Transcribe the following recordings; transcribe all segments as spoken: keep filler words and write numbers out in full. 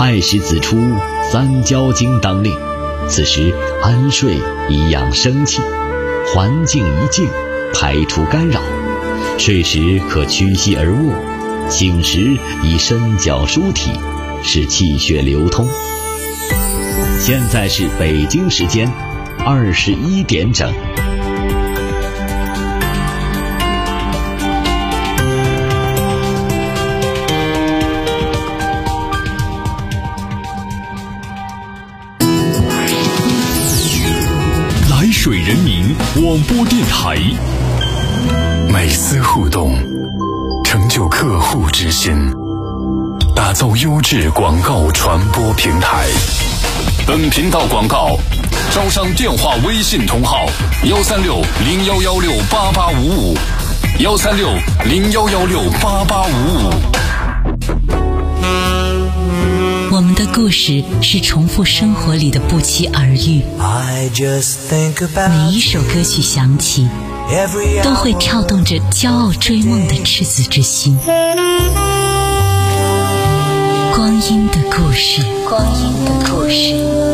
亥时子出，三焦经当令，此时安睡以养生气，环境一静，排除干扰。睡时可屈膝而卧，醒时以伸脚舒体，使气血流通。现在是北京时间二十一点整。 来水人民广播电台， 每丝互动，成就客户之心，打造优质广告传播平台。本频道广告招商电话微信同号幺三六零幺幺六八八五五幺三六零幺幺六八八五五。 我们的故事是重复生活里的不期而遇，每一首歌曲响起都会跳动着骄傲追梦的赤子之心。光阴的故事，光阴的故事。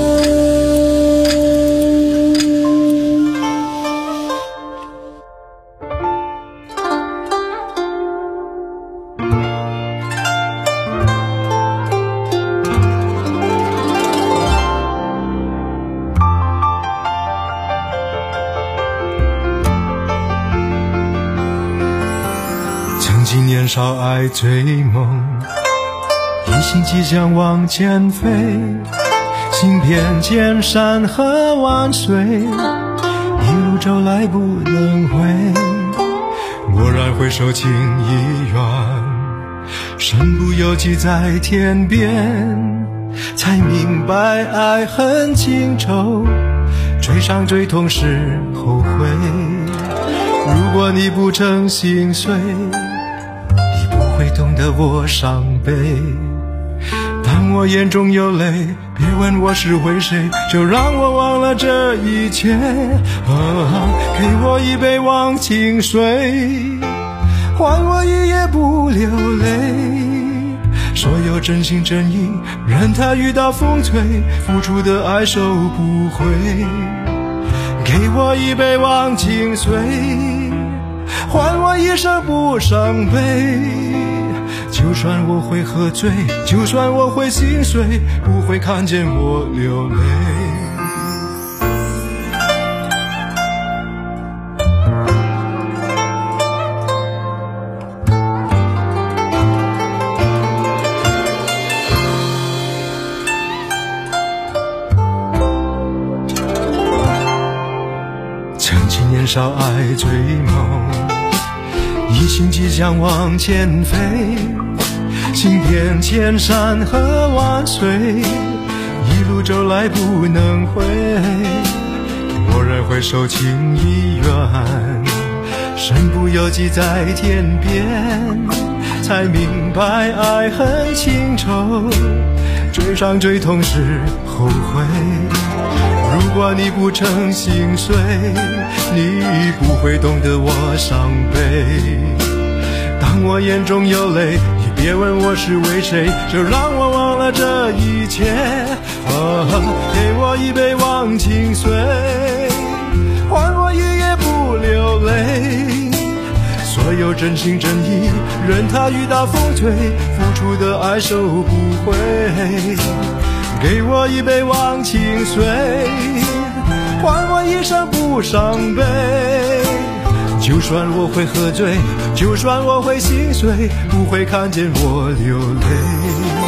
曾经年少爱追梦，一心即将往前飞，行遍千山和万水，一路走来不能回。蓦然回首情已远，身不由己在天边，才明白爱恨情仇，最伤最痛是后悔。如果你不曾心碎，你不会懂得我伤悲。当我眼中有泪，别问我是为谁，就让我忘了这一切。啊，给我一杯忘情水，换我一夜不流泪。所有真心真意，任它雨打风吹，付出的爱收不回。给我一杯忘情水，换我一生不伤悲。就算我会喝醉，就算我会心碎，不会看见我流泪。曾经年少爱追梦，一心即将往前飞，行遍千山和万水，一路走来不能回。蓦然回首情已远，身不由己在天边，才明白爱恨情仇，最伤最痛是后悔。如果你不曾心碎，你不会懂得我伤悲。当我眼中有泪，你别问我是为谁，就让我忘了这一切。啊，给我一杯忘情水，换我一夜不流泪。所有真心真意，任它雨打风吹，付出的爱收不回。给我一杯忘情水，换我一生不伤悲。就算我会喝醉，就算我会心碎，不会看见我流泪。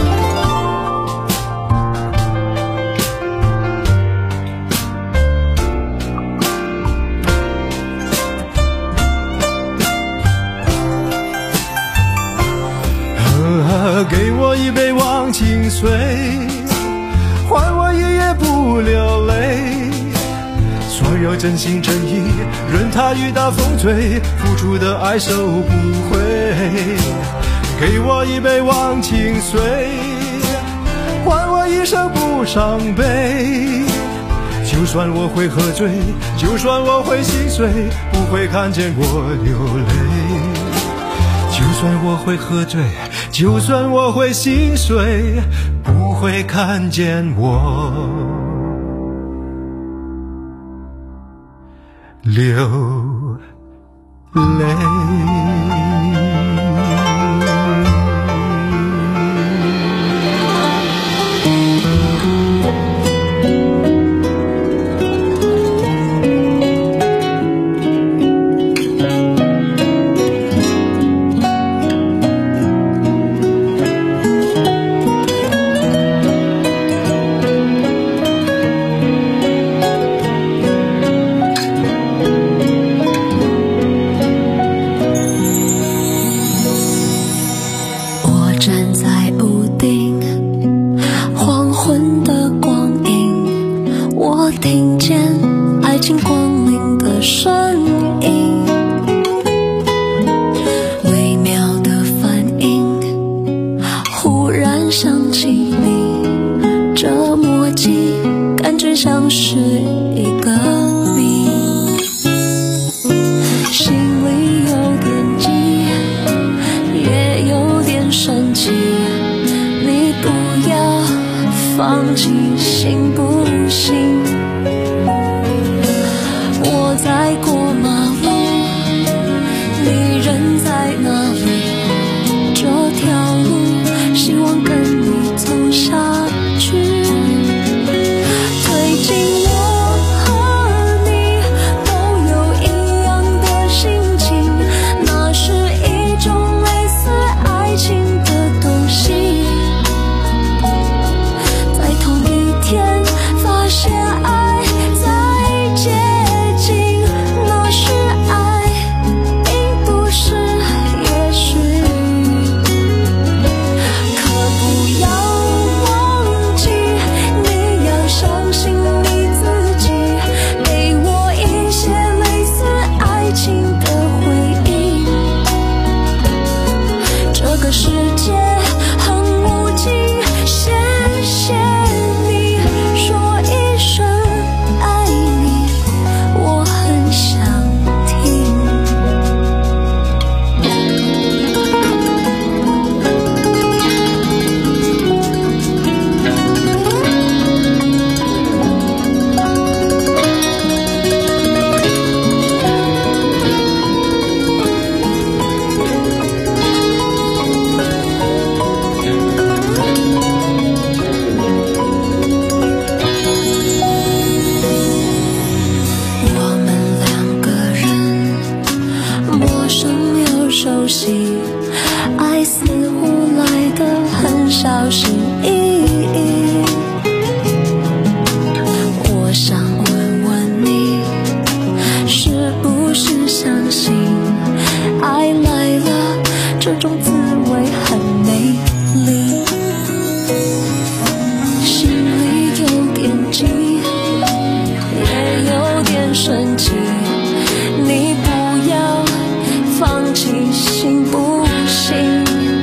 给我一杯忘情水，换我一夜不流泪。所有真心真意，任它雨打风吹，付出的爱收不回。给我一杯忘情水，换我一生不伤悲。就算我会喝醉，就算我会心碎，不会看见我流泪。就算我会喝醉，就算我会心碎，不会看见我流泪。 放弃行不行？我在过马路，你人在哪里？这条路希望跟你走下去。最近我和你都有一样的心情，那是一种类似爱情的东西。在同一天发现爱在接近，那是爱，并不是也许。可不要忘记，你要相信你自己，给我一些类似爱情的回应。这个世界很无情，谢谢你说一声爱你，我很想听。我们两个人陌生又熟悉，爱似乎来得很小心翼翼。我想问问你，是不是相信爱来了，这种滋味很美丽？心里有点急，也有点生气，你不要放弃行不行？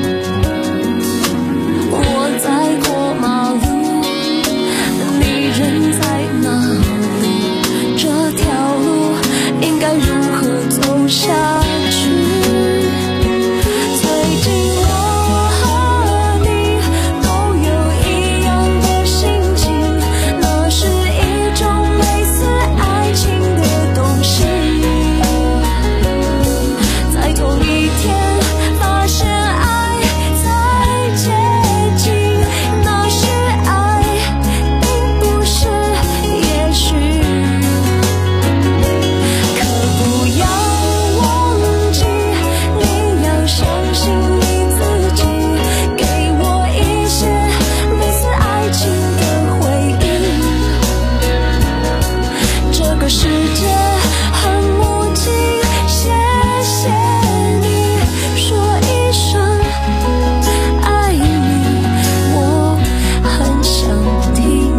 我在过马路，你人在哪里？这条路应该如何走下去？最近我和你都有一样的心情，那是一种类似爱情的东西。在同一天发现爱在接近，那是爱，并不是也许。可不要忘记，你要相信你自己，给我一些类似爱情的回应。这个世界很无情，谢谢你说一声爱你，我很想听。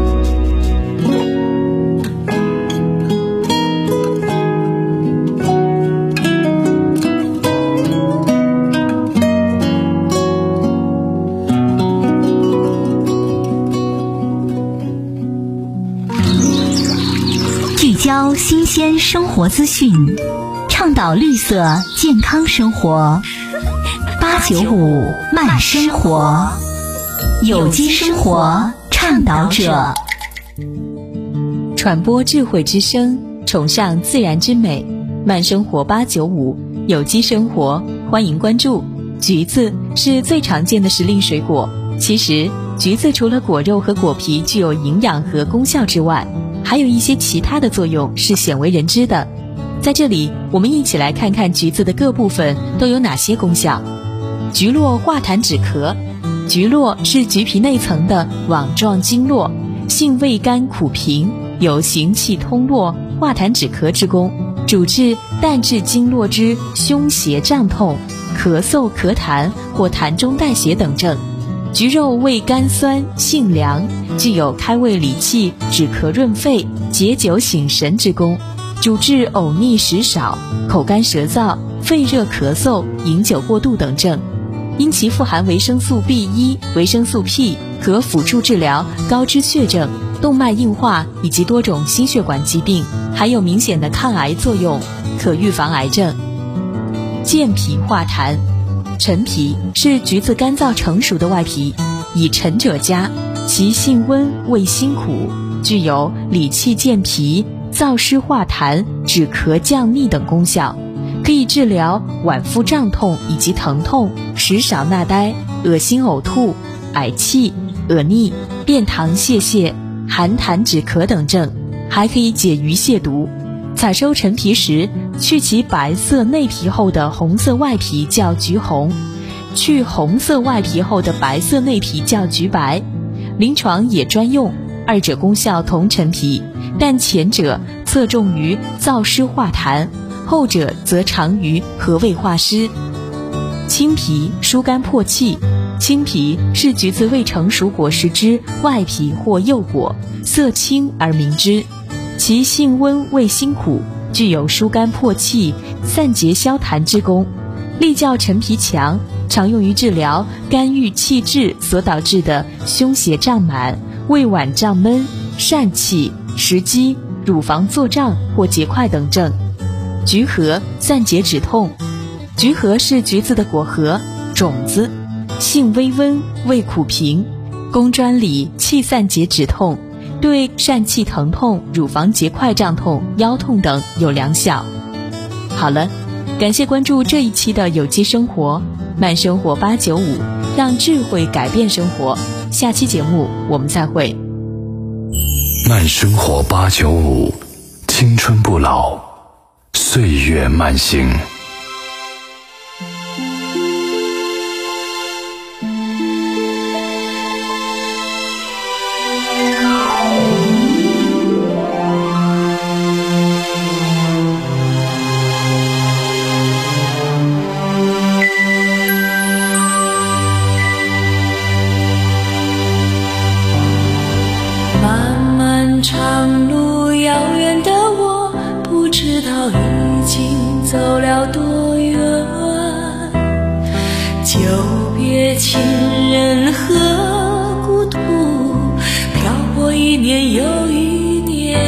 聚焦新鲜生活资讯，倡导绿色健康生活。 八九五慢生活，有机生活倡导者， 传播智慧之声，崇尚自然之美。慢生活八九五，有机生活，欢迎关注。橘子是最常见的时令水果，其实橘子除了果肉和果皮具有营养和功效之外，还有一些其他的作用是鲜为人知的。在这里，我们一起来看看橘子的各部分都有哪些功效。橘络化痰止咳，橘络是橘皮内层的网状经络，性味甘苦平，有行气通络、化痰止咳之功，主治淡质经络之胸胁胀痛、咳嗽咳痰或痰中带血等症。橘肉味甘酸，性凉，具有开胃理气、止咳润肺、解酒醒神之功，主治呕逆食少、口干舌燥、肺热咳嗽、饮酒过度等症。因其富含维生素 B 一、维生素 P， 可辅助治疗高脂血症、动脉硬化以及多种心血管疾病，还有明显的抗癌作用，可预防癌症。健脾化痰，陈皮是橘子干燥成熟的外皮，以陈者佳，其性温，味辛苦，具有理气健脾、燥湿化痰、止咳降逆等功效，可以治疗脘腹胀痛以及疼痛、食少纳呆、恶心呕吐、嗳气、恶逆、便溏泄泻、寒痰止咳等症，还可以解鱼泻毒。采收陈皮时，去其白色内皮后的红色外皮叫橘红，去红色外皮后的白色内皮叫橘白。临床也专用，二者功效同陈皮，但前者侧重于燥湿化痰，后者则长于和胃化湿。青皮疏肝破气，青皮是橘子未成熟果实之外皮或幼果，色青而名之，其性温味辛苦，具有疏肝破气、散结消痰之功。力较陈皮强，常用于治疗肝郁气滞所导致的胸胁胀满、胃脘胀闷、疝气、食积、乳房作胀或结块等症。橘核散结止痛，橘核是橘子的果核、种子，性微温，味苦平，功专理气散结止痛，对疝气疼痛、乳房结块胀痛、腰痛等有良效。好了，感谢关注这一期的有机生活，慢生活八九五，让智慧改变生活。下期节目我们再会。 慢生活八九五，青春不老，岁月慢行。 长路遥远的我，不知道已经走了多远。久别情人何故土，漂泊一年又一年。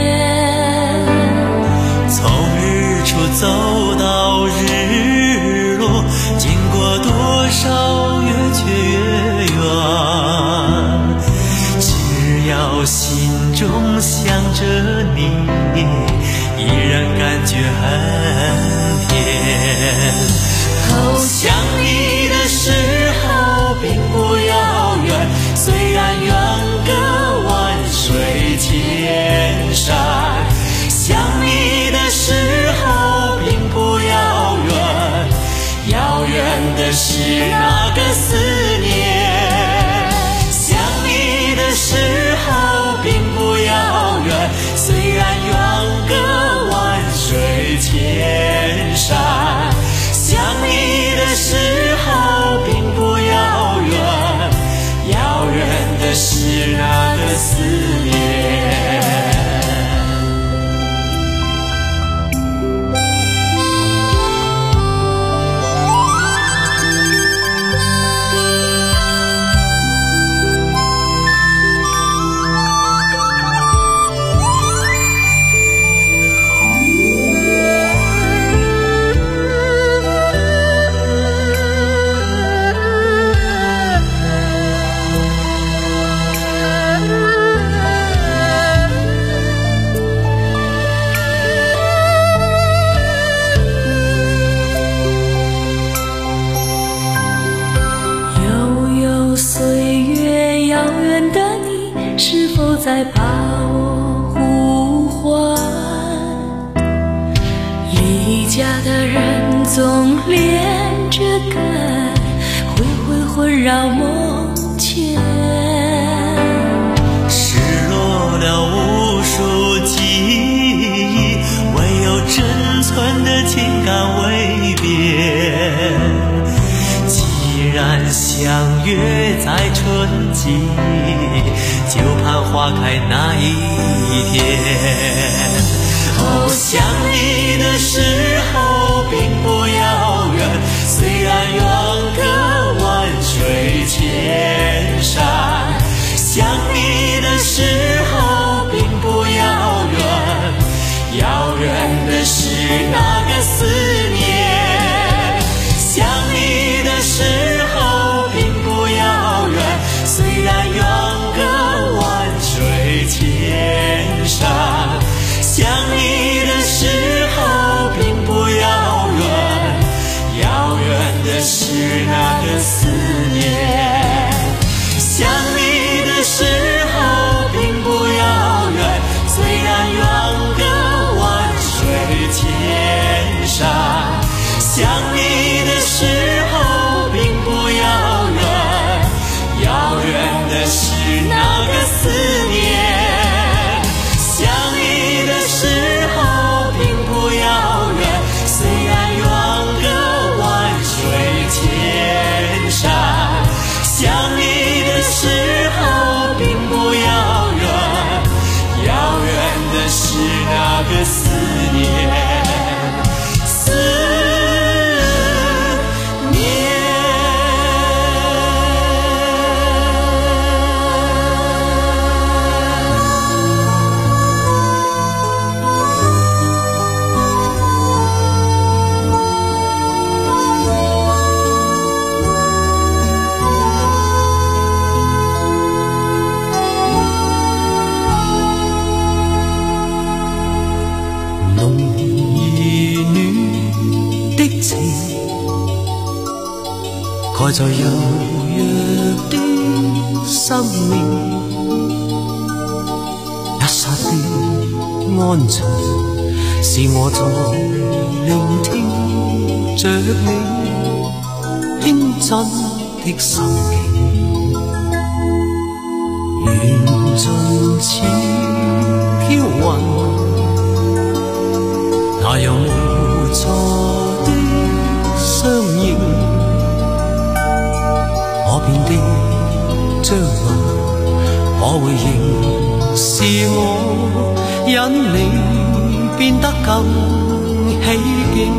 从日出走到日落，经过多少月缺月圆。只要心中想着你，依然感觉很甜。哦，想你的时候并不遥远，虽然远隔万水千山。想你的时候并不遥远，遥远的是那个思念。想你的时候并不遥远，虽然远隔万水千山。想你的时候并不遥远，遥远的是那个思念。 再把我呼唤。离家的人总连着感，会会环绕梦前， 失落了无数记忆，唯有珍存的情感未变。既然相约在春季，就盼花开那一天。哦，想你的时候并不遥远，虽然远隔万水千山。想你的时候并不遥远，遥远的是那个思念。想你的时候并不遥远，虽然远隔万水千山。想你的时候并不遥远，遥远的是那个思念。想你的时候并不遥远，虽然远隔万水千山。想你的时候并不遥远，遥远的是那个思念。想你的时候并不遥远，虽然远隔万水千山。想你的时候并不遥远，遥远的是那个思念。思盖在柔弱的生命，一刹的安静，是我在聆聽着你輕真的心境。緣盡似飄雲，那樣無錯的相應。可變的將來，可會仍是我引你變得更起勁？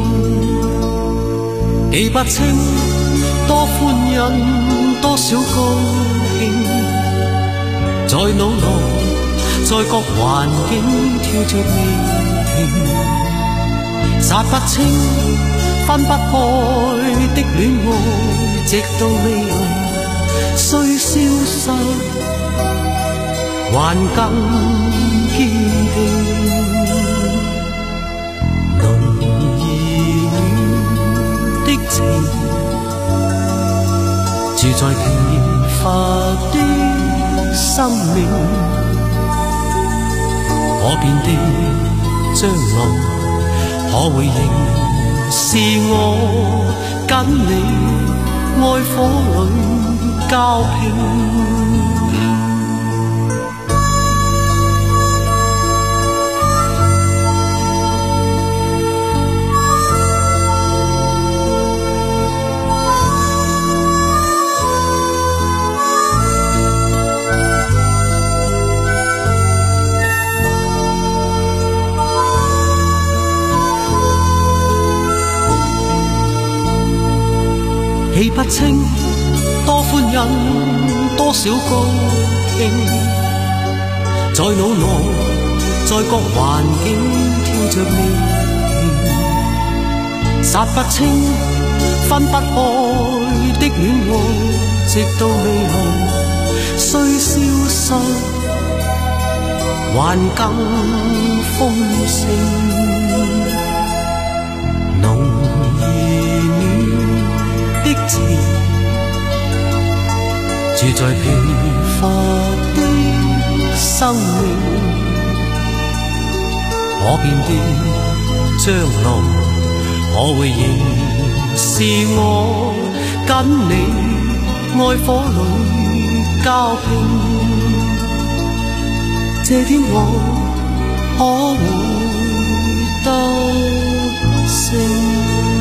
記不清多歡欣，多少高興，在腦內，在各環境跳着你，剎不清分不開的戀愛，直到未來雖消失，還更堅定。濃而暖的情，住在疲乏的生命，可變的將來，可會仍是我跟你愛火裏交拼。記不清多歡欣，多少高興，在腦內，在各環境跳着你，剎不清分不開的戀愛，直到未來雖消失，還更豐盛。濃而暖的情，住在疲乏的生命，可變的將來，可會仍是我跟你愛火裏交拼？這天我可會得勝？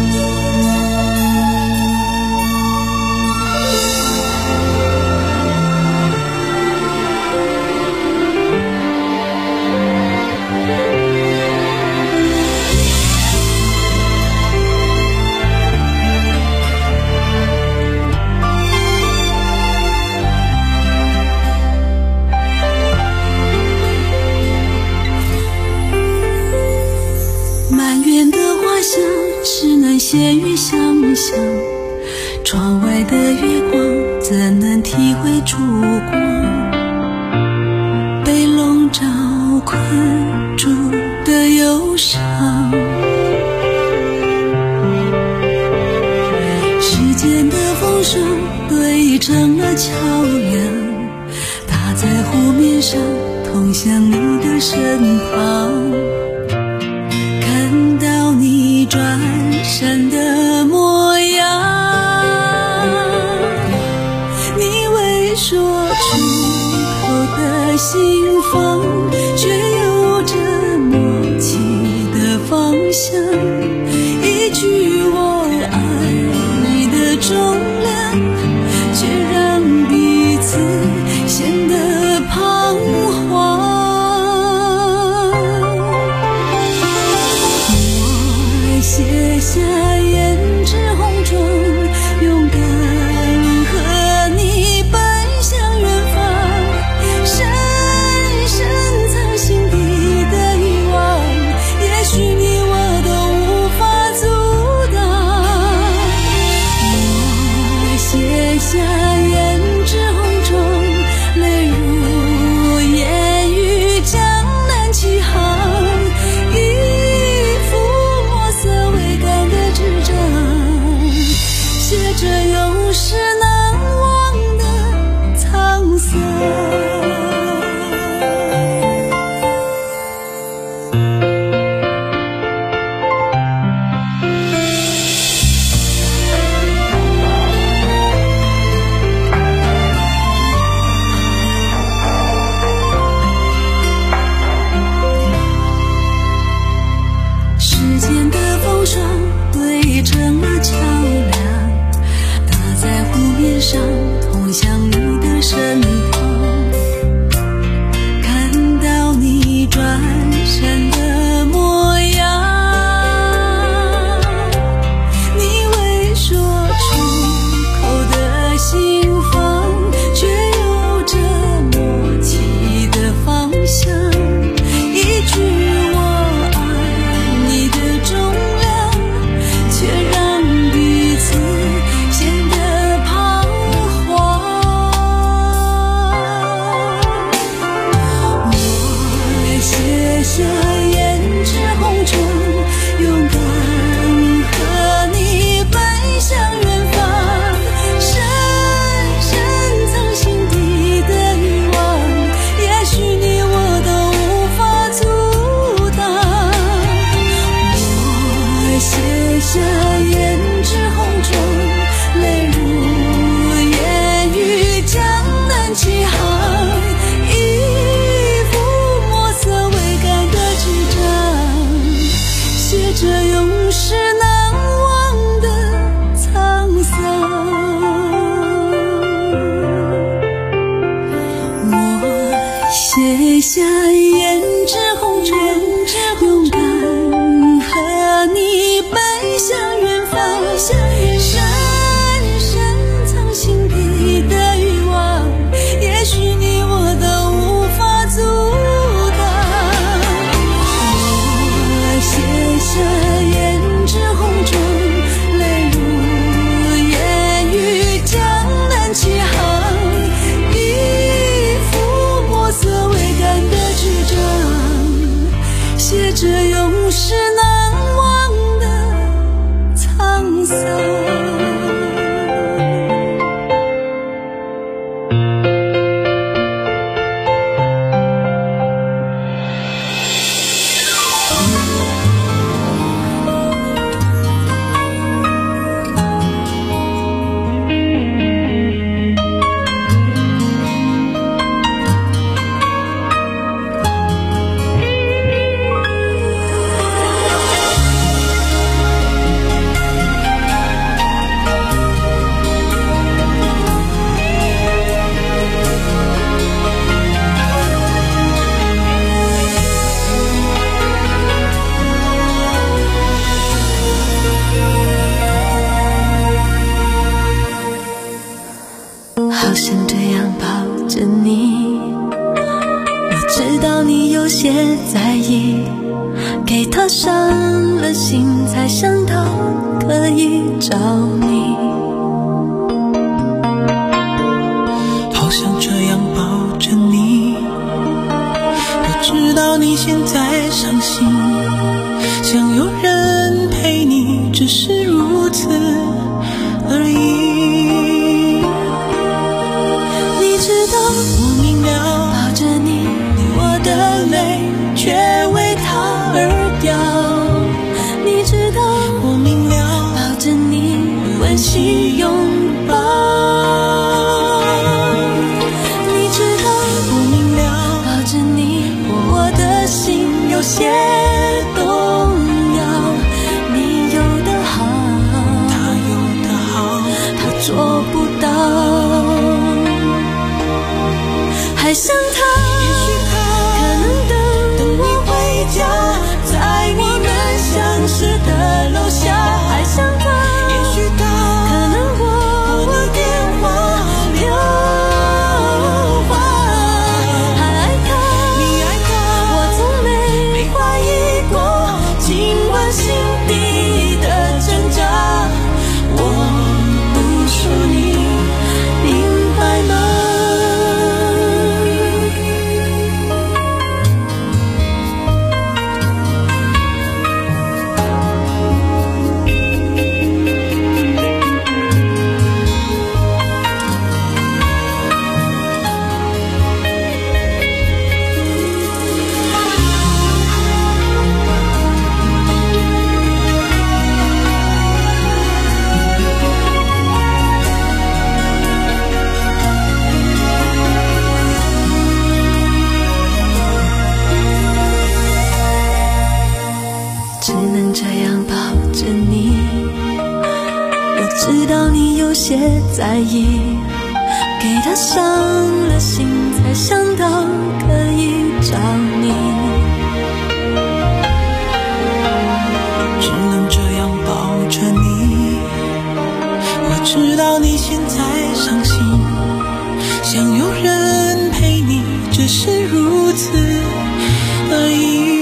咸鱼想象，窗外的月光怎能体会烛光？被笼罩困住的忧伤，时间的风霜堆成了桥梁，打在湖面上，通向你的身旁。看到你转身的模样，你未说出口的心房，却有着默契的方向。一句我爱你的重量，却让彼此显得彷徨。写下胭脂红妆，勇敢和你奔向远方，深深藏心底的欲望，也许你我都无法阻挡。我写下胭脂红妆，泪如烟雨江南起航，写着永世难忘的沧桑。 像这样抱着你，我知道你有些在意，给他伤了心才想到可以找你， 好像这样抱着你，我知道你现在伤心，想有人陪你，只是如此而已。 你知道我明了，抱着你，我的泪却为他而掉。你知道我明了，抱着你，温馨拥抱。你知道我明了，抱着你，我的心有些动摇。你有的好， 他有的好， 他做不到，还想他， 也许他可能等我回家，在我们相识的楼下，还想他， 也许他可能我我电话留话，还爱他， 你爱他， 我从没怀疑过，尽管心底的挣扎，我不说你明白吗？只能这样抱着你，我知道你有些在意，给他伤了心才想到可以找你， 只能这样抱着你，我知道你现在伤心，想有人陪你，只是如此而已。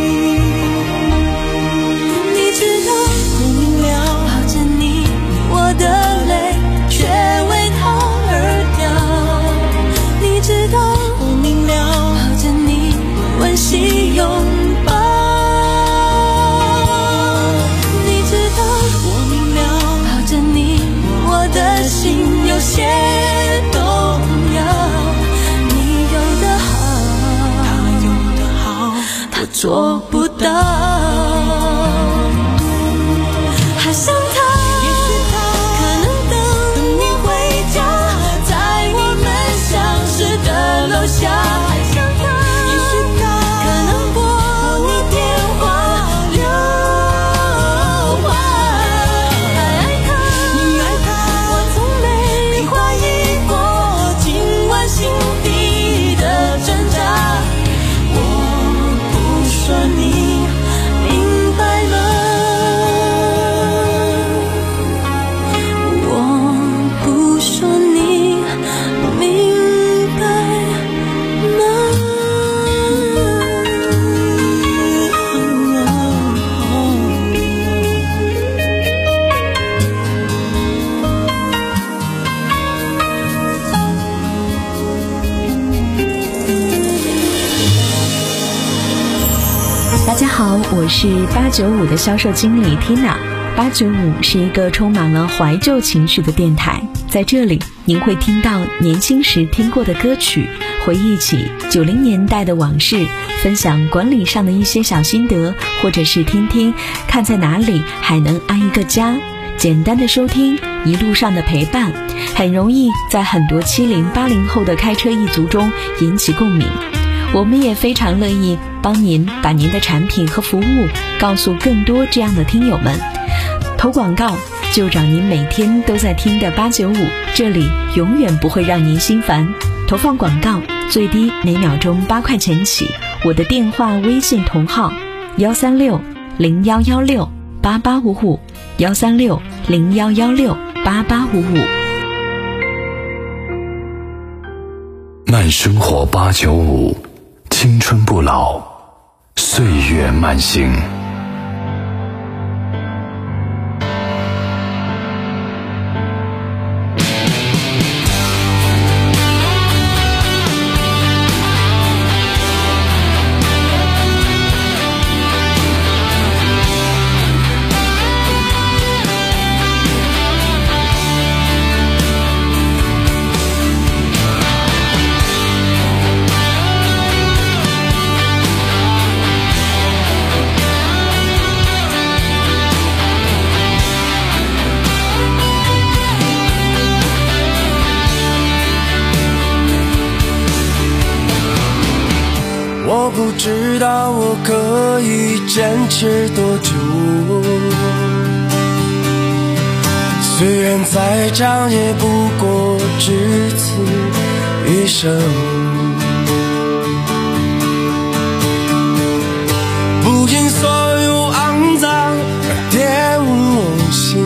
你知道我明了，抱着你，我的泪却为他而掉。你知道我明了， 抱着你，温馨拥抱。你知道我明了，抱着你，我的心有些动摇。你有的好， 他有的好， 他做不到，还想他， 也许他可能等你回家，在我们相识的楼下，还想他， 也许他可能拨你电话留话，还爱他， 你爱他， 我从没怀疑过，尽管心底的挣扎，我不说你明白吗？我不说你明白吗？ 大家好，我是八九五的销售经理 Tina。八九五是一个充满了怀旧情绪的电台，在这里您会听到年轻时听过的歌曲，回忆起九零年代的往事，分享管理上的一些小心得，或者是听听看在哪里还能安一个家。简单的收听，一路上的陪伴，很容易在很多七零八零后的开车一族中引起共鸣。我们也非常乐意帮您把您的产品和服务告诉更多这样的听友们。投广告就找您每天都在听的八九五，这里永远不会让您心烦。投放广告最低每秒钟八块钱起，我的电话微信同号幺三六零幺幺六八八五五，幺三六零幺幺六八八五五。 慢生活八九五，青春不老，岁月慢行。 我不知道我可以坚持多久，虽然再长也不过只此一生。不因所有肮脏而玷污我心，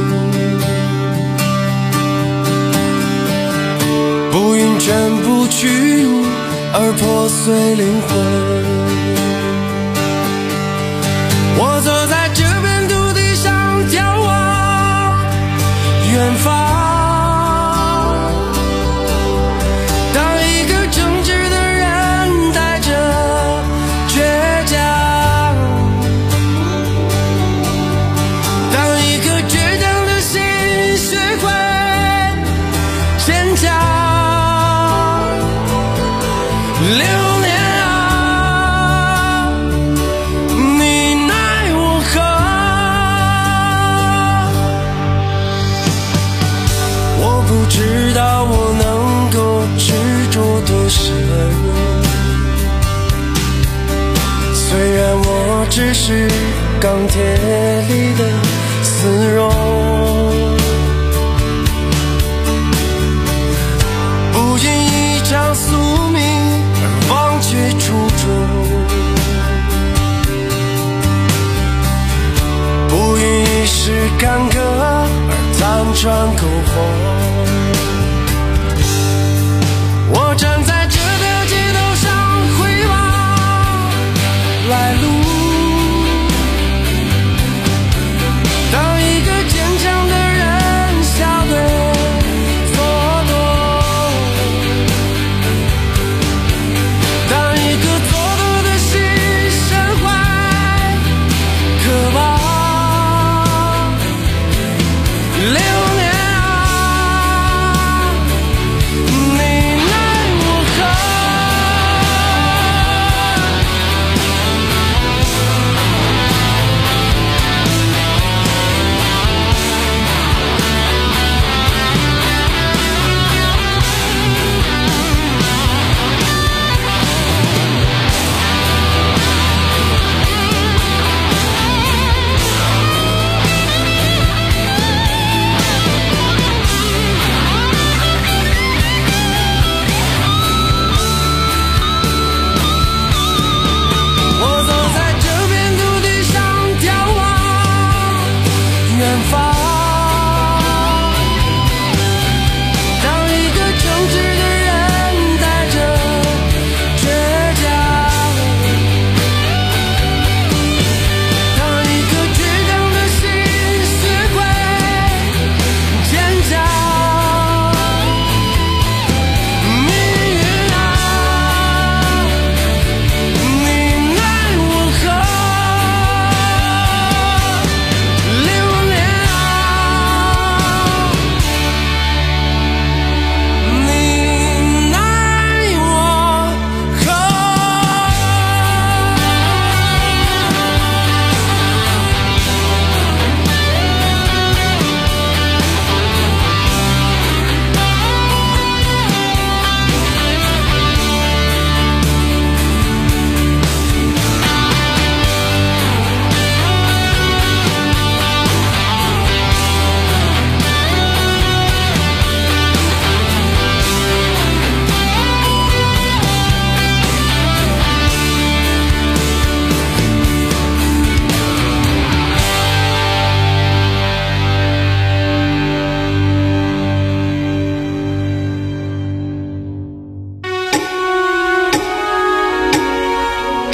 不因全部屈辱而破碎灵魂。我坐在这片土地上眺望远方，当一个正直的人带着倔强，当一颗倔强的心学会坚强。流年啊，你奈我何？我不知道我能够执着多深，虽然我只是钢铁里的丝绒，不因一场宿命忘却初衷，不因一时坎坷而残喘口红。我站在这条街道上回望来路，当一个坚强的人笑对蹉跎，当一个做多的心深怀渴望。流年啊，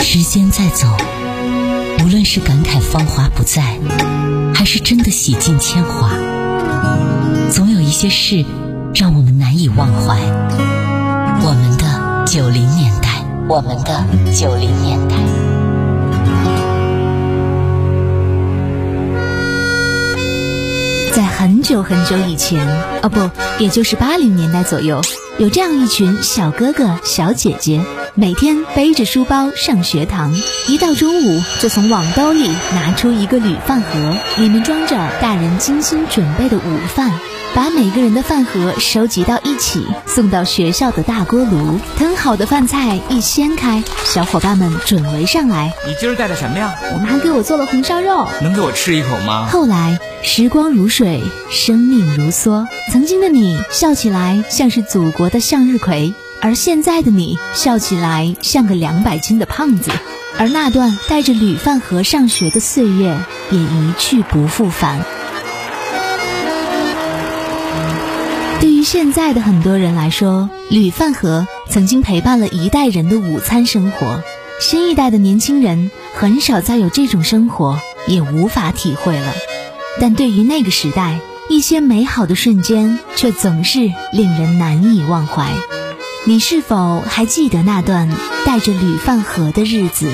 时间在走，无论是感慨芳华不再，还是真的洗尽铅华，总有一些事让我们难以忘怀。我们的九零年代，我们的九零年代。 在很久很久以前，哦不，也就是八零年代左右，有这样一群小哥哥小姐姐，每天背着书包上学堂，一到中午就从网兜里拿出一个铝饭盒，里面装着大人精心准备的午饭，把每个人的饭盒收集到一起，送到学校的大锅炉。腾好的饭菜一掀开，小伙伴们准围上来。 你今儿带的什么呀？ 我妈给我做了红烧肉， 能给我吃一口吗？ 后来时光如水，生命如梭，曾经的你笑起来像是祖国的向日葵，而现在的你笑起来像个两百斤的胖子。而那段带着铝饭盒上学的岁月也一去不复返。对于现在的很多人来说，铝饭盒曾经陪伴了一代人的午餐生活，新一代的年轻人很少再有这种生活，也无法体会了。但对于那个时代，一些美好的瞬间却总是令人难以忘怀。你是否还记得那段带着铝饭盒的日子？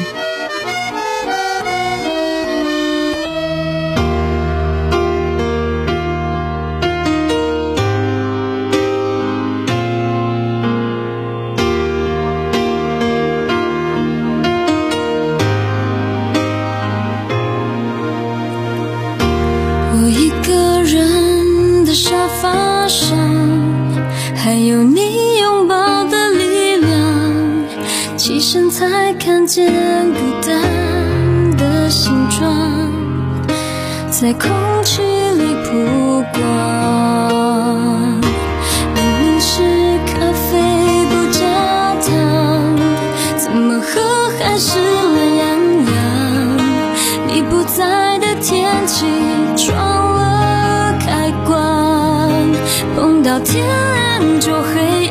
我一个人的沙发上，还有你拥抱的力量，起身才看见孤单的形状，在空气里曝光。明明是咖啡不加糖，怎么喝还是懒洋洋。你不在的天气撞了开关，碰到天亮就黑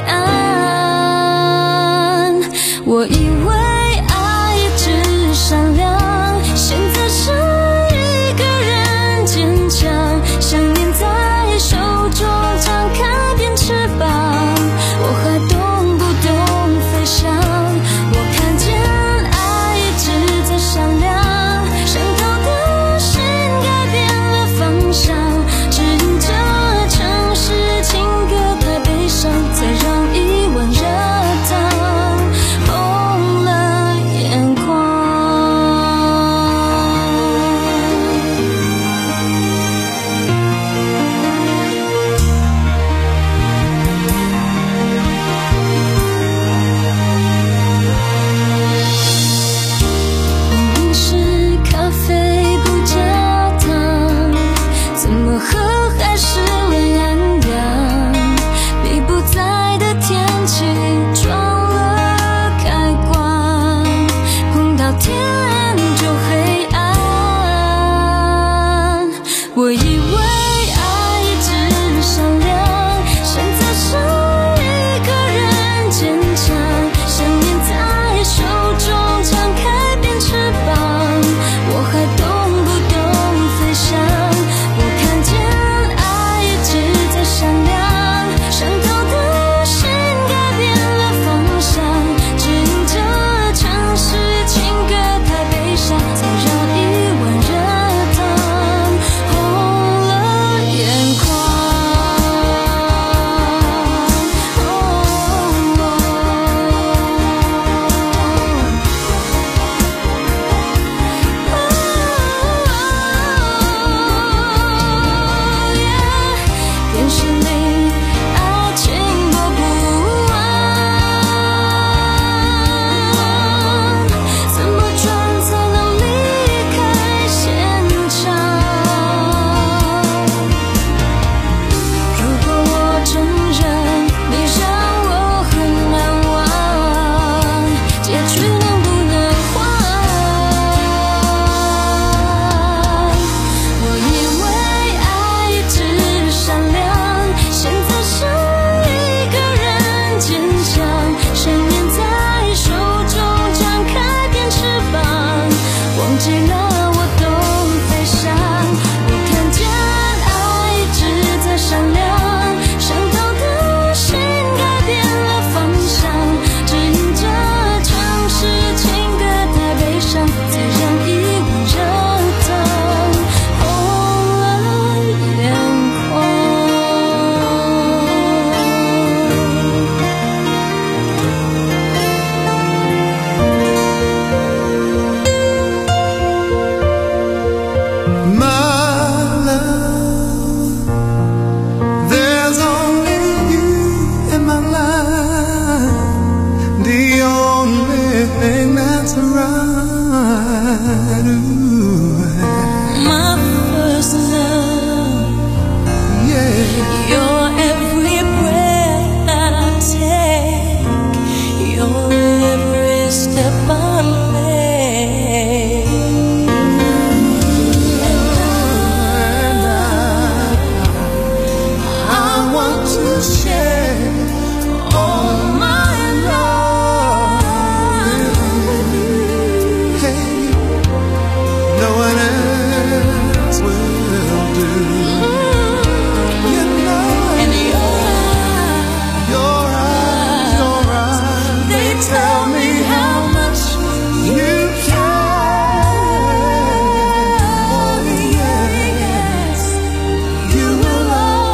暗。我以为爱一直闪亮，现在是一个人坚强，想念在手中张开变翅膀，我还懂不懂飞翔？我看见爱一直在闪亮，闪透的心改变了方向，指引着城市情歌太悲伤，才让 my first love. Yeah. Your every breath I take, your every step I make, and I, I want to share all my love with you. Hey, no one else will do. You know, and your eyes, your eyes, your eyes, they tell me how much you care. Oh yes, you will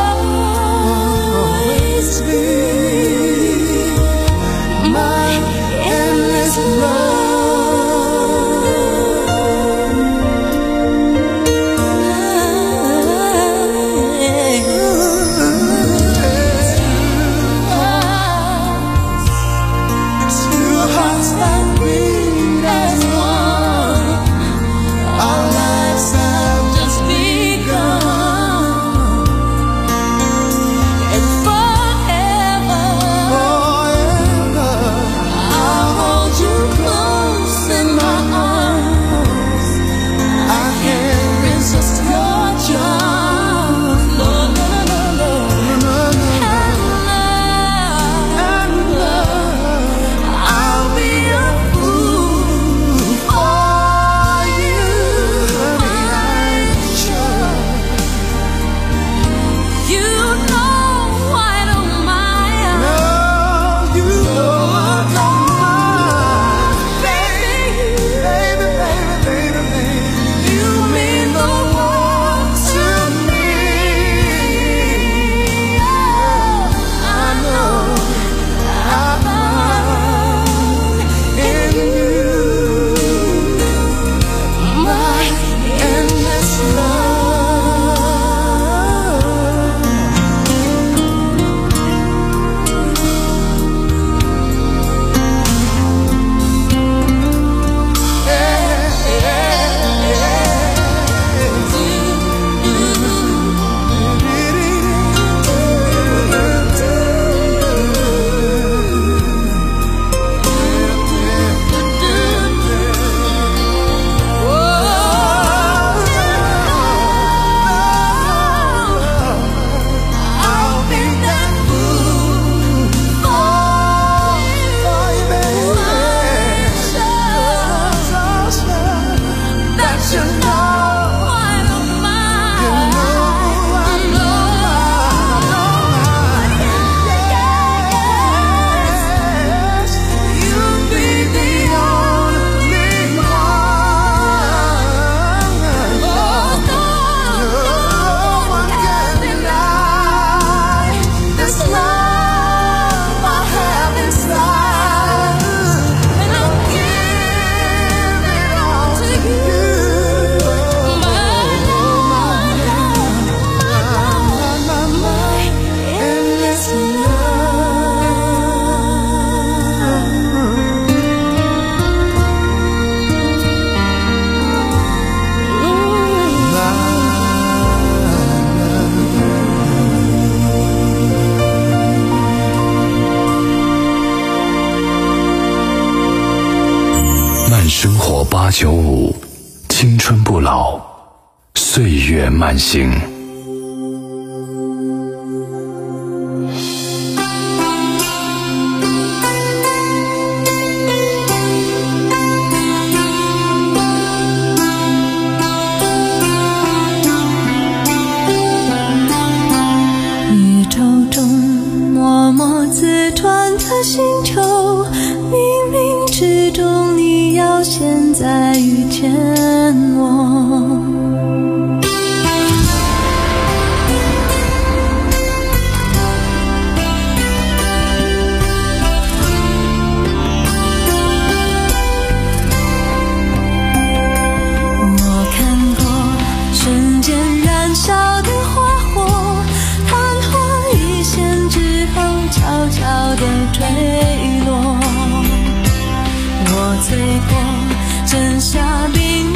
always be my endless love. Two hearts that beat as one. Our lives have just begun, and forever, forever, I'll hold you close in my arms. I can't resist your charm. No, no, no, no, no, no. And love, I'll be a fool for you. I'm sure you know I don't mind. No, you know I don't mind. Baby, baby, baby, baby, baby, you mean the world to me. I know I found in you my endless love. I'll be that fool for you, baby. I'm sure that you know I don't mind. You know I know, yes, you'll be the only one. No one can deny this love I have inside, and I'll give it all to you. My love, my love, my endless love. 慢生活八九五，青春不老，岁月慢行。 宇宙中默默自转的星球，冥冥之中你要现在遇见我。我看过瞬间燃烧的花火，昙花一现之后悄悄地坠落。我醉过，剩下冰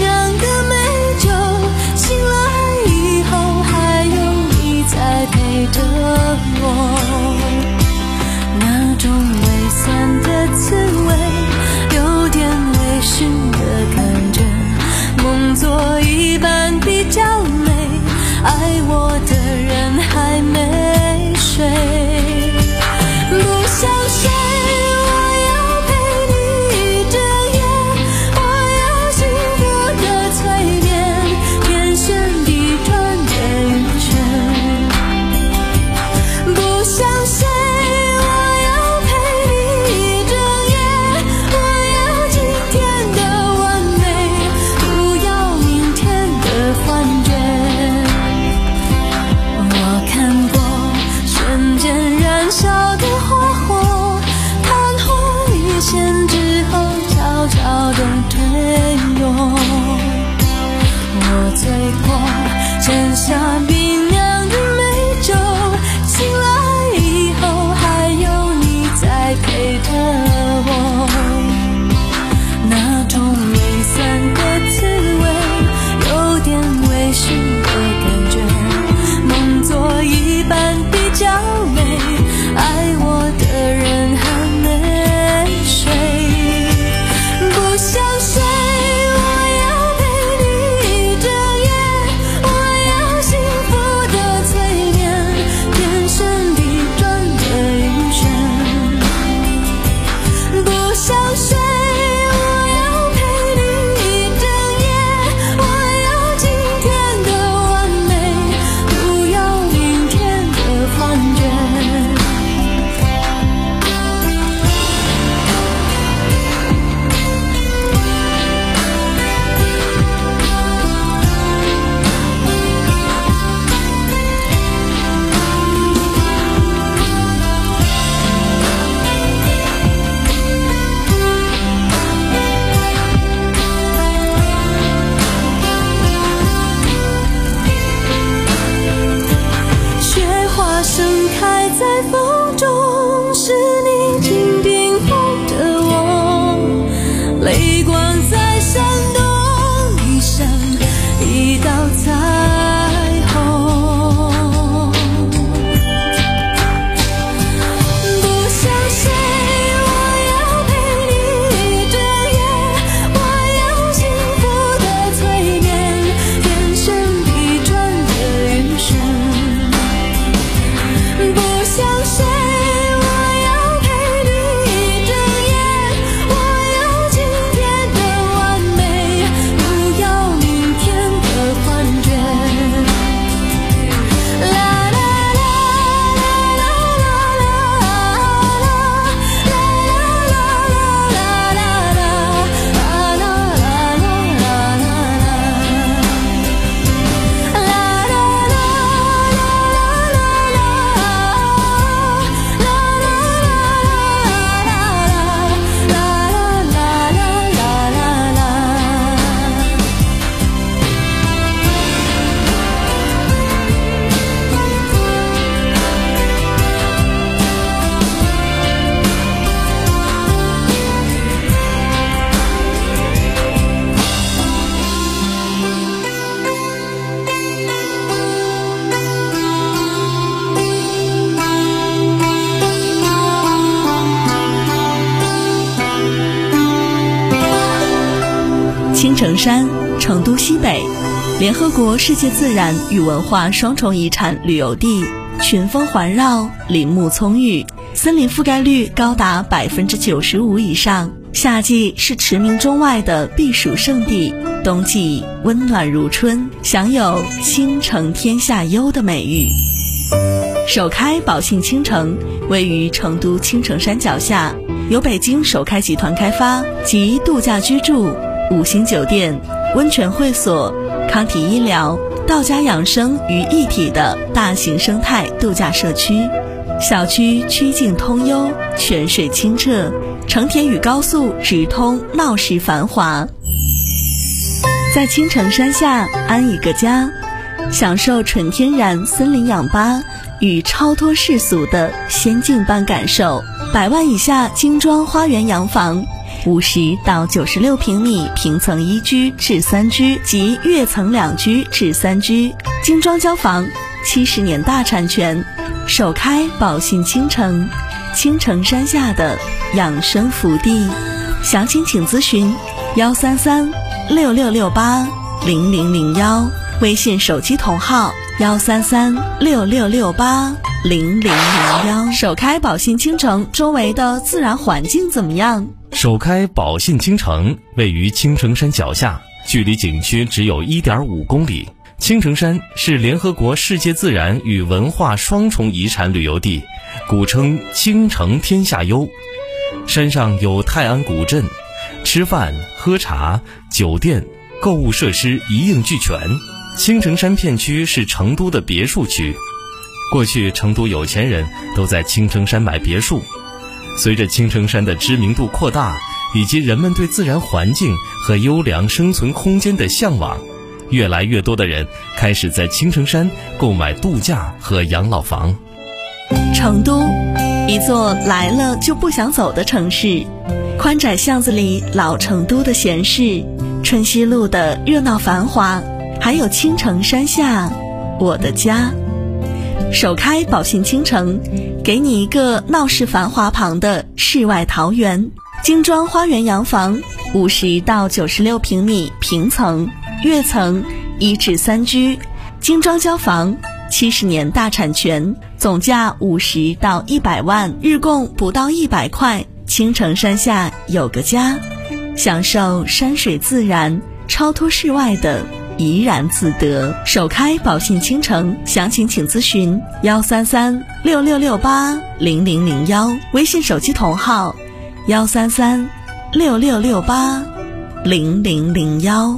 城山，成都西北，联合国世界自然与文化双重遗产旅游地，群峰环绕，林木葱郁，森林覆盖率高达百分之九十五以上。夏季是驰名中外的避暑胜地，冬季温暖如春，享有倾城天下优的美誉。首开宝信倾城位于成都青城山脚下，由北京首开集团开发，集度假居住、五星酒店、温泉会所、康体医疗、道家养生于一体的大型生态度假社区。小区曲径通幽，泉水清澈，成田与高速直通，闹市繁华。在青城山下安一个家，享受纯天然森林氧吧与超脱世俗的仙境般感受。百万以下精装花园洋房，五十到九十六平米平层一居至三居及跃层两居至三居，精装交房，七十年大产权，首开宝信倾城，青城山下的养生福地。详情请咨询幺三三六六六八零零零幺，微信手机同号幺三三六六六八零零零幺。首开宝信倾城周围的自然环境怎么样？ 首开宝信倾城位于青城山脚下，距离景区只有 一点五公里。青城山是联合国世界自然与文化双重遗产旅游地，古称青城天下优。山上有泰安古镇，吃饭、喝茶、酒店、购物设施一应俱全。青城山片区是成都的别墅区，过去成都有钱人都在青城山买别墅。随着青城山的知名度扩大，以及人们对自然环境和优良生存空间的向往，越来越多的人开始在青城山购买度假和养老房。 成都，一座来了就不想走的城市，宽窄巷子里老成都的闲适，春熙路的热闹繁华，还有青城山下我的家。首开宝信倾城，给你一个闹市繁华旁的世外桃源，精装花园洋房，五十到九十六平米平层，跃层一至三居，精装交房，七十年大产权，总价五十到一百万，日供不到一百块。青城山下有个家，享受山水自然，超脱世外的怡然自得。首开宝信倾城，详情请咨询幺三三六六六八零零零幺，微信手机同号幺三三六六六八零零零幺。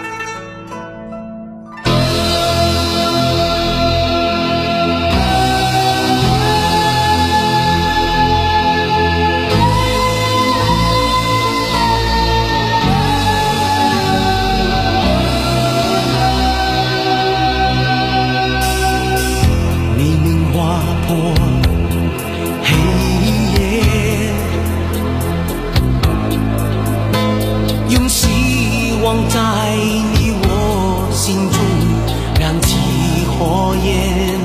在你我心中燃起火焰，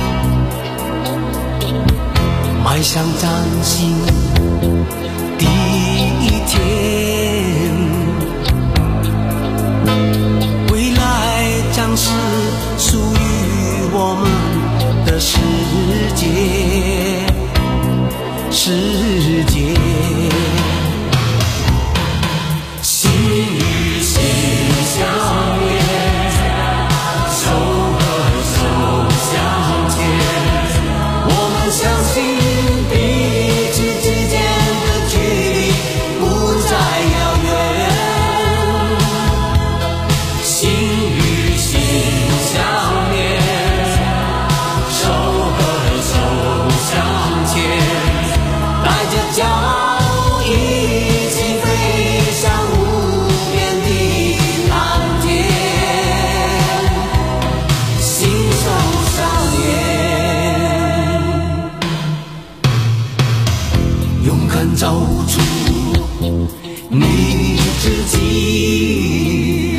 迈向崭新第一天，未来将是属于我们的世界，世界。找出你自己，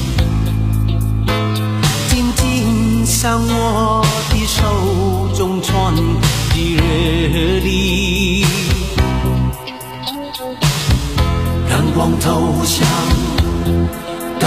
紧紧向我的手中传递热力，阳光投向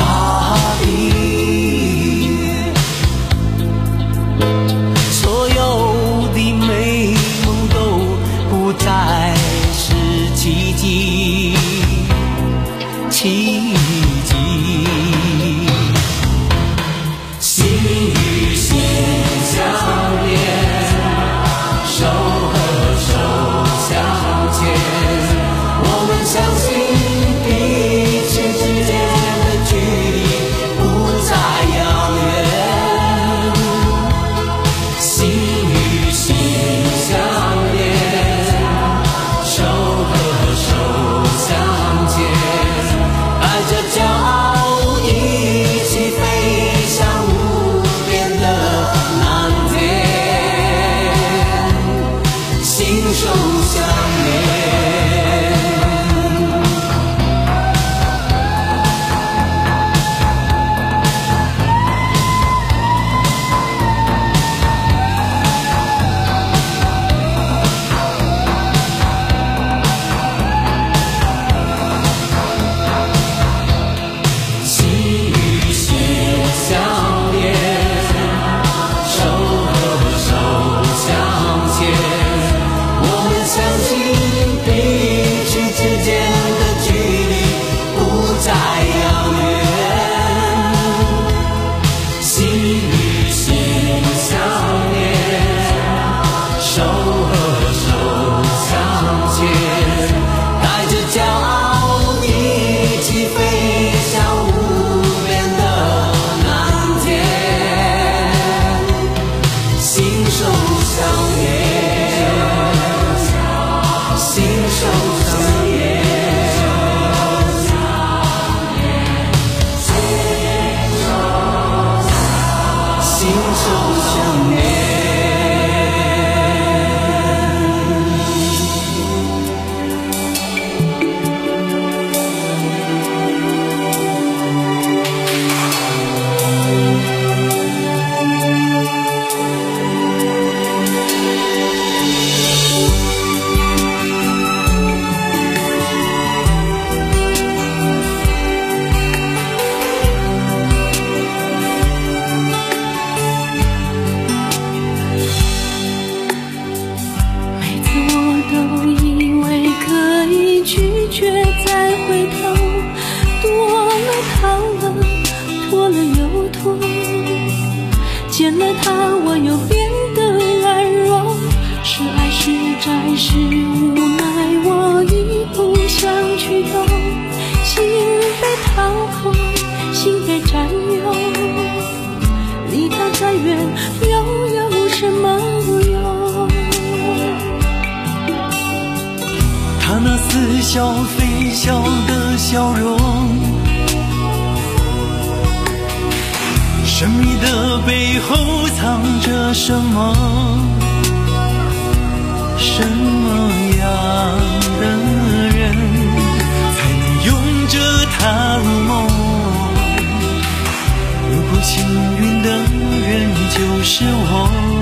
他那似笑非笑的笑容，神秘的背后藏着什么？什么样的人才能拥着他入梦？如果幸运的人就是我。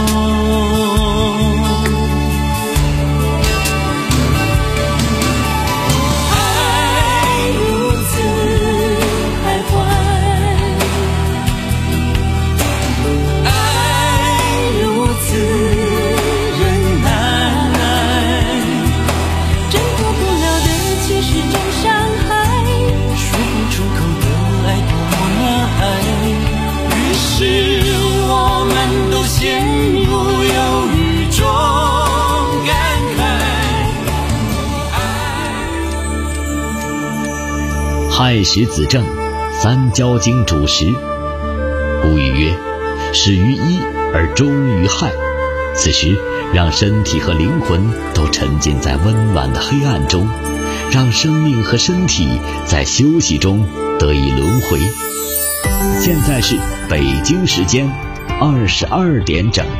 亥时子正，三焦经主时。古语曰：始于一而终于亥。此时让身体和灵魂都沉浸在温暖的黑暗中，让生命和身体在休息中得以轮回。现在是北京时间二十二点整。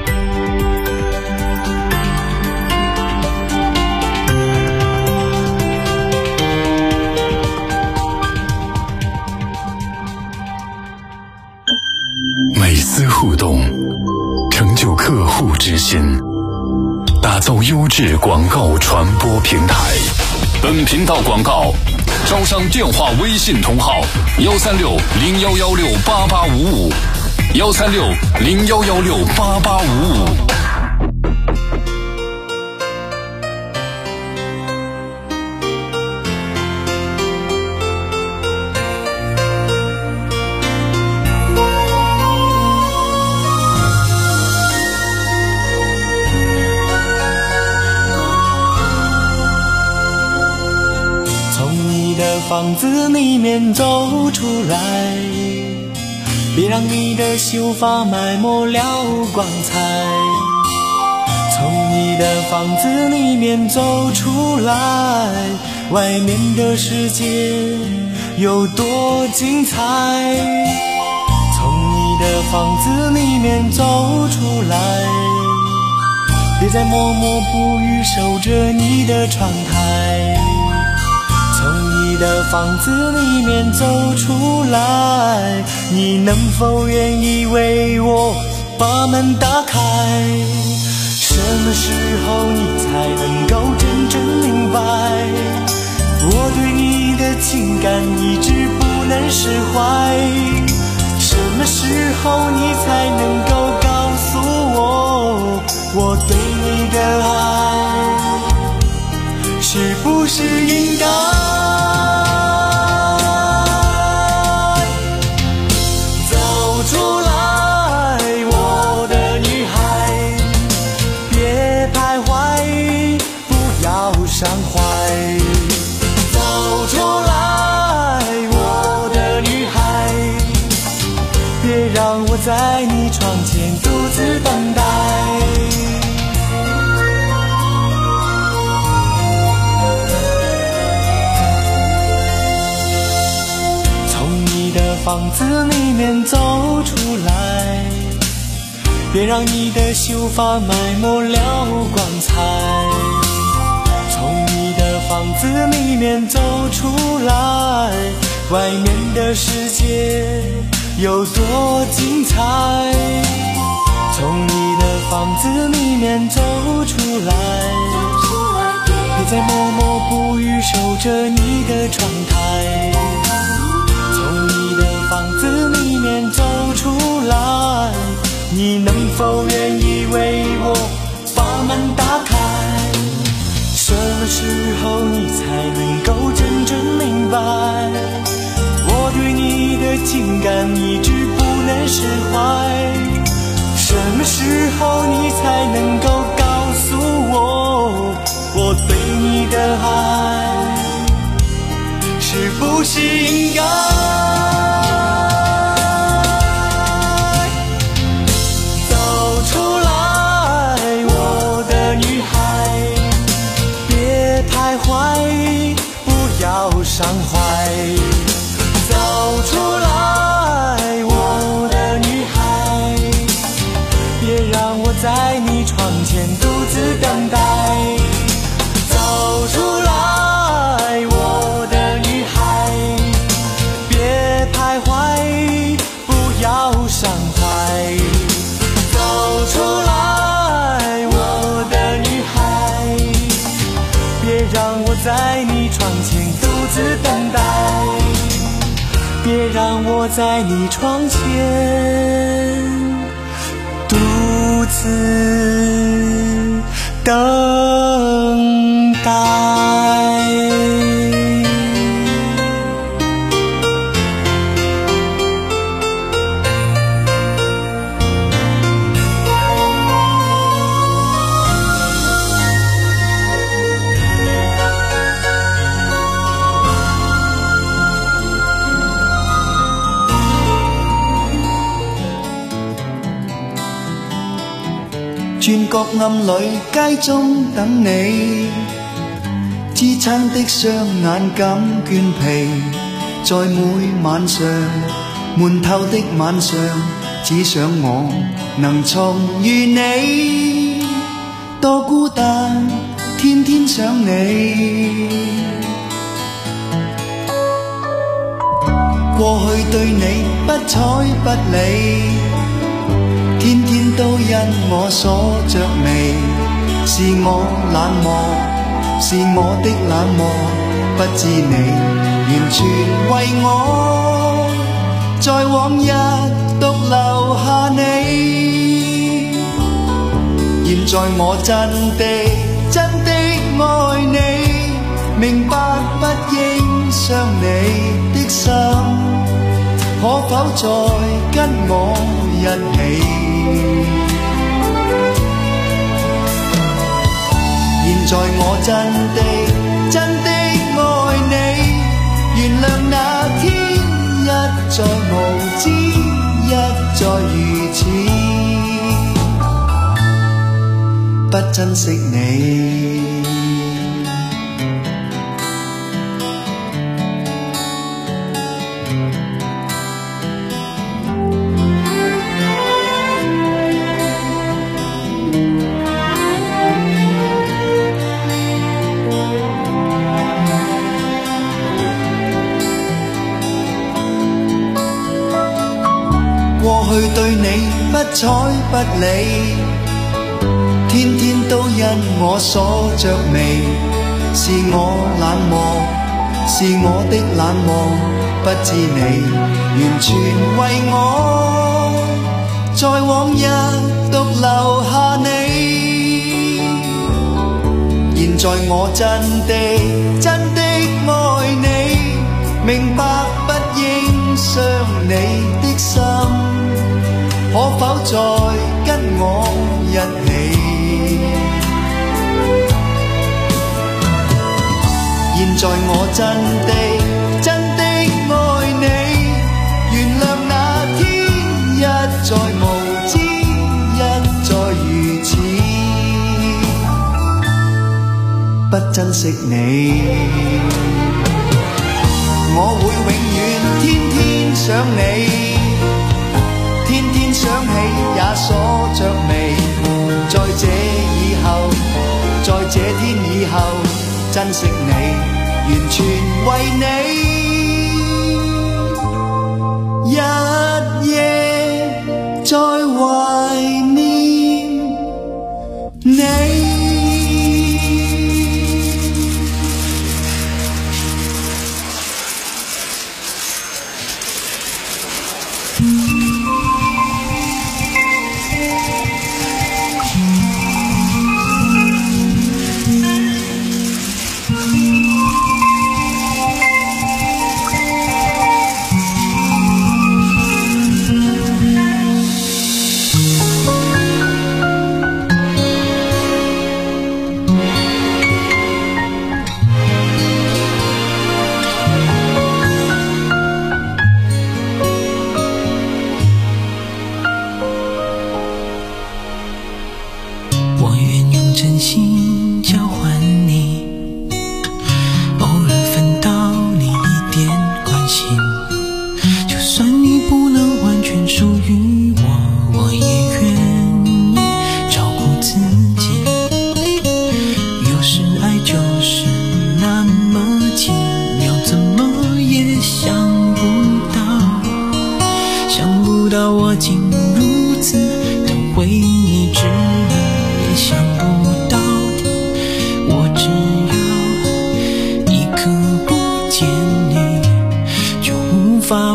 每丝互动，成就客户之心，打造优质广告传播平台。本频道广告招商电话微信同号：幺三六零幺幺六八八五五，幺三六零幺幺六八八五五。 房子里面走出来，别让你的秀发埋没了光彩。从你的房子里面走出来，外面的世界有多精彩。从你的房子里面走出来，别再默默不语守着你的窗台。从你的房子里面走出来，你能否愿意为我把门打开？什么时候你才能够真正明白，我对你的情感一直不能释怀？什么时候你才能够告诉我，我对你的爱是不是应该？伤怀，走出来，我的女孩，别让我在你窗前独自等待。从你的房子里面走出来，别让你的秀发埋没了光彩。房子里面走出来，外面的世界有多精彩。从你的房子里面走出来，别再默默不语守着你的窗台。从你的房子里面走出来，你能否愿意为我把门打开？什么时候你才能够真正明白，我对你的情感一直不能释怀？什么时候你才能够告诉我，我对你的爱是不是应该？走出来，我的女孩，别别徘徊，不要伤怀，走出来，我的女孩，别让我在你窗前独自等待。走出来，我的女孩，别徘徊，不要伤怀。走出来，我的女孩，别让我在你窗前独自等待，别让我在你窗前独自等待。 轉角暗裏街中等你，支撐的雙眼感倦疲，在每晚上悶透的晚上，只想我能重遇你。多孤單，天天想你，過去對你不睬不理，天天都因我所着迷，是我冷漠，是我的冷漠，不知你完全為我，在往日獨留下你。現在我真的真的愛你，明白不應傷你的心，可否再跟我一起？現在我真的真的愛你，原諒那天一再無知，一再如此，不珍惜你。過去對你不睬不理，天天都因我所着迷，是我冷漠，是我的冷漠，不知你完全為我，在往日獨留下你。現在我真的真的愛你，明白不應傷你的心，可否再跟我一起？現在我真的真的愛你，原諒那天一再無知，一再如此，不珍惜你。我會永遠天天想你，天天想起也鎖着眉，在這以後，在這天以後，珍惜你，完全為你，日夜在懷念你。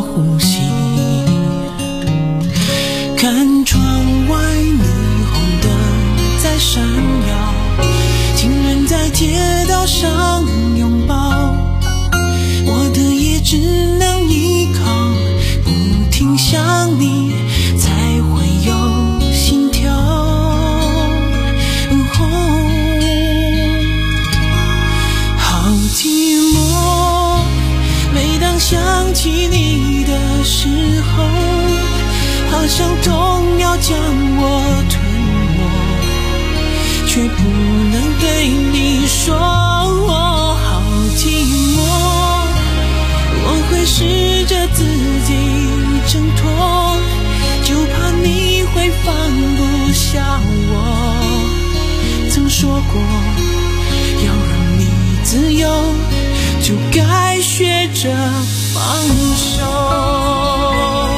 呼吸。看窗外霓虹灯在闪耀，情人在街道上拥抱，我的也只能依靠，不停想你才会有心跳。好寂寞，每当想起你的时候，好像痛要将我吞没，却不能对你说。好寂寞，我会试着自己挣脱，就怕你会放不下我。曾说过要让你自由，就该学着放手。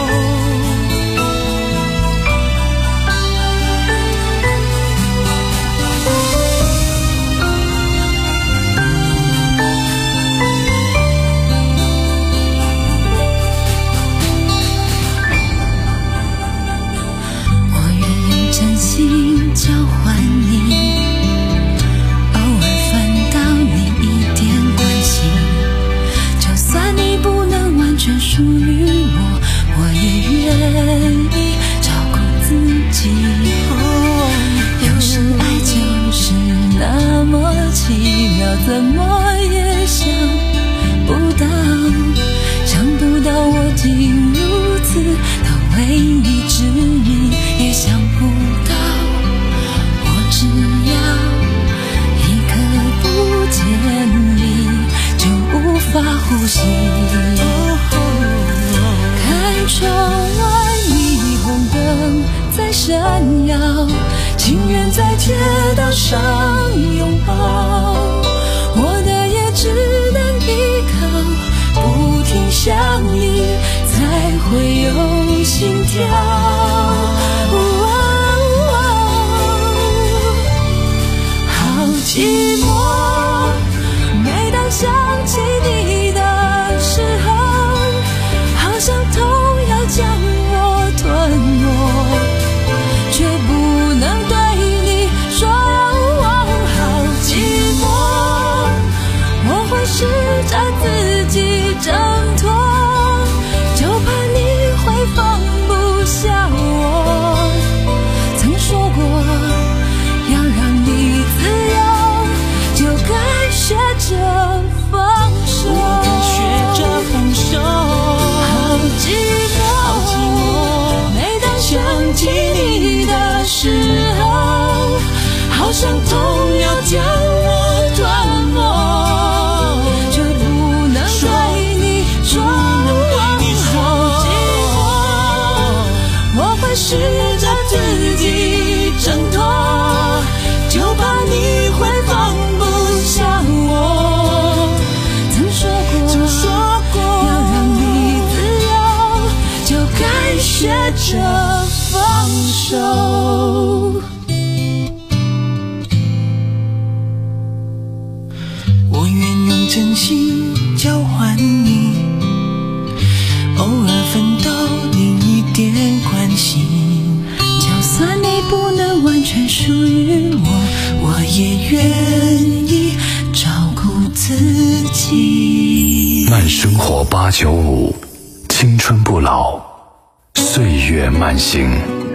交换你，偶尔分到你一点关心，就算你不能完全属于我，我也愿意照顾自己。有时爱就是那么奇妙，怎么也想不到，想不到我竟如此的为你执迷，也想不到只要一刻不见你，就无法呼吸。看窗外霓虹灯在闪耀，情人在街道上拥抱，我的也只能依靠，不停想你才会有心跳。寂寞，每当想起你的时候，好像痛要将我吞没，却不能对你说。好寂寞，我会试着自己挣脱，就怕你会放不下我。曾说过要让你自由，学着放手， 学着放手。 好寂寞， 好寂寞， 每当想起你的时候，好像痛要将我吞没，却不能对你说。好寂寞，我会试着自己挣脱，就怕你会放不下我。曾说过，曾说过，要让你自由，就该学着放手。 我愿用真心交换你，偶尔分到你一点关心， 就算你不能完全属于我，我也愿意照顾自己。 慢生活八九五，青春不老，岁月慢行。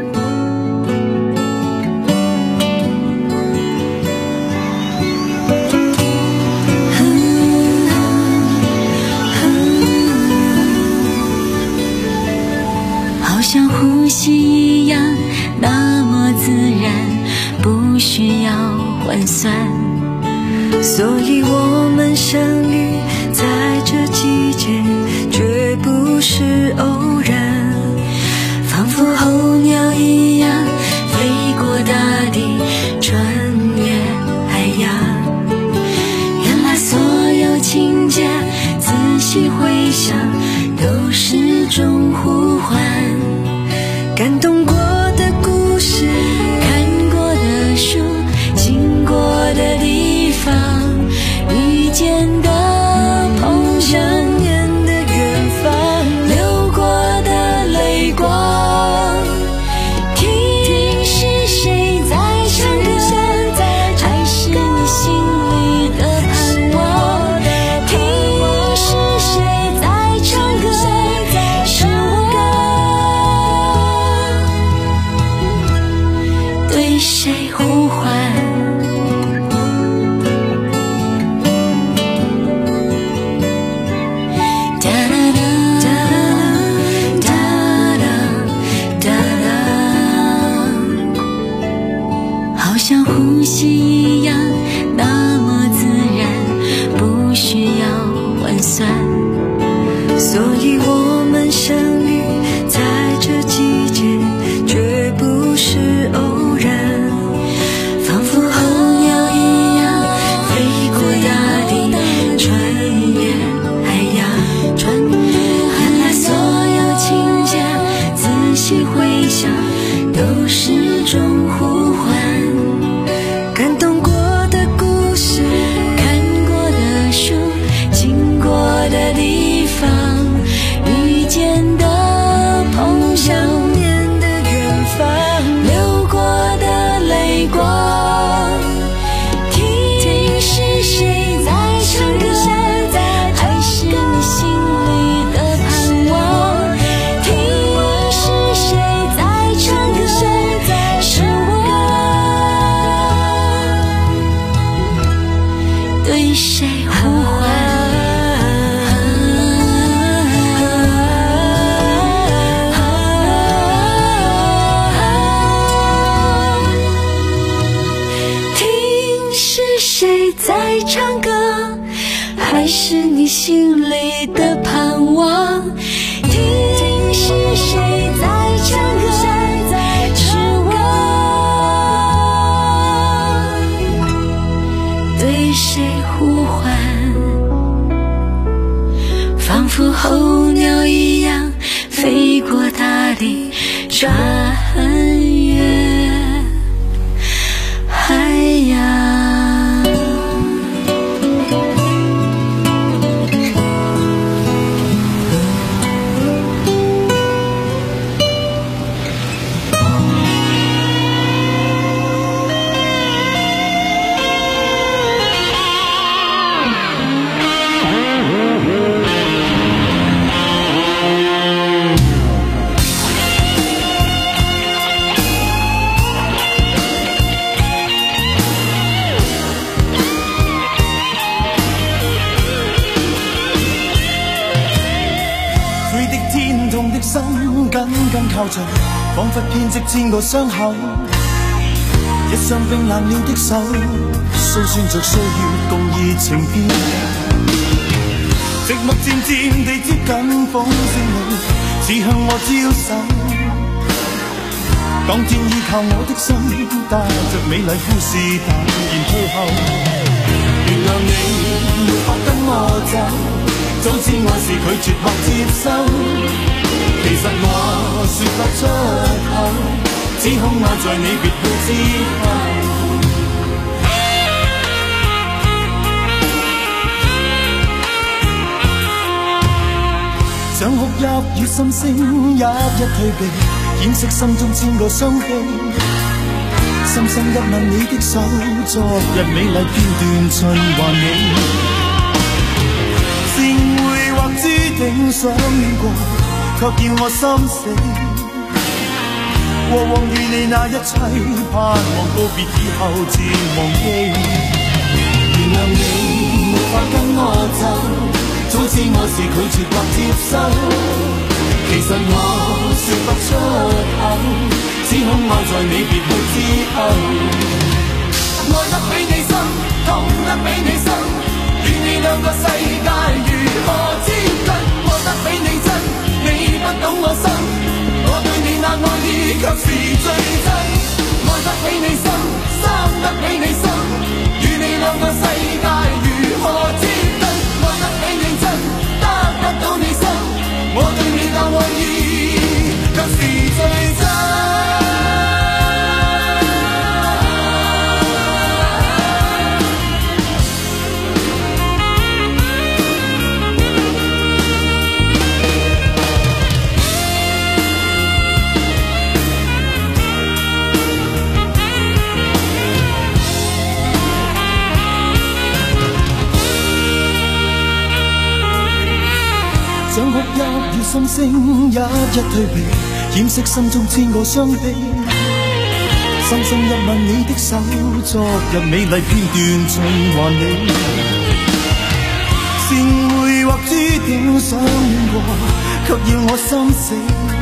好像呼吸一样，那么自然，不需要换算，所以我们相遇在这季节，绝不是偶然，仿佛候鸟一样飞过大地，穿越海洋。原来所有情节仔细回想，都是种呼唤，感动过的故事，看过的书，经过的地方，遇见的碰相念的远方，流散，所以我们相遇在这季节，绝不是偶然。仿佛候鸟一样飞过大地，穿越海洋。原来所有情节，仔细回想，都是种呼唤。感动过的故事，看过的书，经过的地方，遇见的碰想念的远方，流过的泪光。听是谁在唱歌，还是你心里的盼望？听是谁在唱歌，是我对谁呼唤？在唱歌，还是你心里的盼望？听是谁在唱歌，是我对谁呼唤？仿佛候鸟一样飞过大地，穿越海洋。 緊緊靠着，彷彿編織千個傷口。一雙冰冷了的手，訴說着歲月共熱情變。寂寞漸漸地接近風聲裏，似向我招手。當天依靠我的心，帶着美麗故事淡然退後。原諒你沒法跟我走，早知愛是拒絕或接受。其實我說不出口，只恐愛在你別去之後。像哭泣與心聲，一一退避，掩飾心中千個傷悲。深深一吻你的手，昨日美麗片段循環你。善會或注定相戀過，卻叫我心死。過往與你那一切，盼望告別以後漸忘記。原諒你沒法跟我走，早知我是拒絕或接受。其實我說不出口，只恐愛在你別去之後。愛得比你深，痛得比你深，與你兩個世界如何接近？愛得比你真，你不懂我心，我對你那愛意卻是最真。愛得比你深，生得比你深，與你兩個世界如何接近？愛得比你真，得得到你心，我對你那愛意卻是最真。想哭泣與心聲，一一退避，掩飾心中千個傷悲。深深一吻你的手，昨日美麗片段循環你。善會或注定相戀過，卻要我心死。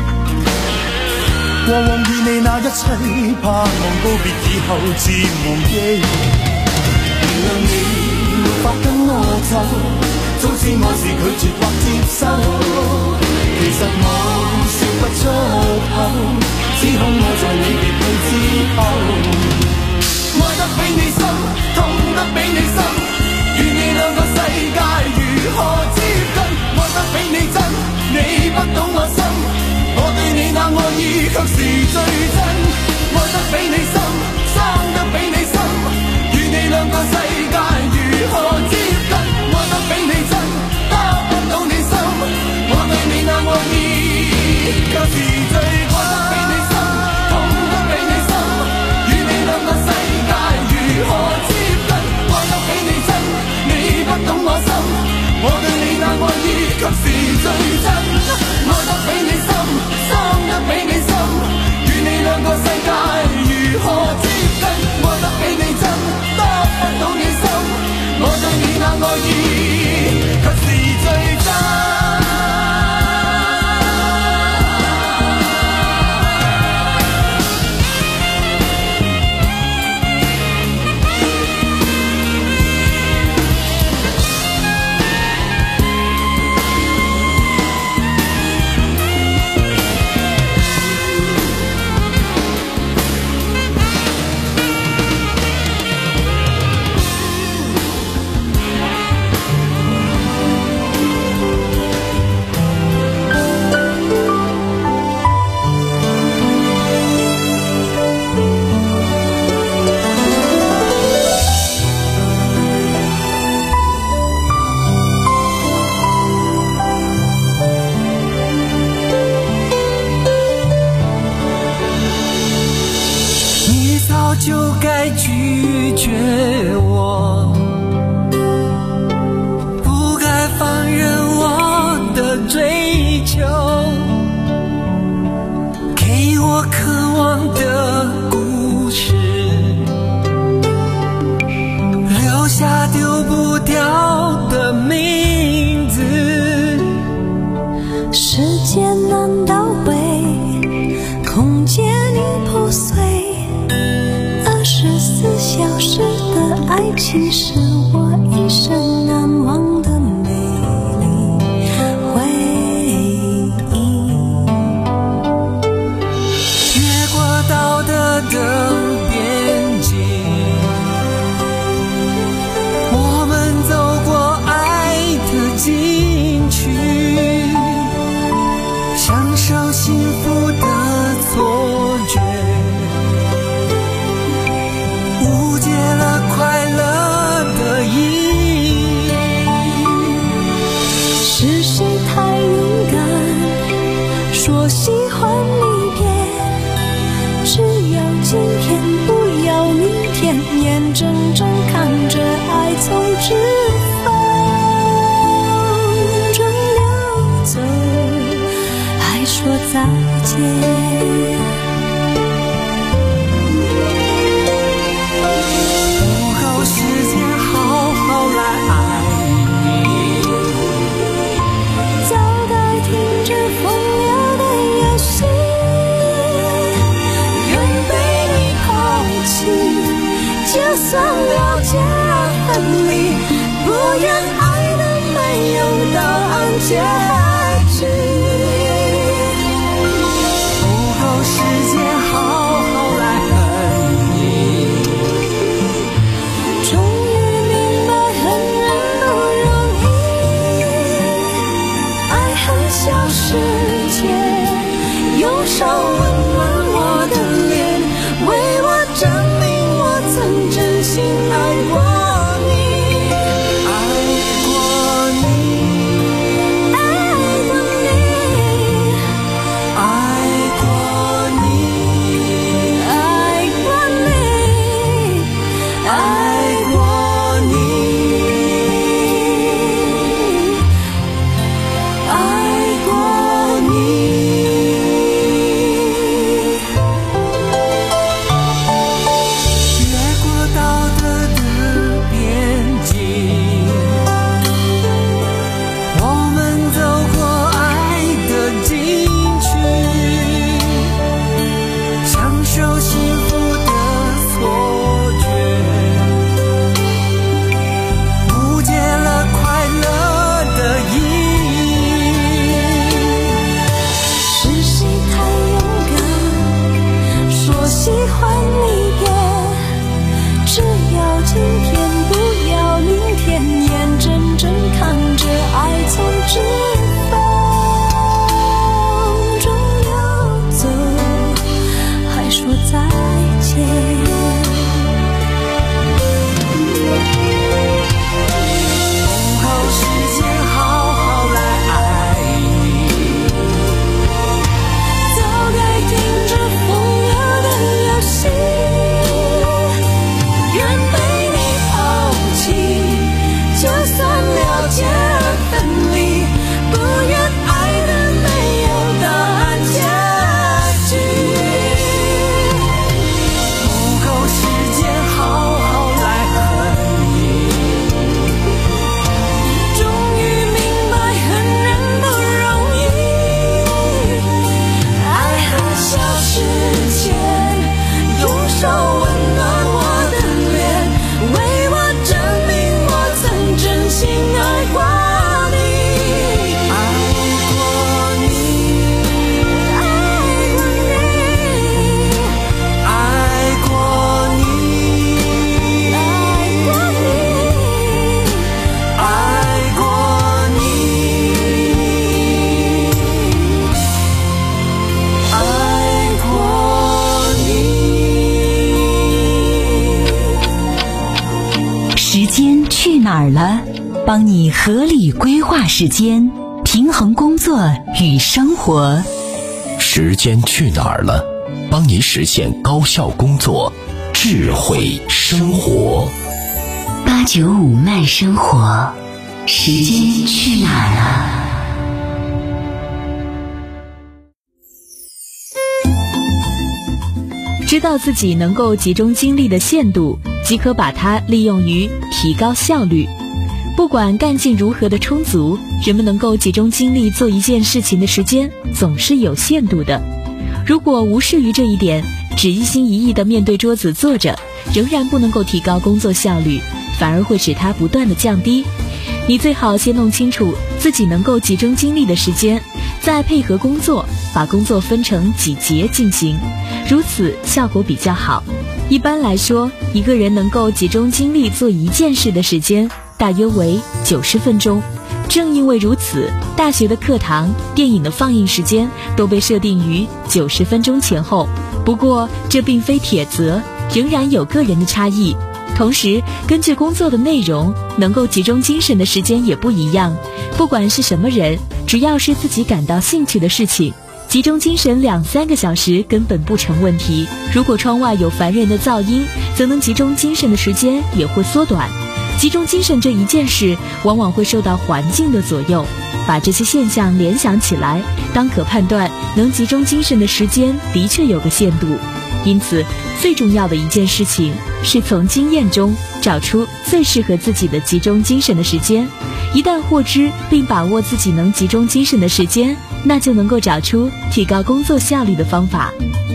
過往與你那一切，盼望告別以後漸忘記。原諒你沒法跟我走， 早知我是拒絕或接受，其實我說不出口，只恐我在你別去之後，愛得比你深，痛得比你深，願你兩個世界如何接近，愛得比你真，你不懂我心，我對你那愛意卻是最真，愛得比你深，生得比你深，願你兩個世界如何接近，愛得比你真，得不到你心，我對你那愛意卻是最真，愛得比你深，痛得比你深，與你兩個世界如何接近，愛得比你真，你不懂我心，我對你那愛意卻是最真，愛得比你深，生得比你深，與你兩個世界如何接近，愛得比你真，得不到你心，我對你那愛意卻是最真。就该拒绝我，不该放任我的追求，给我渴望的故事，留下丢不掉的名字。 时间难倒回，空间已破碎，二十四小时的爱情是我一生难忘的美丽回忆。 越过道德的边境，我们走过爱的禁区，享受幸福的错觉，误解了快乐的意义。 是谁太勇敢，说喜欢离别，只要今天不要明天，眼睁睁看着爱从指缝中流走，还说再见。就算了解分离，不愿爱的没有答案结局。 不够时间好好来恨你， 终于明白恨人不容易，爱恨消失前，用手温暖我的脸，为我证明我曾真心爱过你， 爱过你， 爱帮你合理规划时间，平衡工作与生活。 时间去哪儿了？帮你实现高效工作，智慧生活。 八九五慢生活，时间去哪儿了？ 知道自己能够集中精力的限度，即可把它利用于提高效率。不管干劲如何的充足，人们能够集中精力做一件事情的时间总是有限度的。如果无视于这一点，只一心一意地面对桌子坐着，仍然不能够提高工作效率，反而会使它不断地降低。你最好先弄清楚自己能够集中精力的时间，再配合工作，把工作分成几节进行，如此效果比较好。一般来说，一个人能够集中精力做一件事的时间大约为九十分钟。正因为如此，大学的课堂、电影的放映时间都被设定于九十分钟前后。不过这并非铁则，仍然有个人的差异。同时，根据工作的内容，能够集中精神的时间也不一样。不管是什么人，只要是自己感到兴趣的事情，集中精神两三个小时根本不成问题。如果窗外有烦人的噪音，则能集中精神的时间也会缩短。集中精神这一件事，往往会受到环境的左右。把这些现象联想起来，当可判断能集中精神的时间的确有个限度。因此，最重要的一件事情是从经验中找出最适合自己的集中精神的时间。一旦获知并把握自己能集中精神的时间，那就能够找出提高工作效率的方法。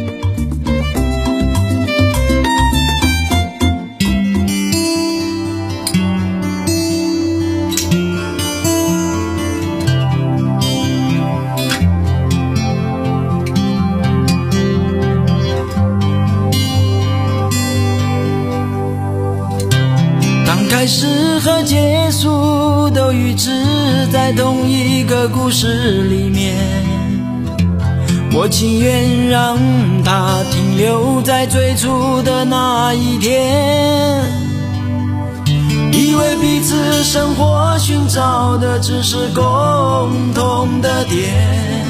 开始和结束都预知在同一个故事里面，我情愿让它停留在最初的那一天，以为彼此生活寻找的只是共同的点，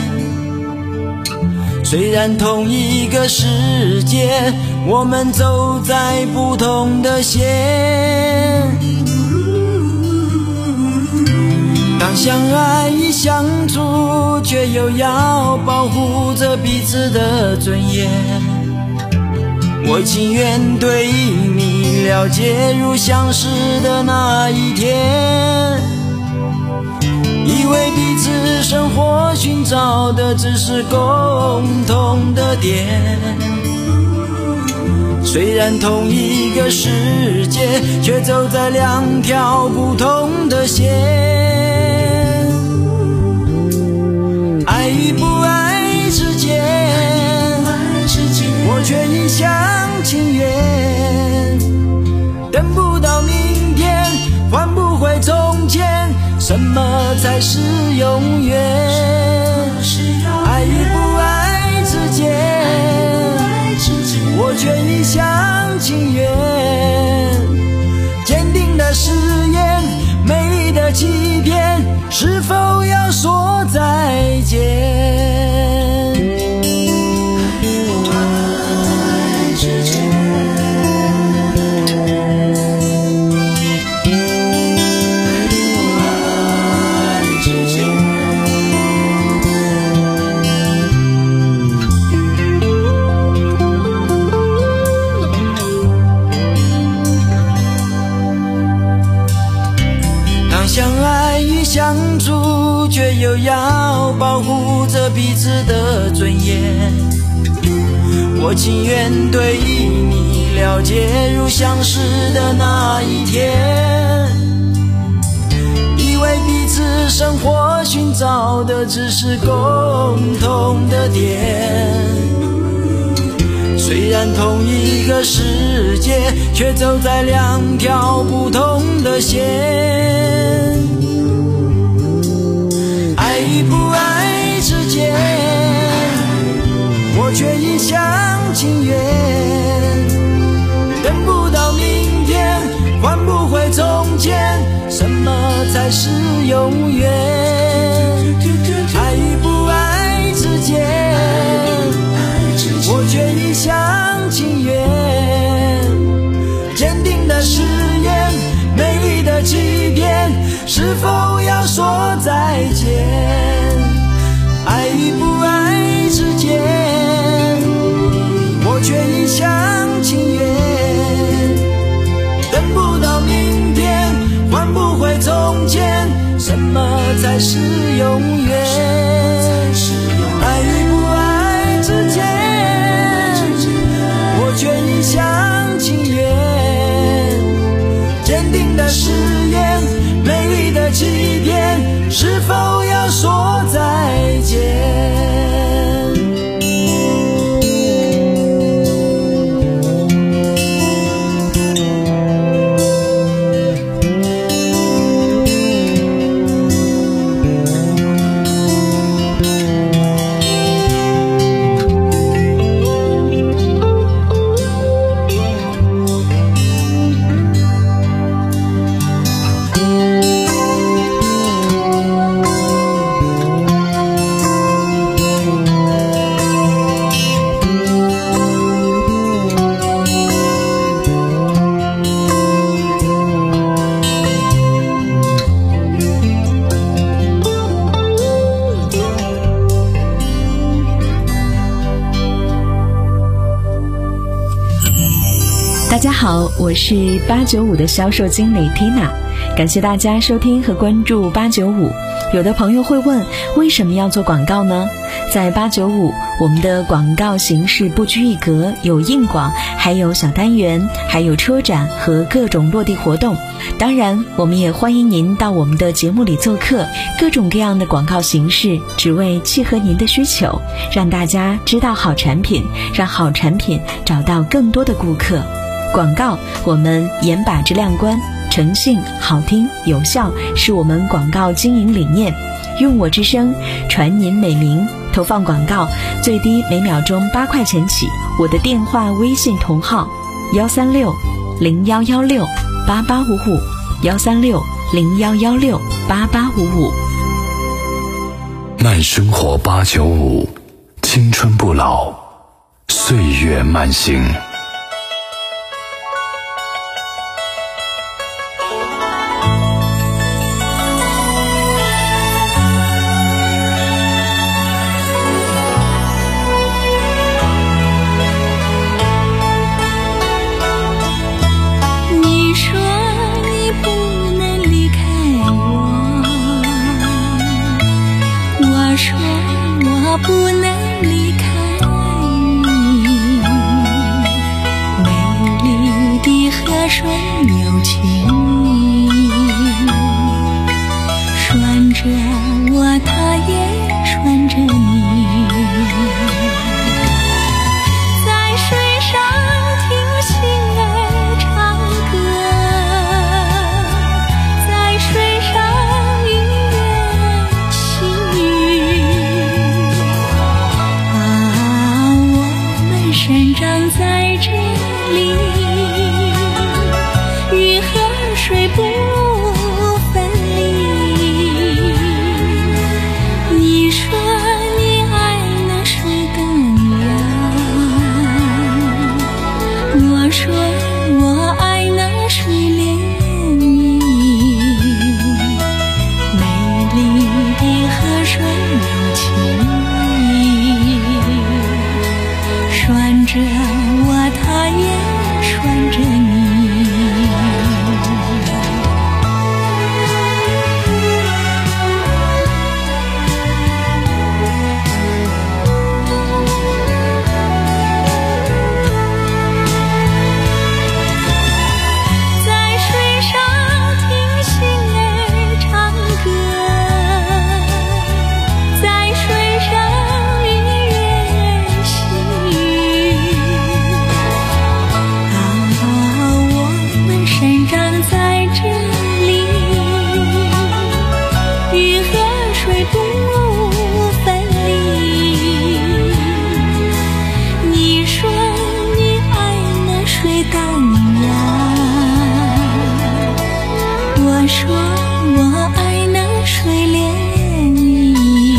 虽然同一个世界，我们走在不同的线。当相爱与相处，却又要保护着彼此的尊严，我情愿对你了解如相识的那一天，以为彼此生活寻找的只是共同的点，虽然同一个世界，却走在两条不同的线。爱与不爱之间，我却一厢情愿，等不到明天，换不回从前，什么才是永远？爱与不爱之间，我却一厢情愿，坚定的誓言，美丽的欺骗，是否要说再见？相爱与相处，却又要保护着彼此的尊严，我情愿对你了解如相识的那一天，以为彼此生活寻找的只是共同的点，虽然同一个世界，却走在两条不同的线。爱与不爱之间，我却一厢情愿，等不到明天，换不回从前，什么才才是永远？爱与不爱之间，我却一厢情愿。坚定的誓言，美丽的起点，是否要说再见？爱与不爱之间，我却一厢情愿。等不到明天，换不回从前，什么才是永远？爱与不爱之间，我却一厢情愿。坚定的誓言，美丽的起点，是否要说再见？ 大家好，我是八九五的销售经理 Tina， 感谢大家收听和关注八九五。有的朋友会问，为什么要做广告呢？在八九五，我们的广告形式不拘一格，有硬广，还有小单元，还有车展和各种落地活动。当然，我们也欢迎您到我们的节目里做客，各种各样的广告形式，只为契合您的需求，让大家知道好产品，让好产品找到更多的顾客。广告，我们严把质量关，诚信、好听、有效是我们广告经营理念。用我之声传您美名，投放广告最低每秒钟八块钱起。我的电话微信同号幺三六零幺幺六八八五五幺三六零幺幺六八八五五。 慢生活八九五，青春不老，岁月慢行。 不能离开你，美丽的河水有情意，拴着我，它也拴着你，在水上听心儿唱歌，在水上音乐细语。生长在这里，与河水不分离。 水涟漪，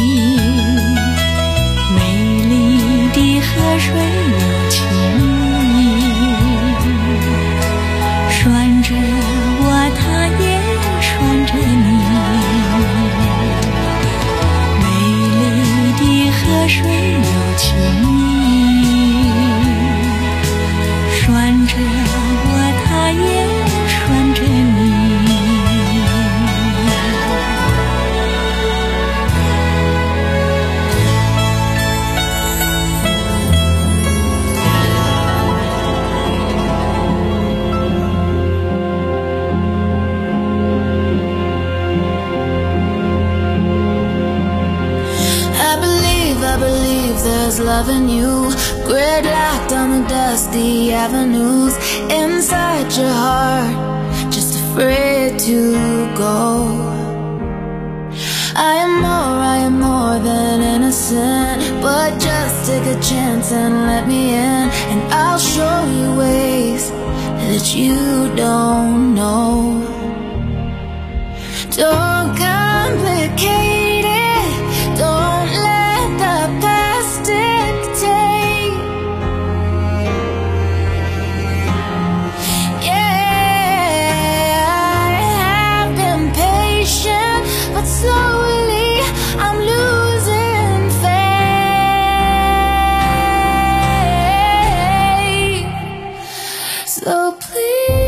美丽的河水有情意，拴着我，它也拴着你。美丽的河水有情意，拴着我，它也拴着你。 There's love in you, gridlocked on the dusty avenues inside your heart, just afraid to go. I am more, I am more than innocent, but just take a chance and let me in, and I'll show you ways that you don't know. Don't complicate it, don't let the past dictate. Yeah, I have been patient, but slowly I'm losing faith. So please,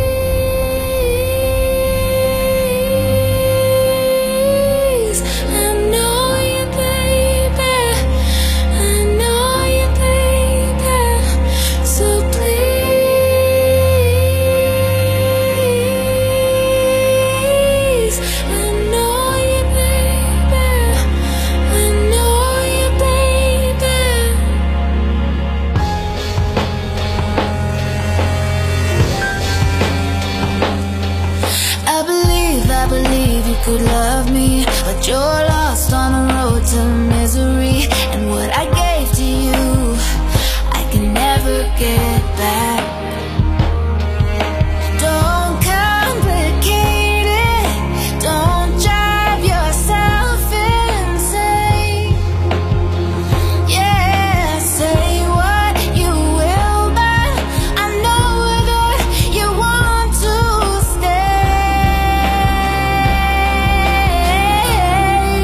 could love me, but you're lost on the road to misery. And what I gave to you, I can never get back. Don't complicate it, don't drive yourself insane. Yeah, say what you will, but I know that you want to stay.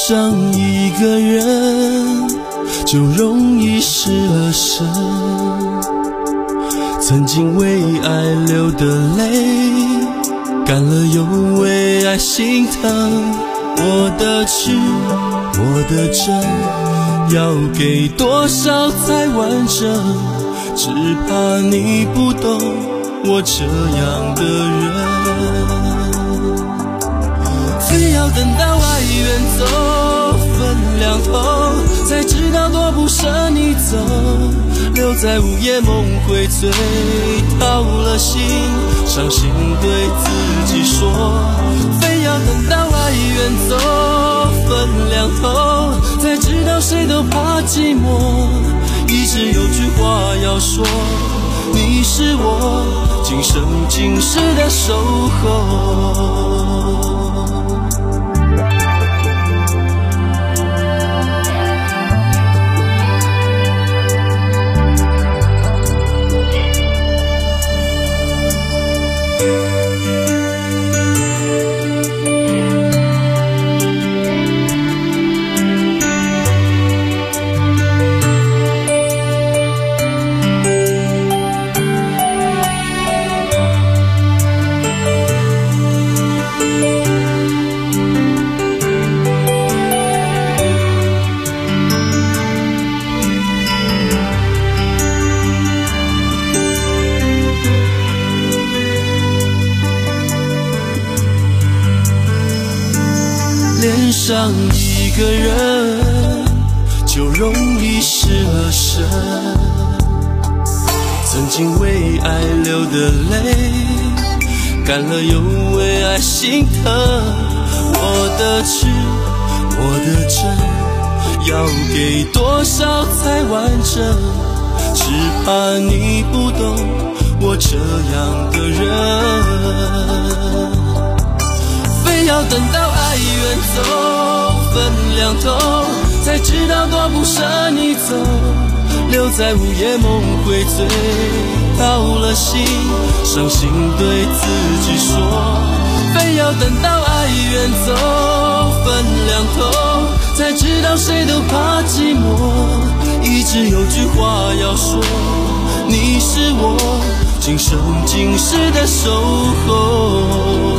上一个人，就容易失了神。曾经为爱流的泪，干了又为爱心疼。我的痴，我的真，要给多少才完整？只怕你不懂我这样的人，非要等到爱远走分两头，才知道多不舍你走，留在午夜梦回醉，掏了心，伤心对自己说，非要等到爱远走分两头，才知道谁都怕寂寞，一直有句话要说，你是我今生今世的守候。恋上一个人，就容易失了神。曾经为爱流的泪，干了又为爱心疼。我的痴，我的真，要给多少才完整？只怕你不懂我这样的人，非要等到爱远走分两头，才知道多不舍你走，留在午夜梦回醉，掏了心，伤心对自己说，非要等到爱远走分两头，才知道谁都怕寂寞，一直有句话要说，你是我今生今世的守候。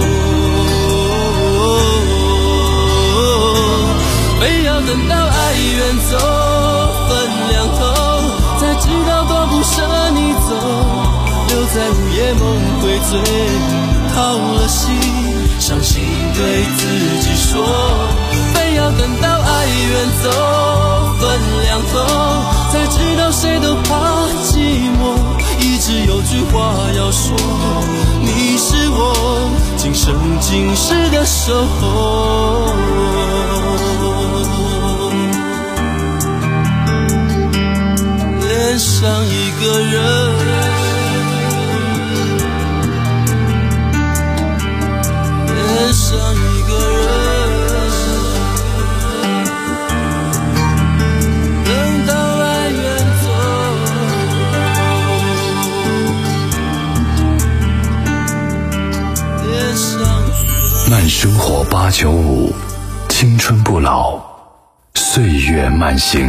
非要等到爱远走分两头，才知道多不舍你走，留在午夜梦回醉，掏了心，伤心对自己说，非要等到爱远走分两头，才知道谁都怕寂寞，一直有句话要说，你是我今生今世的守候。恋上一个人，恋上一个人，等到爱远走。恋上慢生活八九五，青春不老，岁月慢行。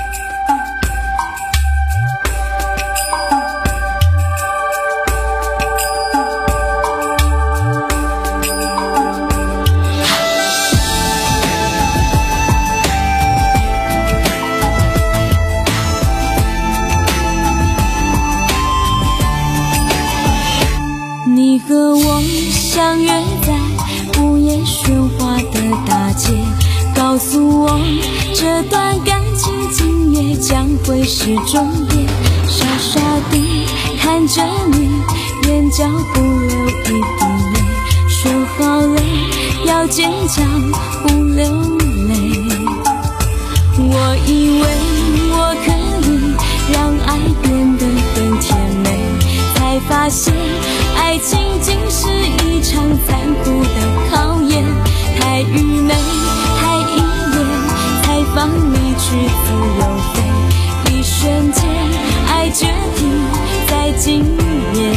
你和我相约在午夜喧哗的大街，告诉我这段感情今夜将会是终点。傻傻地看着你，眼角不流一滴泪，说好了要坚强不流泪。我以为我可以让爱变得更甜美，才发现爱情竟是一场残酷的考验，太愚昧，太依恋，才放你去自由飞。一瞬间，爱决定在今夜。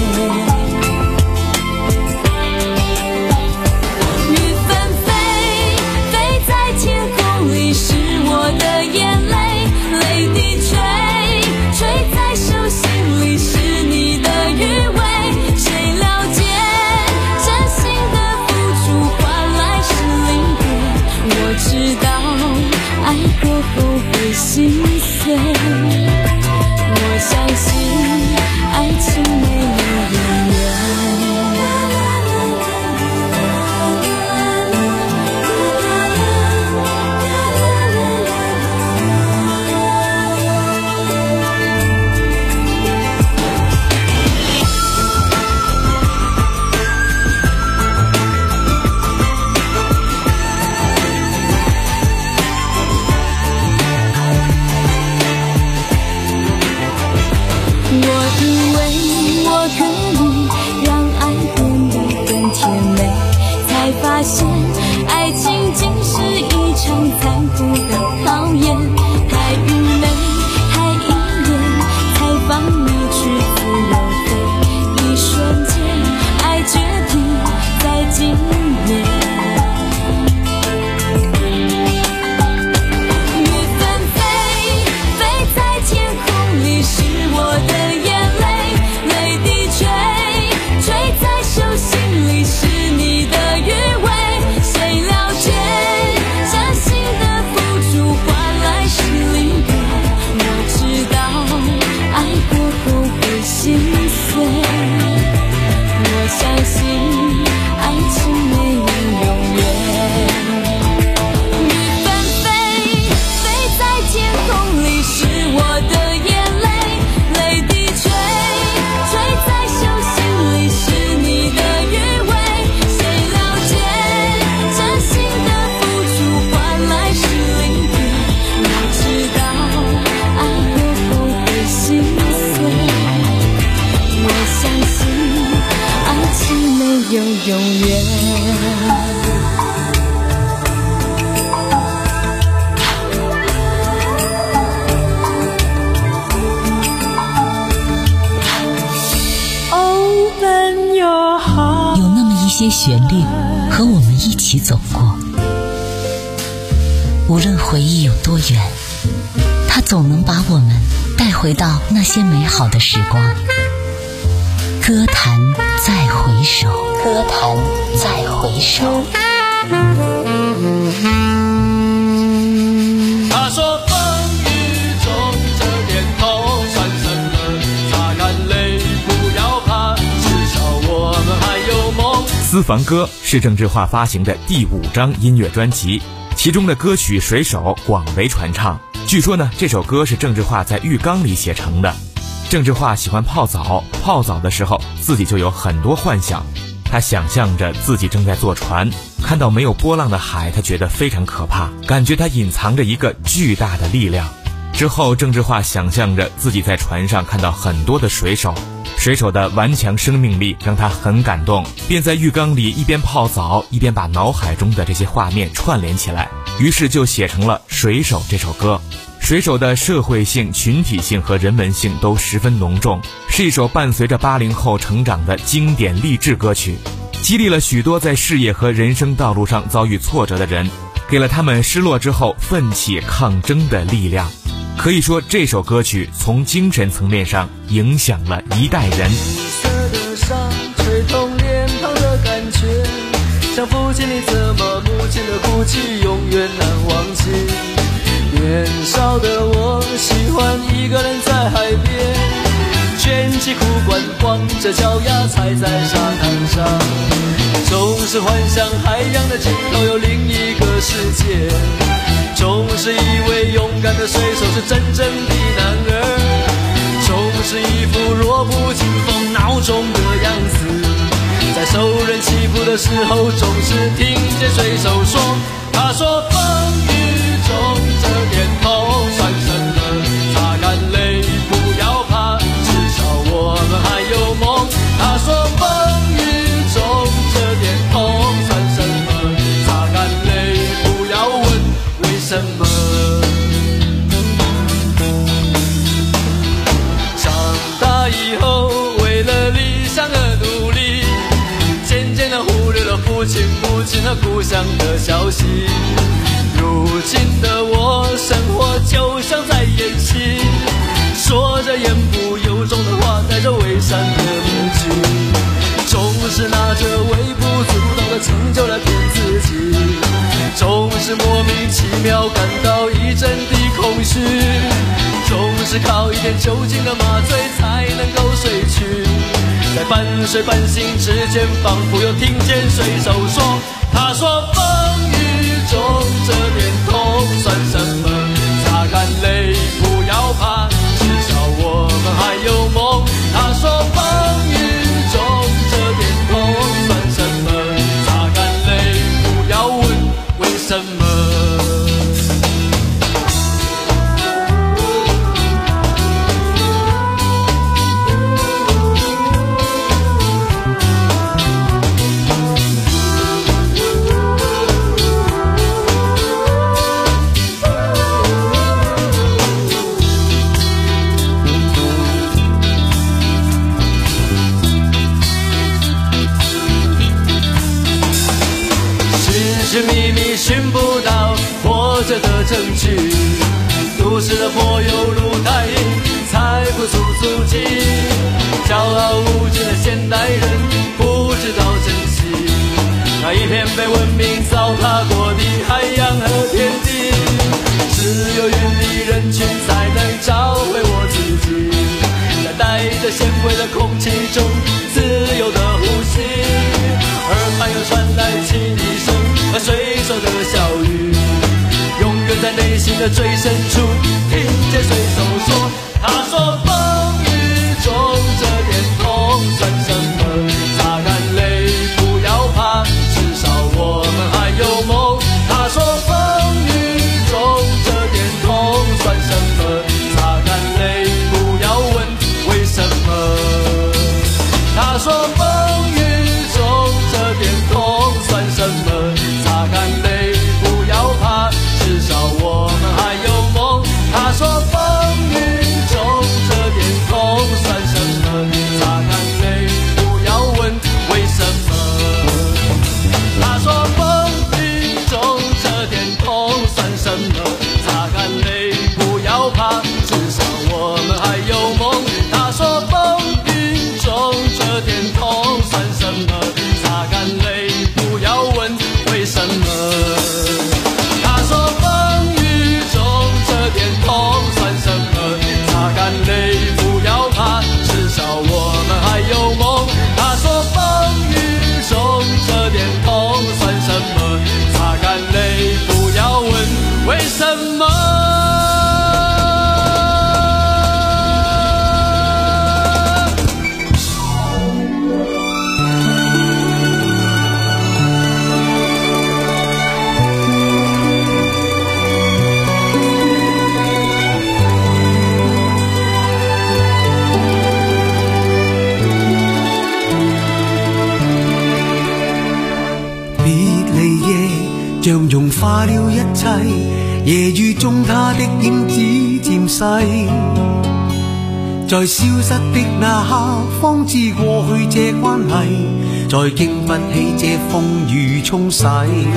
雨纷飞，飞在天爱过后会心碎。我相信爱情没有永远。发现爱情竟是一场残酷的考验，太愚昧，太依恋，才放你去自由飞。一瞬间，爱决定在今夜。雨纷飞，飞在天空里，是我的眼泪，泪滴垂，垂在手心里，是你的余味。谁了解真心的付出换来是离别？我知道爱过后会心碎，我相信爱情没有永远。雨纷飞，飞在天空里，是我的眼泪，泪滴垂，垂在手心里，是你的余味。谁了解真心的付出换来是离别？我知道爱过后会心碎，我相信爱情没有永远。 有那么一些旋律和我们一起走过，无论回忆有多远，它总能把我们带回到那些美好的时光。歌坛再回首，歌坛再回首。 他说风雨中这点痛算什么，擦干泪不要怕，至少我们还有梦。 私房歌是郑智化发行的第五张音乐专辑，其中的歌曲《水手》广为传唱。据说呢，这首歌是郑智化在浴缸里写成的。郑智化喜欢泡澡，泡澡的时候自己就有很多幻想。他想象着自己正在坐船，看到没有波浪的海，他觉得非常可怕，感觉它隐藏着一个巨大的力量。之后郑智化想象着自己在船上看到很多的水手，水手的顽强生命力让他很感动，便在浴缸里一边泡澡一边把脑海中的这些画面串联起来，于是就写成了《水手》这首歌。水手的社会性、群体性和人文性都十分浓重，是一首伴随着八零后成长的经典励志歌曲，激励了许多在事业和人生道路上遭遇挫折的人，给了他们失落之后奋起抗争的力量。可以说，这首歌曲从精神层面上影响了一代人。 色的伤吹痛脸庞的感觉，像父亲的责骂，母亲的哭泣，永远难忘记。年少的我喜欢一个人在海边，卷起裤管，光着脚丫踩在沙滩上，总是幻想海洋的尽头有另一个世界，总是以为勇敢的水手是真正的男儿，总是一副弱不禁风孬种的样子，在受人欺负的时候总是听见水手说，他说风雨中这点痛算什么，擦干泪不要怕，至少我们还有梦。他说风雨中这点痛算什么，擦干泪不要问为什么。长大以后为了理想而努力，渐渐地忽略了父亲母亲和故乡的消息，如今的我生活就像在演戏，说着言不由衷的话，戴着伪善的面具，总是拿着微不足道的成就来骗自己，总是莫名其妙感到一阵的空虚，总是靠一点酒精的麻醉才能够睡去。在半睡半醒之间，仿佛又听见水手说，他说风雨中这点痛算什么，擦干泪不要怕，至少我们还有梦。他说风雨中这点痛算什么，擦干泪不要问为什么。寻觅觅寻不到活着的证据，都市的柏油路太硬，踩不出足迹。骄傲无知的现代人不知道珍惜那一片被文明糟蹋过的海洋和天地。只有远离人群才能找回我自己，在带着纤维的空气中自由的呼吸。耳畔又传来汽笛声和水手的笑语，永远在内心的最深处听见水手说，他说风雨中这点痛算什么，擦干泪不要怕，至少我们还有梦。他说风雨中这点痛算什么，擦干泪不要问为什么。他说风雨中这点痛算什么，擦干泪不要怕，至少我们还有梦。他说风雨中这点痛算什么，擦干泪不要问为什么。他说风雨中这点痛算什么，擦干泪不要怕，至少我们还有梦。他说风雨中这点痛算什么，擦干泪不要问为什么。他说风雨中这点痛算什么，擦干泪不要怕，至少我们还有梦。他说风雨中这点痛算什么，擦干泪不要问为什么。 像融化了一切，夜雨中他的影子漸細，在消失的那刻方知過去這關係，再經不起這風雨沖洗。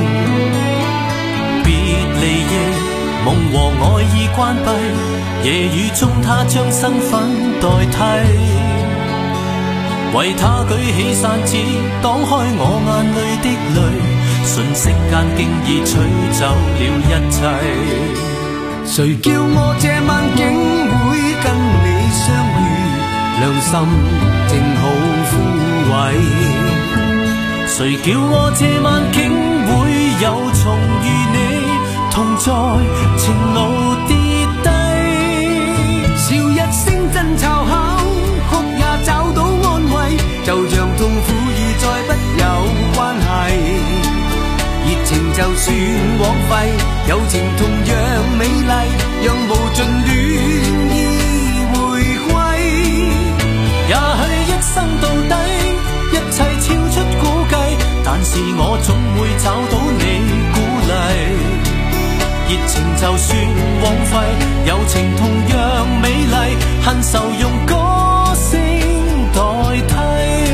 別離夜，夢和愛已關閉，夜雨中他將身份代替，為他舉起傘子擋開我眼淚的淚，瞬息間經已取走了一切。 誰叫我這晚竟會跟你相遇，良心正好枯萎。 誰叫我這晚竟會有重遇你，同在情路跌低。 笑一聲爭吵後，哭也找到安慰，就像痛苦已再不有關係。熱情就算枉費，友情同樣美麗，讓無盡戀意回歸。 也許一生到底，一切超出估計，但是我總會找到你鼓勵。熱情就算枉費，友情同樣美麗，恨愁用歌聲代替。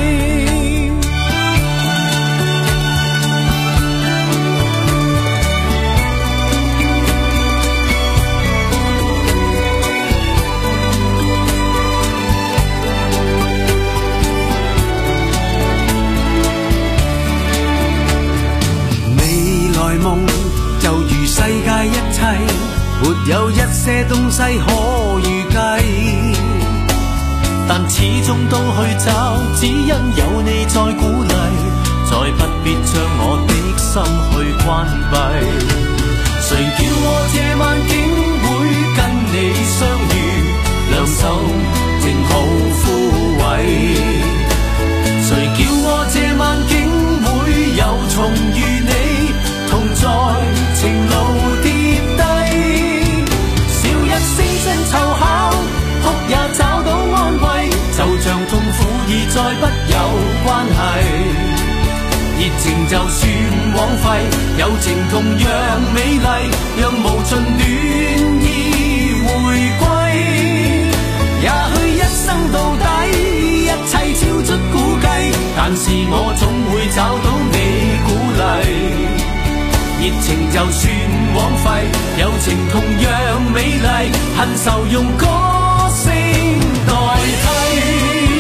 夢就如世界一切， 沒有一些東西可預計，但始終都去找，只因有你在鼓勵，再不必將我的心去關閉。誰叫我這晚竟會跟你相遇，兩手正好枯萎。誰叫我這晚竟會又重遇你，同在情路跌低，笑一聲聲湊巧，哭也找到安慰，就像痛苦已再不有關係。熱情就算枉費，友情同樣美麗，讓無盡暖意回歸。也許一生到底，一切超出估計，但是我總會找到你鼓勵。熱情就算枉費，友情同樣美麗，恨愁用歌聲代替。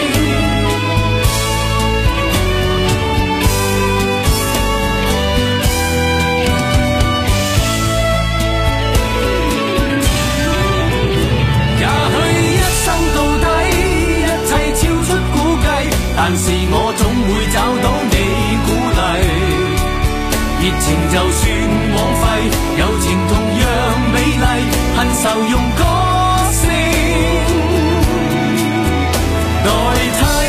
但是我總會找到你鼓勵，熱情就算枉費，友情同樣美麗，恨愁用歌聲代替。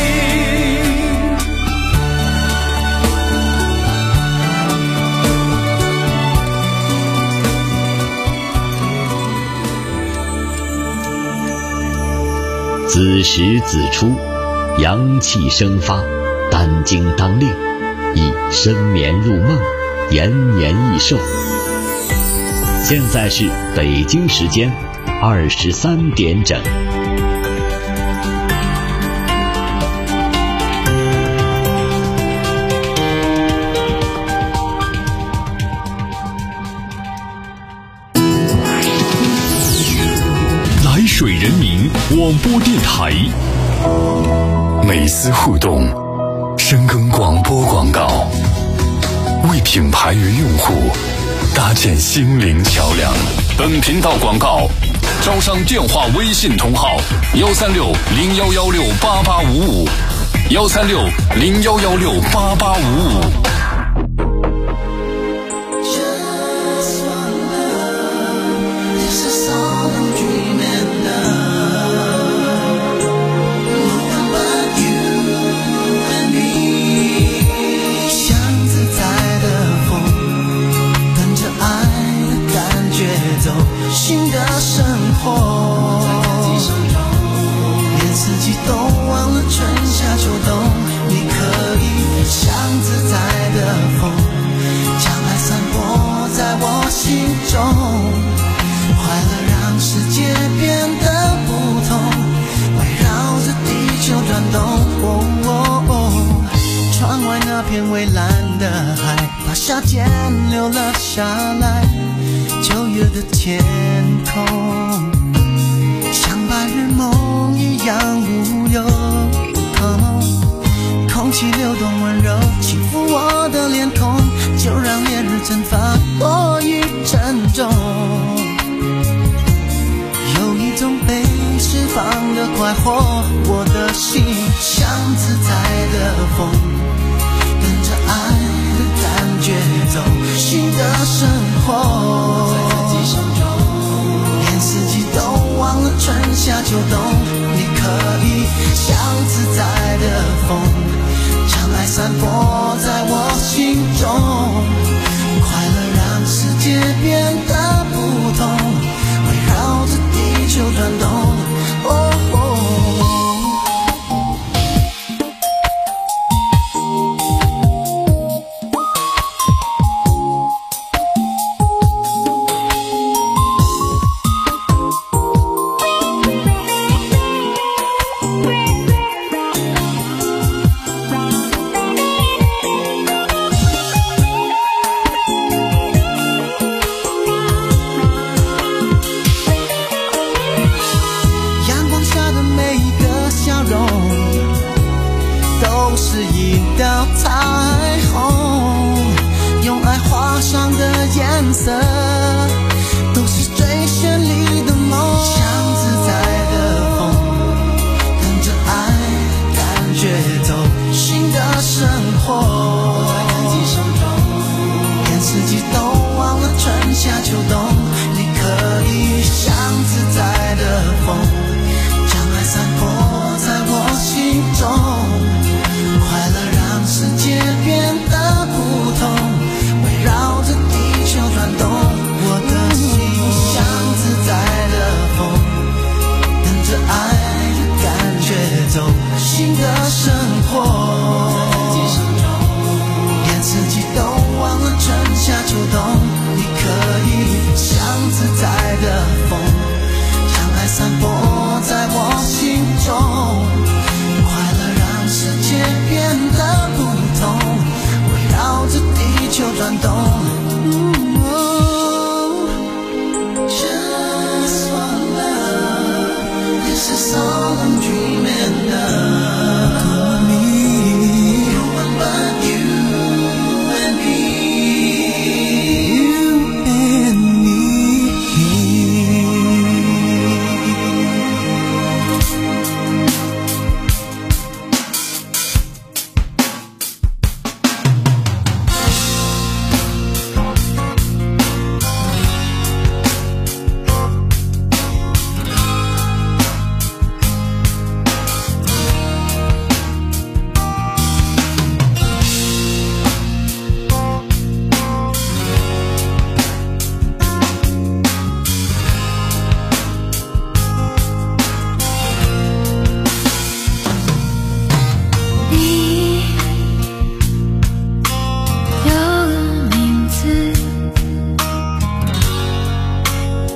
子时子出，阳气生发，胆经当令，宜深眠入梦，延年益寿。现在是北京时间二十三点整。 来水人民广播电台。 美思互动，深耕广播广告，为品牌与用户搭建心灵桥梁。本频道广告招商电话微信同号：幺三六零幺幺六八八五五，幺三六零幺幺六八八五五。 新的生活，连四季都忘了春夏秋冬，你可以像自在的风，将爱散播在我心中，快乐让世界变得不同，围绕着地球转动。哦哦哦，窗外那片蔚蓝的海，把夏天留了下来。九月的天空像白日梦一样无忧，哦，空气流动温柔轻抚我的脸孔，就让烈日蒸发过于沉重，有一种被释放的快活，我的心像自在的风，跟着爱的感觉走新的生活，连四季都忘了春夏秋冬，你可以像自在的风，将爱散播在我心中，快乐让世界变得不同，围绕着地球转动。哦哦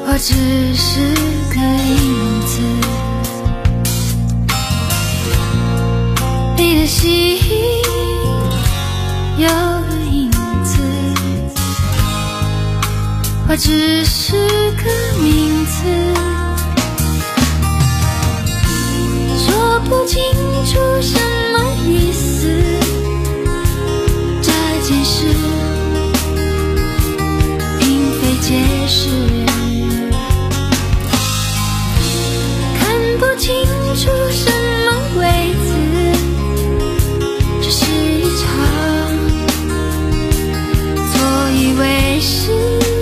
我只是个影子，你的心有个影子，我只是个名字，说不清楚什么意思，这件事并非解释，看不清楚什么位置，这是一场错以为是。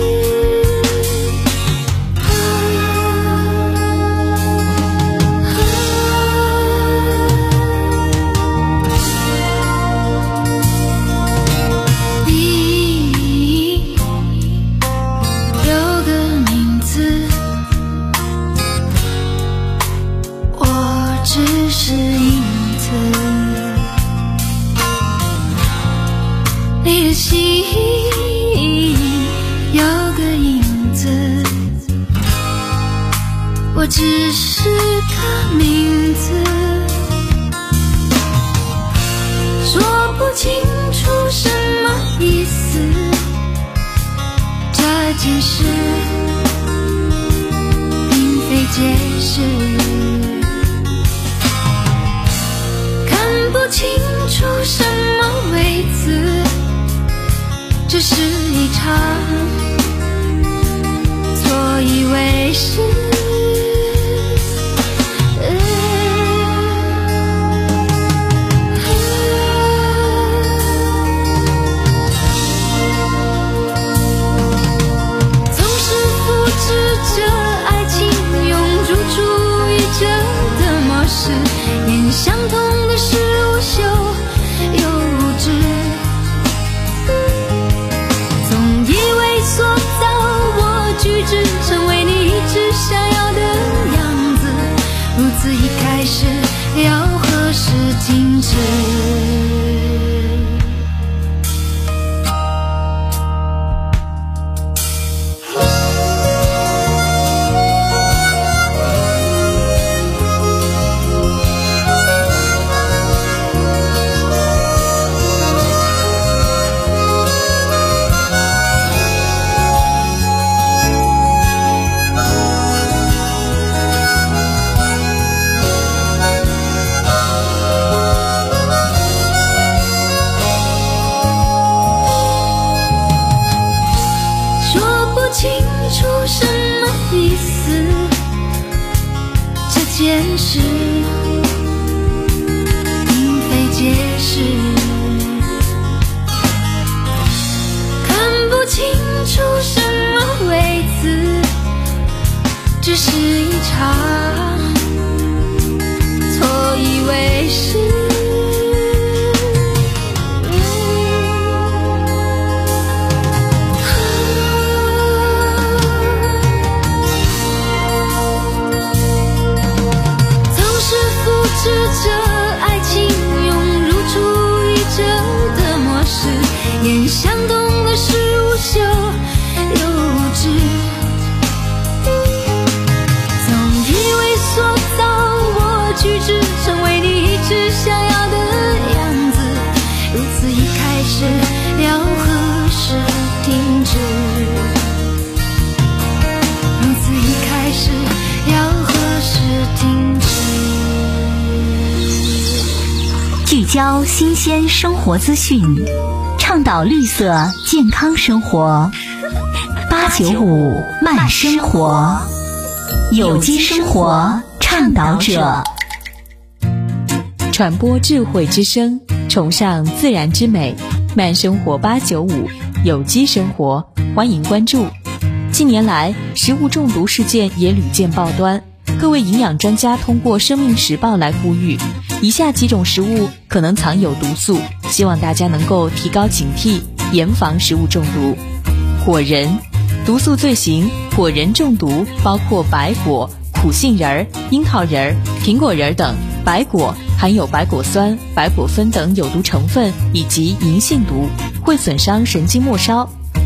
你的心有个影子，我只是个名字，说不清楚什么意思，这件事并非解释，看不清楚什么位置，这是一场错以为是。总是复制着爱情涌入主义者的模式，演相同的事无休又无知，举止成为你一直想要的样子，如此一开始要何时停止？这件事并非解释，看不清楚什么位置，只是一场错以为是。试着爱情涌入主义者的模式，演相同的事无休又无知，总以为塑造我举止成为你一直想要的样子，如此一开始要何时停止？如此一开始要何时停止？ 聚焦新鲜生活资讯，倡导绿色健康生活。八九五慢生活，有机生活倡导者， 传播智慧之声，崇尚自然之美。慢生活八九五，有机生活，欢迎关注。近年来，食物中毒事件也屡见报端。各位营养专家通过《生命时报》来呼吁，以下几种食物可能藏有毒素，希望大家能够提高警惕，严防食物中毒。果仁，毒素罪行，果仁中毒包括白果、苦杏仁、樱桃仁、苹果仁等。白果含有白果酸、白果酚等有毒成分以及银杏毒，会损伤神经末梢。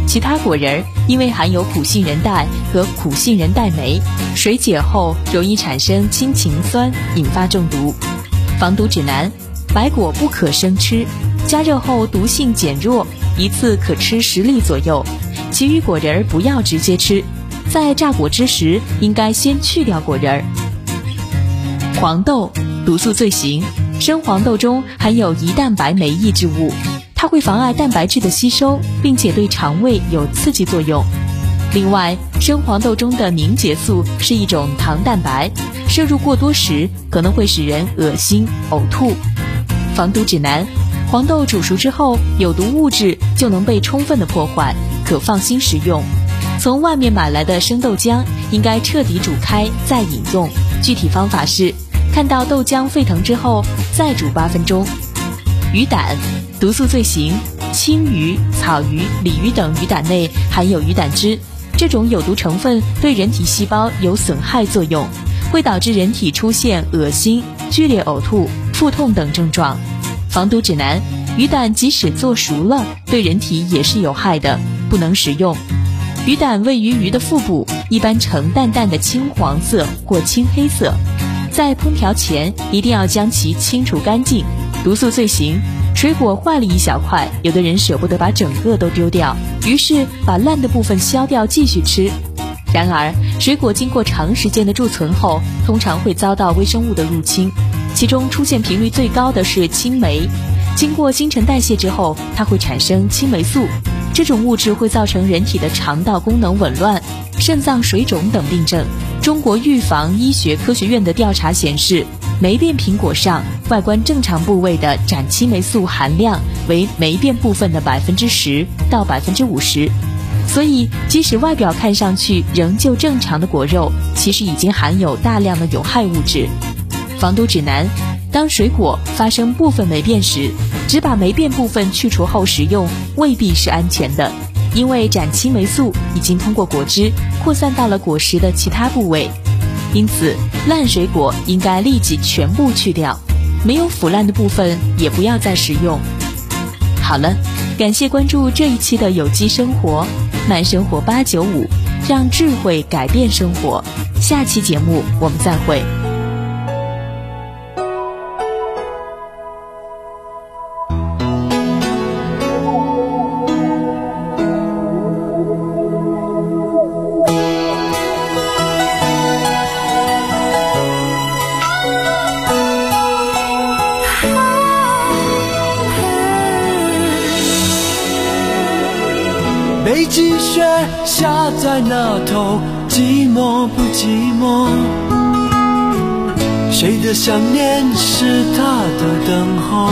其他果仁因为含有苦杏仁代和苦杏仁代酶，水解后容易产生氢氰酸，引发中毒。防毒指南：白果不可生吃，加热后毒性减弱，一次可吃十粒左右。其余果仁不要直接吃，在榨果汁时应该先去掉果仁。黄豆毒素最行，生黄豆中含有胰蛋白酶抑制物，它会妨碍蛋白质的吸收，并且对肠胃有刺激作用。另外，生黄豆中的凝结素是一种糖蛋白，摄入过多时可能会使人恶心、呕吐。防毒指南：黄豆煮熟之后，有毒物质就能被充分的破坏，可放心食用。从外面买来的生豆浆应该彻底煮开再饮用。具体方法是：看到豆浆沸腾之后，再煮八分钟。鱼胆毒素最行，青鱼、草鱼、鲤鱼等鱼胆内含有鱼胆汁，这种有毒成分对人体细胞有损害作用，会导致人体出现恶心、剧烈呕吐、腹痛等症状。防毒指南：鱼胆即使做熟了，对人体也是有害的，不能食用。鱼胆位于鱼的腹部，一般呈淡淡的青黄色或青黑色，在烹调前一定要将其清除干净。毒素最行，水果坏了一小块，有的人舍不得把整个都丢掉，于是把烂的部分削掉继续吃。然而，水果经过长时间的贮存后，通常会遭到微生物的入侵，其中出现频率最高的是青霉。经过新陈代谢之后，它会产生青霉素，这种物质会造成人体的肠道功能紊乱、肾脏水肿等病症。中国预防医学科学院的调查显示，霉变苹果上外观正常部位的展青霉素含量为霉变部分的百分之十到百分之五十，所以即使外表看上去仍旧正常的果肉，其实已经含有大量的有害物质。防毒指南：当水果发生部分霉变时，只把霉变部分去除后食用未必是安全的，因为展青霉素已经通过果汁扩散到了果实的其他部位，因此烂水果应该立即全部去掉，没有腐烂的部分也不要再食用。好了，感谢关注这一期的有机生活，慢生活八九五，让智慧改变生活。下期节目我们再会。 北极雪下在那头，寂寞不寂寞？谁的想念是他的等候？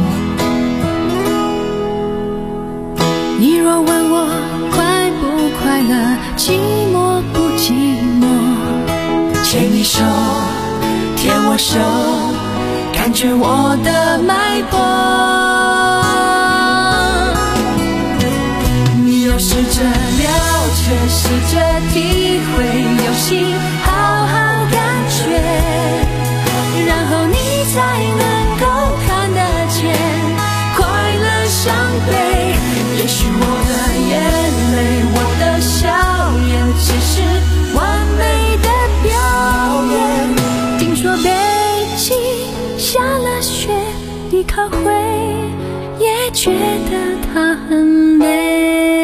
你若问我快不快乐，寂寞不寂寞？ 牵你手， 牵我手，感觉我的脉搏。试着了解，试着体会，用心好好感觉，然后你才能够看得见快乐伤悲。也许我的眼泪，我的笑颜，只是完美的表演。听说北京下了雪，你可会也觉得它很美？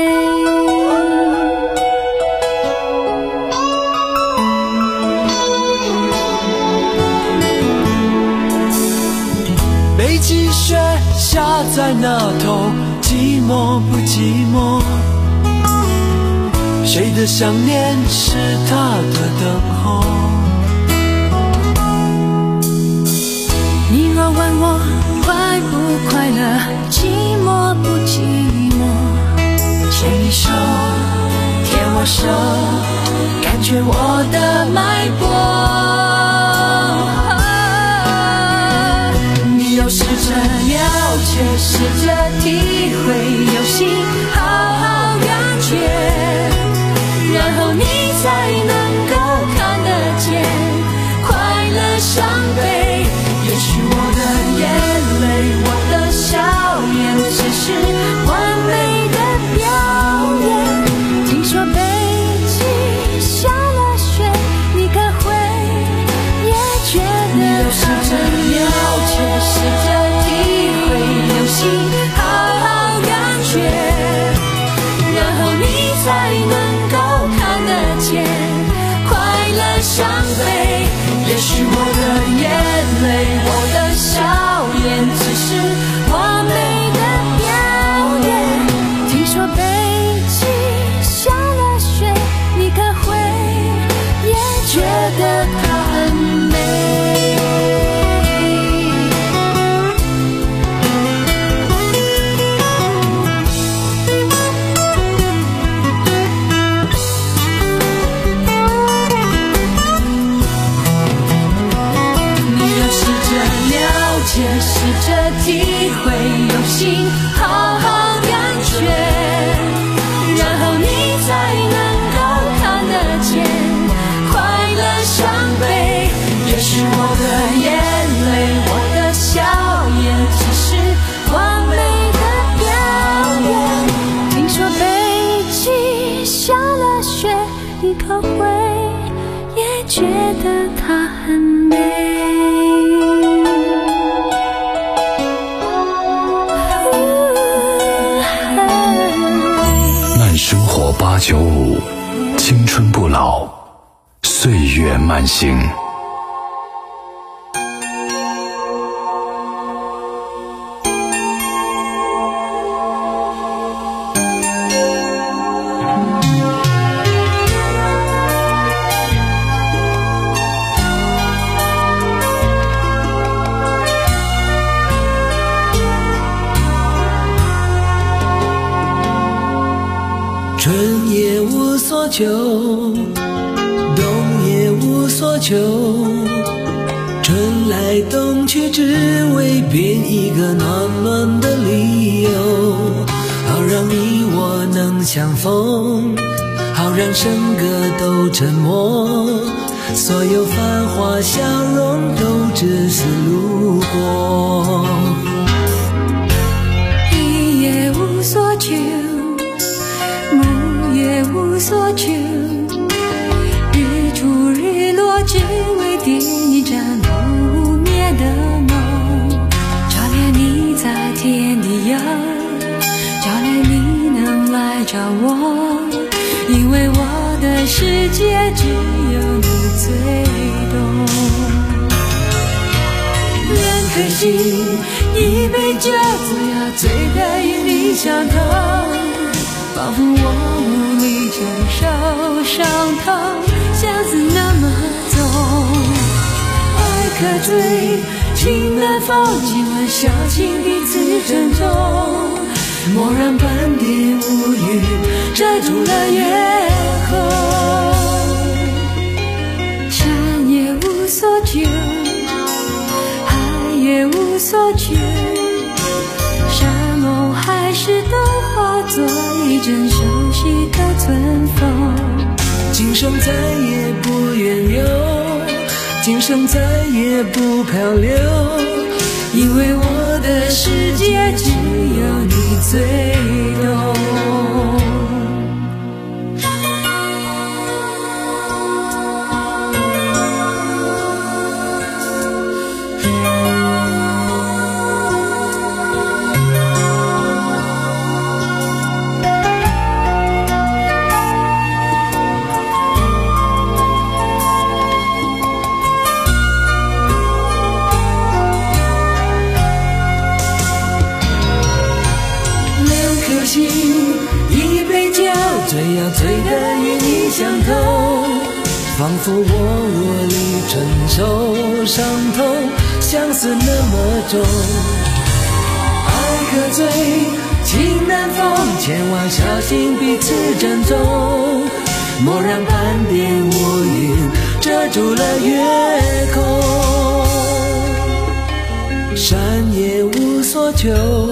北极雪下在那头，寂寞不寂寞？谁的想念是他的等候？ 你若问我快不快乐，寂寞不寂寞？牵你手，牵我手，感觉我的脉搏。你要试着了解，试着体会，用心好好感觉，然后你才能够看得见快乐伤悲。也许我的眼泪，我的笑颜，只是完美的表演。 许我的眼泪，我的笑颜，只是完美的表演。听说北极下了雪，你可会也觉得它很美。试着体会，用心好好感觉，然后你才能够看得见快乐伤悲。也许我的眼泪，我的笑颜，只是完美的表演。听说北极下了雪，你可会也觉得它很美。 生活八九五，青春不老，岁月慢行。 春也无所求，冬也无所求，春来冬去，只为编一个暖暖的理由，好让你我能相逢，好让笙歌都沉默，所有繁华笑容都只是路过。 一夜无所求，也无所求，日出日落只为点一盏不灭的梦，照亮你在天地游，照亮你能来找我，因为我的世界只有你最懂。两颗心，一杯酒，只要醉得与你相同，仿佛我无力承受伤痛，相思那么重。爱可醉，情难放，今晚小心彼此珍重，蓦然半点乌云遮住了月空。山也无所求，海也无所求，山盟海誓都化作一阵熟悉的春风。 今生再也不远游，今生再也不漂流，因为我的世界只有你最懂。一杯酒，醉要醉得与你相同，仿佛我无力承受伤痛，相思那么重。爱可醉，情难放，千万小心彼此珍重，蓦然半点乌云遮住了月空。山也无所求，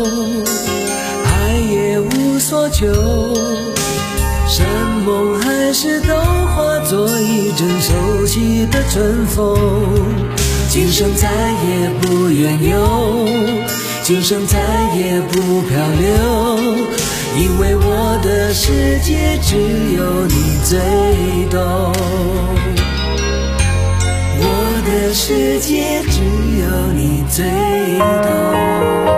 也无所求，山盟海誓都化作一阵熟悉的春风。今生再也不远游，今生再也不漂流，因为我的世界只有你最懂。我的世界只有你最懂。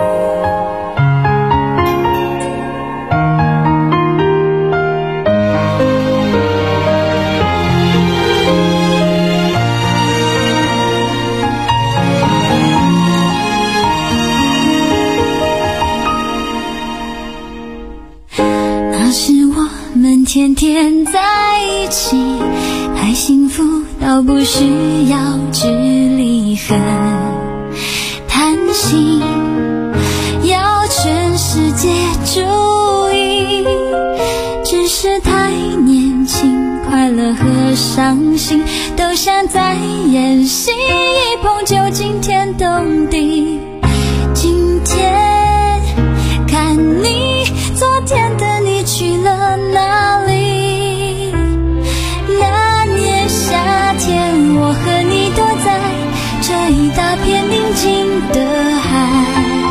天天在一起，太幸福到不需要距离和贪心，要全世界注意，只是太年轻，快乐和伤心都像在演戏，一碰就惊天动地。今天看你，昨天的你去了哪里？那年夏天，我和你躲在这一大片宁静的海，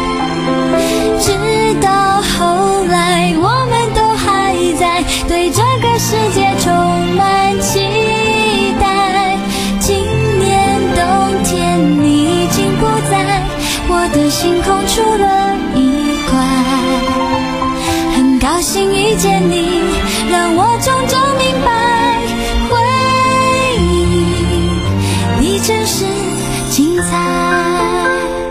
直到后来我们都还在对这个世界充满期待。今年冬天你已经不在我的星空出了一块，很高兴遇见你，让我终究明白，回忆你真是精彩。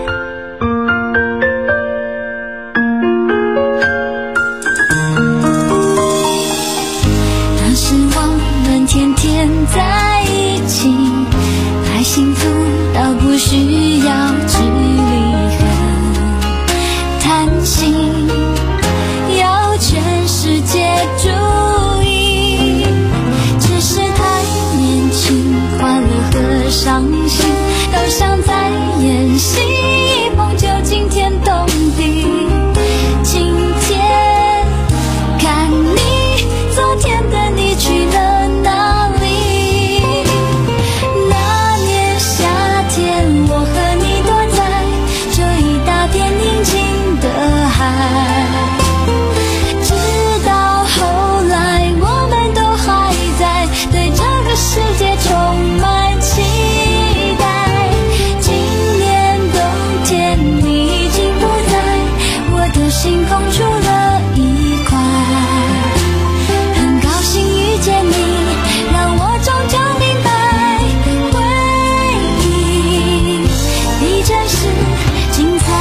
那时我们天天在一起，太幸福到不需要距离和贪心，要全世界注意，只是太年轻，快乐和伤心都像在演戏，一碰就惊天动地。今天看你，昨天的你去了哪里？那年夏天，我和你躲在这一大片宁静的海，直到后来我们都还在对这个世界充满期待。今年冬天你已经不在我的星空出了一块，很高兴遇见你，让我终究明白，回忆你真是精彩。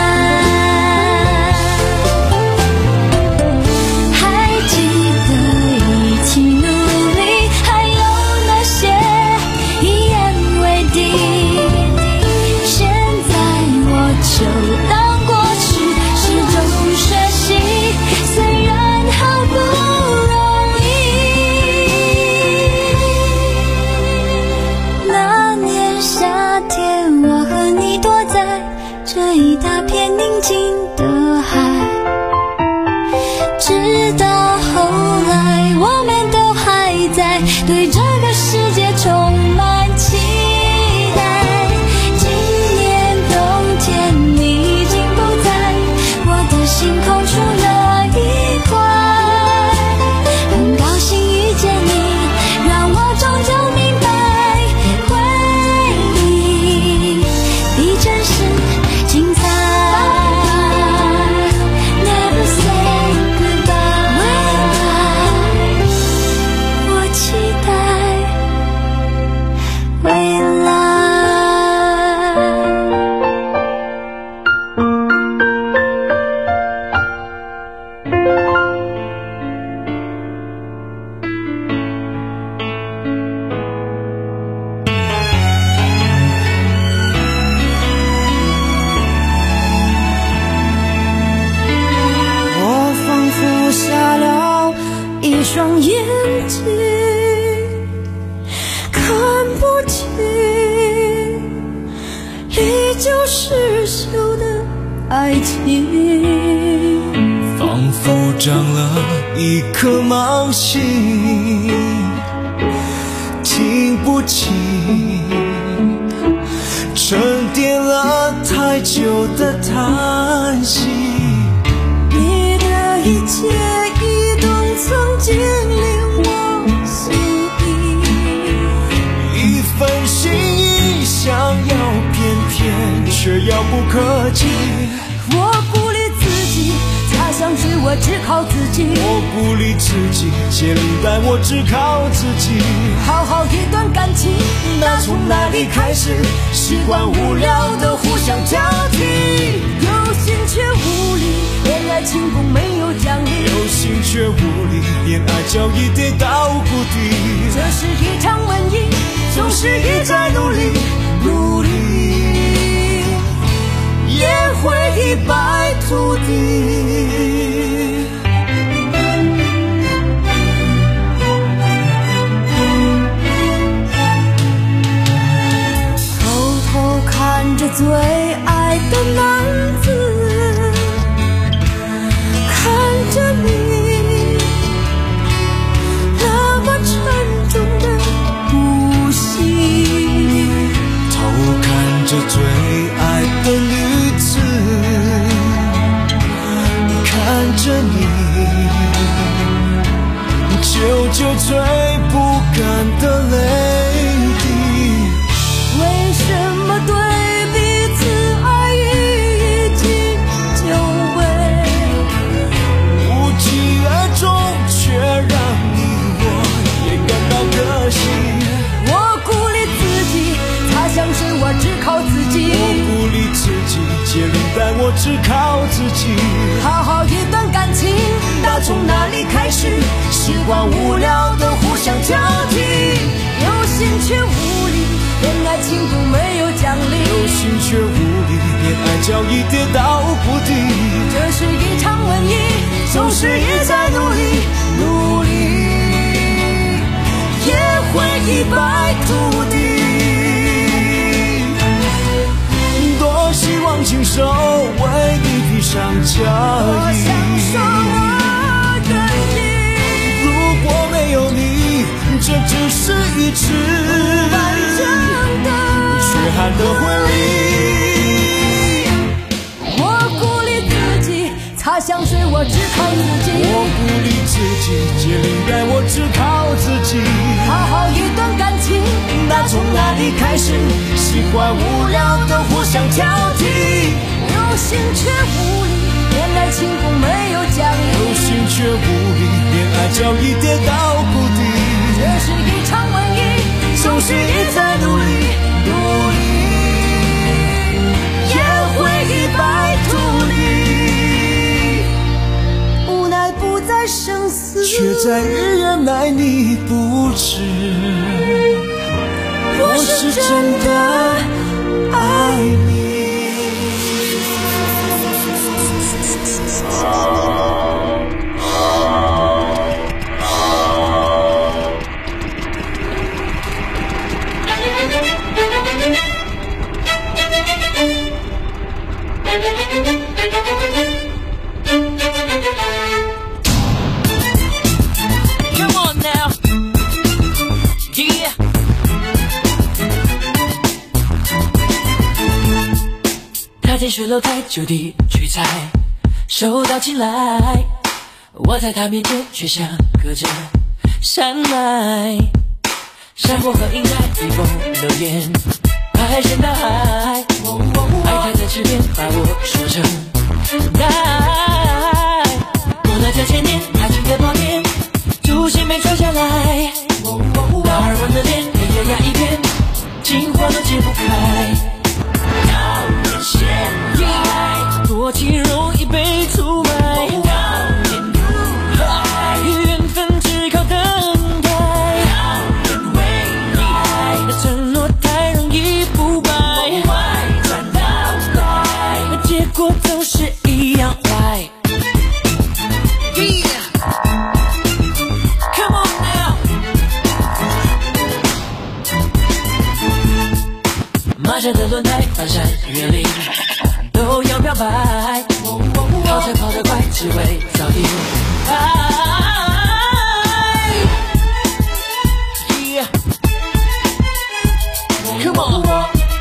还记得一起努力，还有那些一言为定，现在我就当过去是种学习，虽然好不容易。那年夏天，我和你躲在这一大片宁静的海，直到后来我们都还在对这个世界充满期待。今年冬天你已经不在我的星空出了一块，很高兴遇见你，让我终究明白，回忆你真是精彩。Never say goodbye，我期待未来。 我仿佛瞎了一双眼睛，看不清历久失修的爱情， 仿佛长了一颗盲心，听不清沉淀了太久的叹息。 你的一切移动曾经令我心仪， 一份心意想要偏偏却遥不可及。 我孤立自己，他想追我只靠自己， 我孤立自己，接力带我只靠自己。 好好一段感情，那从哪里开始？习惯无聊的互相交替，有心却无力，恋爱情不没有奖励， 有心心却无力，恋爱早已跌到谷底。 这是一场瘟疫，总是一再努力，努力也会一败涂地。偷偷看着最爱的男子，看着你那么沉重的呼吸， 偷看着最爱的女子，看着你久久吹不干的泪滴。 为什么对彼此爱意已经久违， 无疾而终，却让你我也感到可惜。 我鼓励自己，擦香水我只靠自己， 我鼓励自己，解领带我只靠自己。 好好一段感情，打从哪里开始？时光无聊的互相交替，有心却无力，连爱情都没有奖励。 有心却无力，恋爱早已跌到谷底。 这是一场瘟疫，总是一再努力，努力也会一败涂地。 多希望亲手为你披上嫁我衣， 想说我愿意， 如果没有你，这只是一次不完整的缺憾的婚礼。 我鼓励自己，擦香水我只靠自己， 我鼓励自己，解领带我只靠自己。 好好一段感情， 那从哪里开始？喜欢无聊的互相挑剔， 有心却无力，连爱情都没有奖励。 有心却无力，恋爱早已跌到谷底。 这是一场瘟疫，总是一再努力，努力也会一败涂地。无奈不再生死， 却在于原来你不知，我是真的爱你。 Come on now, yeah. 他在水楼台就地取材，受到青睐。我在他面前却像隔着山脉，山坡和云彩，避风流言，排山倒海。爱他在池边把我说成爱，过了这千年，爱情的泡面，朱熹没传下来。达尔文的脸，黑压压一片，情话都解不开。现在多情容易被出卖，缘分只靠等待，承诺太容易腐败，结果都是一样坏。Come on now， 马车的轮胎翻山越岭都要表白，跑车跑得快，只为早点爱。Yeah. Come on.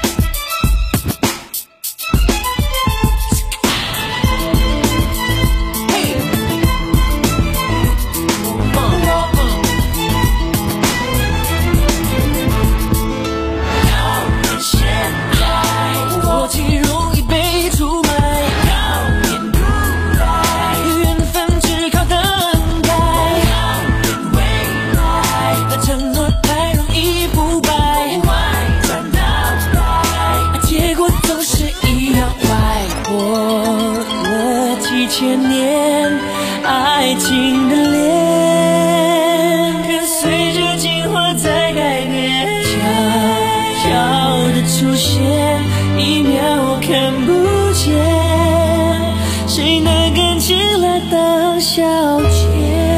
Hey. Uh, uh. 多情容易被出卖，缘分只靠等待，承诺太容易腐败， 出现，一秒看不见，谁能跟进来当小姐？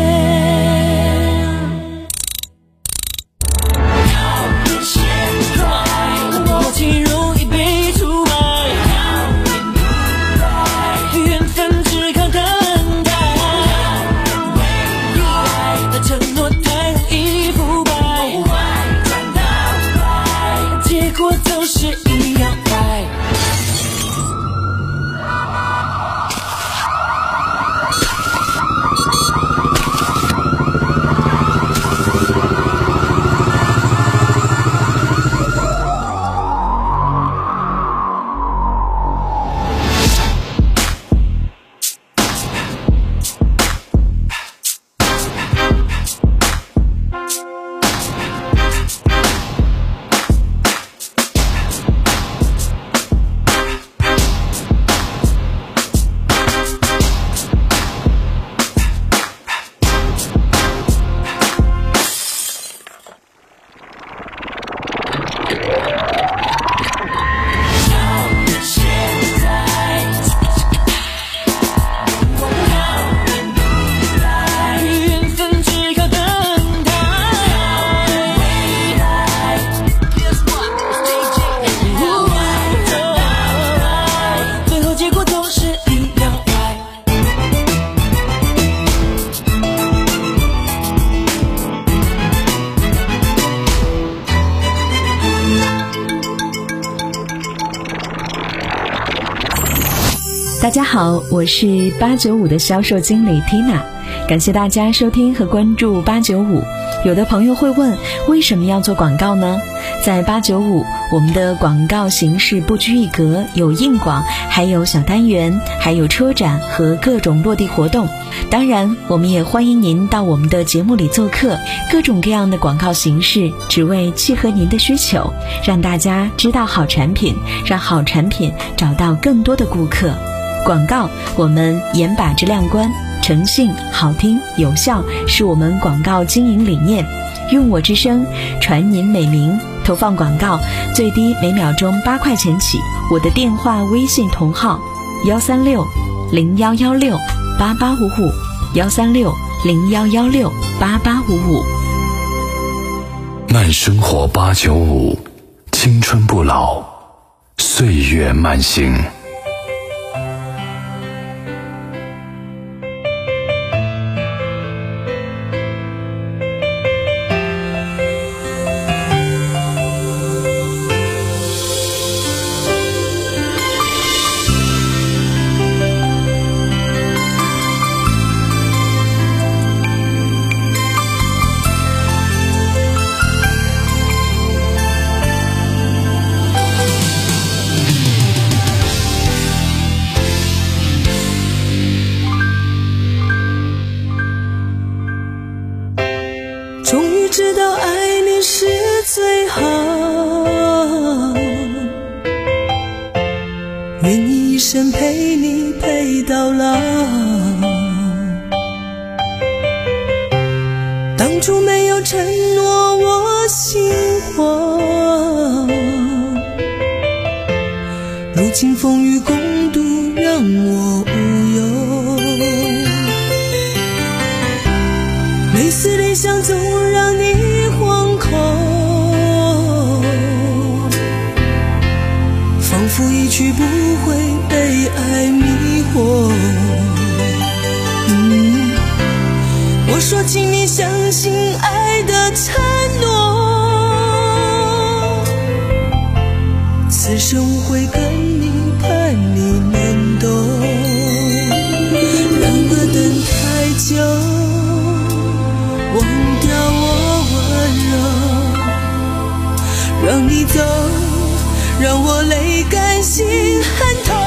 大家好，我是八九五的销售经理 Tina， 感谢大家收听和关注八九五。有的朋友会问，为什么要做广告呢？在八九五，我们的广告形式不拘一格，有硬广，还有小单元，还有车展和各种落地活动。当然，我们也欢迎您到我们的节目里做客，各种各样的广告形式，只为契合您的需求，让大家知道好产品，让好产品找到更多的顾客。广告，我们严把质量关，诚信、好听、有效是我们广告经营理念。用我之声传您美名，投放广告最低每秒钟八块钱起。我的电话、微信同号幺三六零幺幺六八八五五，幺三六零幺幺六八八五五。 慢生活八九五，青春不老，岁月慢行。 终于知道爱你是最好，愿意一生陪你陪到老。当初没有承诺我心慌，如今风雨共度让我无忧。类似理想总让你惶恐，仿佛一去不回被爱迷惑。嗯，我说请你相信爱的承诺，此生我会跟你看你能懂。然而等太久，忘掉我温柔，让你走，让我泪干心很痛。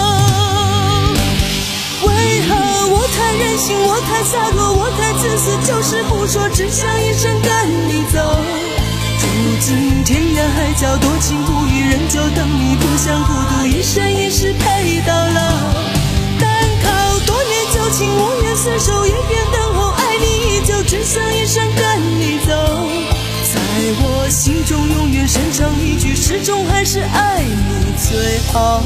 为何我太任性，我太洒脱，我太自私，就是不说，只想一生跟你走。如今天涯海角，多情不渝，仍旧等你，不想孤独，一生一世陪到老。单靠多年旧情，无缘厮守，一边等候，爱你依旧，只想一生跟你走。在我心中永远深藏一句，是始终还是爱你最好。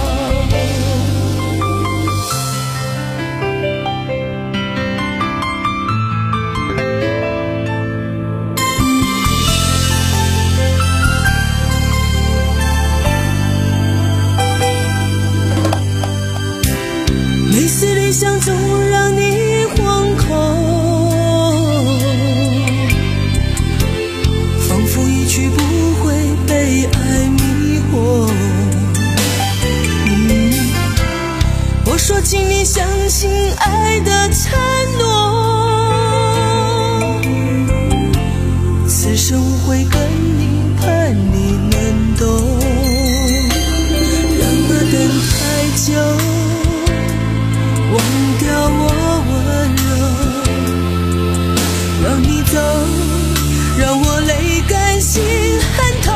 类似理想总让你惶恐，仿佛一去不会被爱迷惑。嗯，我说请你相信爱的承诺，此生我会跟你，盼你能懂。然而等太久，忘掉我温柔，让你走，让我泪干心很痛。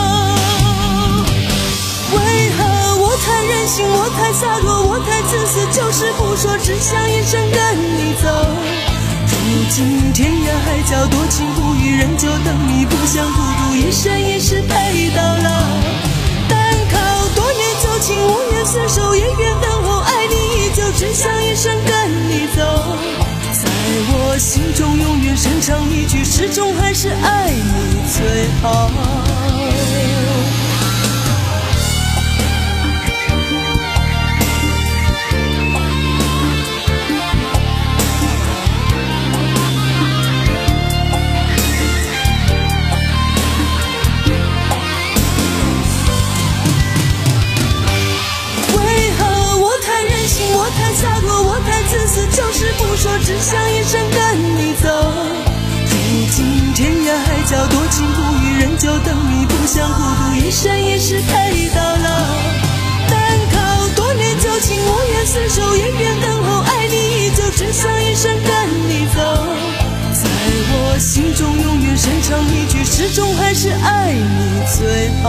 为何我太任性，我太洒脱，我太自私，就是不说，只想一生跟你走。如今天涯海角，多情不渝，仍旧等你，不想孤独，一生一世陪到老。单靠多年旧情，无缘厮守，也愿等候爱你，就只想一生跟你走，在我心中永远深唱一句，始终还是爱你最好。就是不说，只想一生跟你走。如今天涯海角，多情不渝，仍旧等你，不想孤独，一生一世陪到老。单靠多年旧情，无缘厮守，也愿等候爱你，就只想一生跟你走。在我心中永远深唱一句，始终还是爱你最好。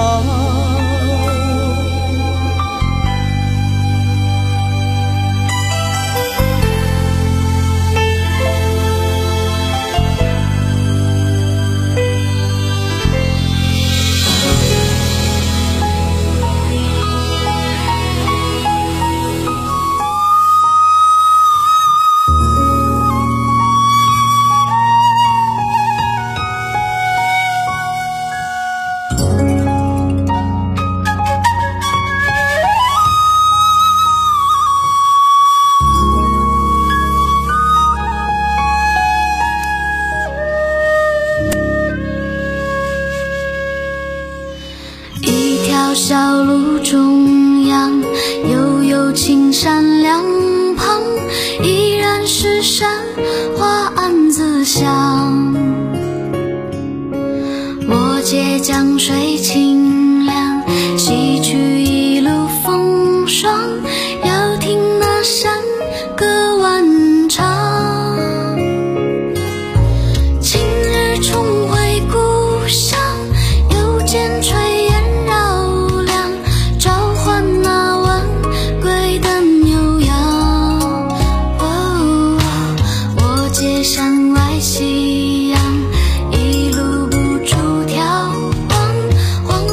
小路中央，悠悠青山两旁，依然是山花暗自香。我借江水清凉，洗去一路风霜，要听那山歌万唱。今日重回故乡，又见炊烟夕阳一路不住眺望，黄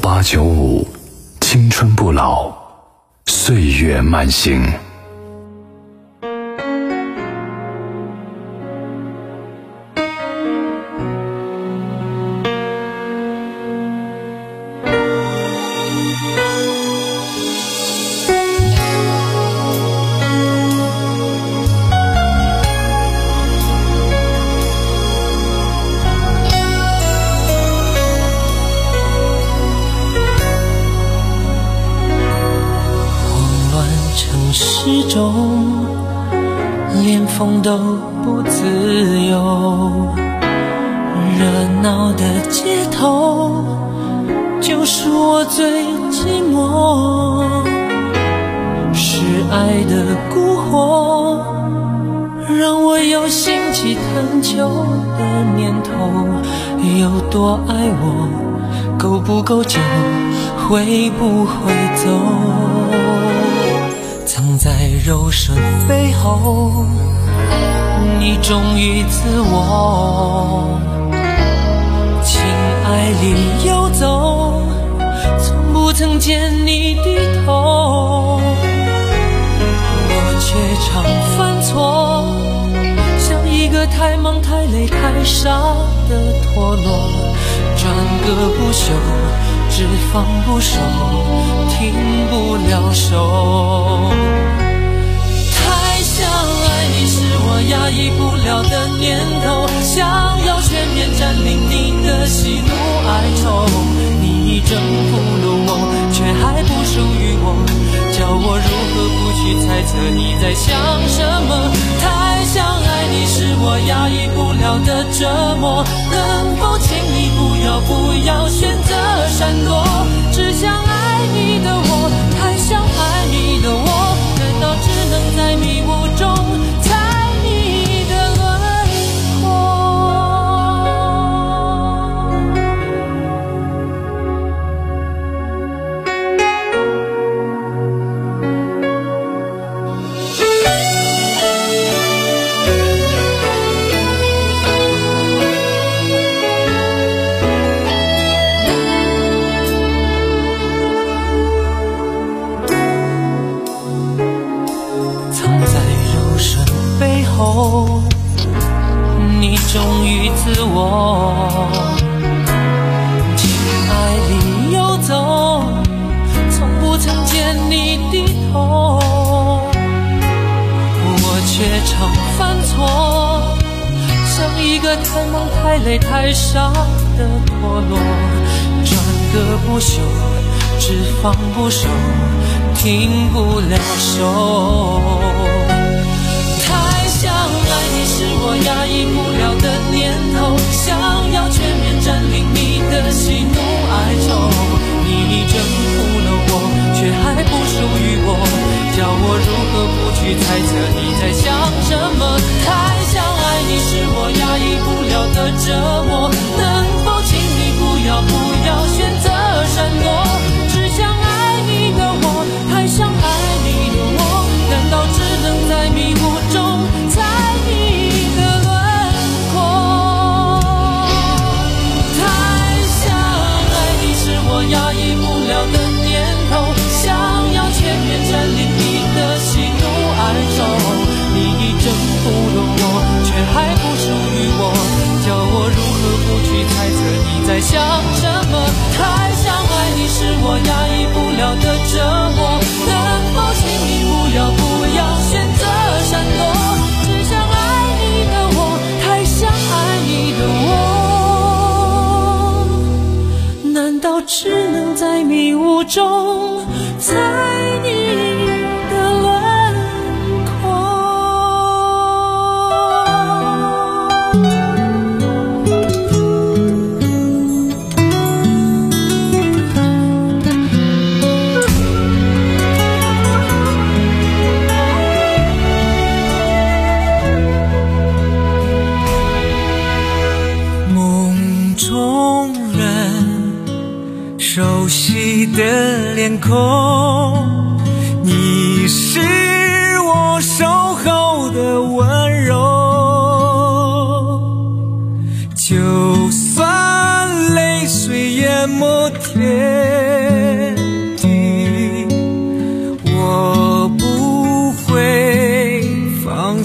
八九五，青春不老，岁月慢行。 始终连风都不自由，热闹的街头就是我最寂寞，是爱的蛊惑让我有兴起探究的念头，有多爱我，够不够久，会不会走，藏在柔顺背后，你忠于自我，情爱里游走，从不曾见你低头，我却常犯错，像一个太忙太累太傻的陀螺，转个不休，只放不收，停不了手。太想爱你是我压抑不了的念头，想要全面占领你的喜怒哀愁，你征服了我，却还不属于我，叫我如何不去猜测你在想什么。太想爱你是我压抑不了的折磨，能否请你不要不要选择闪躲，只想爱你的我，太想爱你的我，难道只能在迷雾中猜你的轮后，你忠于自我，情爱里游走，从不曾见你低头，我却常犯错，像一个太忙太累太傻的陀螺，转个不休，只放不收，停不了手。想爱你是我压抑不了的念头，想要全面占领你的喜怒哀愁，你征服了我，却还不属于我，叫我如何不去猜测你在想什么。太想爱你是我压抑不了的折磨，能否请你不要不要选择闪躲，只想爱你的我，太想爱你的我，难道只能在迷雾中猜你的轮廓。太想爱你是我压抑不了的念头，想要全面占领你的喜怒哀愁，你已征服了我，却还不属于我，叫我如何不去猜测你在想什么。太想爱你是我压抑不了的折磨，能否请你不要不要选择闪躲，只想爱你的我，太想爱你的我，难道只能在迷雾中猜你的轮廓。梦中人熟悉的脸孔，你是我守候的温柔，就算泪水淹没天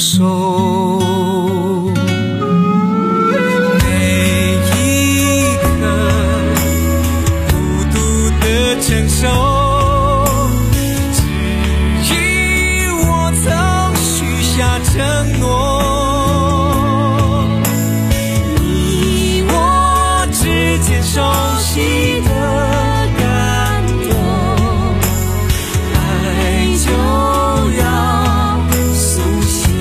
手。每一刻孤独的承受，只因我曾许下承诺。你我之间熟悉的感动，爱就要苏醒。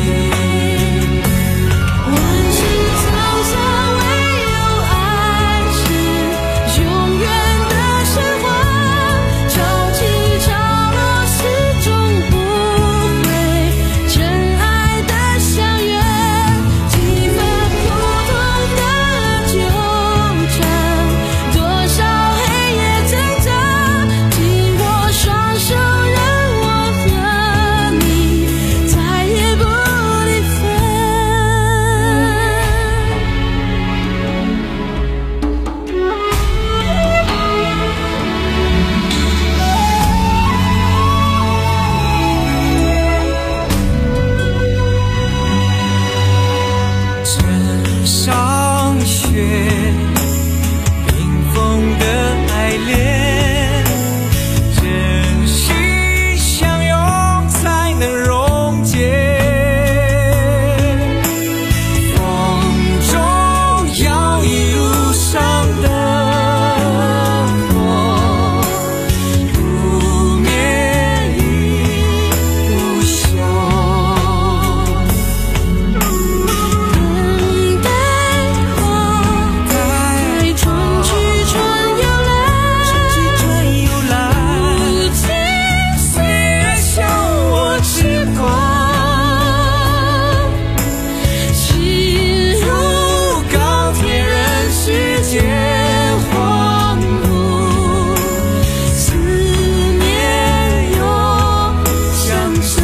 万事沧桑，唯有爱是永远的神话。潮起潮落，始终不会真爱的相约。几分苦痛的纠缠，多少黑夜挣扎，紧握双手，让我和你再也不离分。 枕上雪，冰封的爱恋，真心相拥才能溶解。风中摇曳路上的火，不灭亦不休。 等待花开，春去春又来，如今岁月笑我痴狂。心如钢铁，任世界荒芜，思念又相随。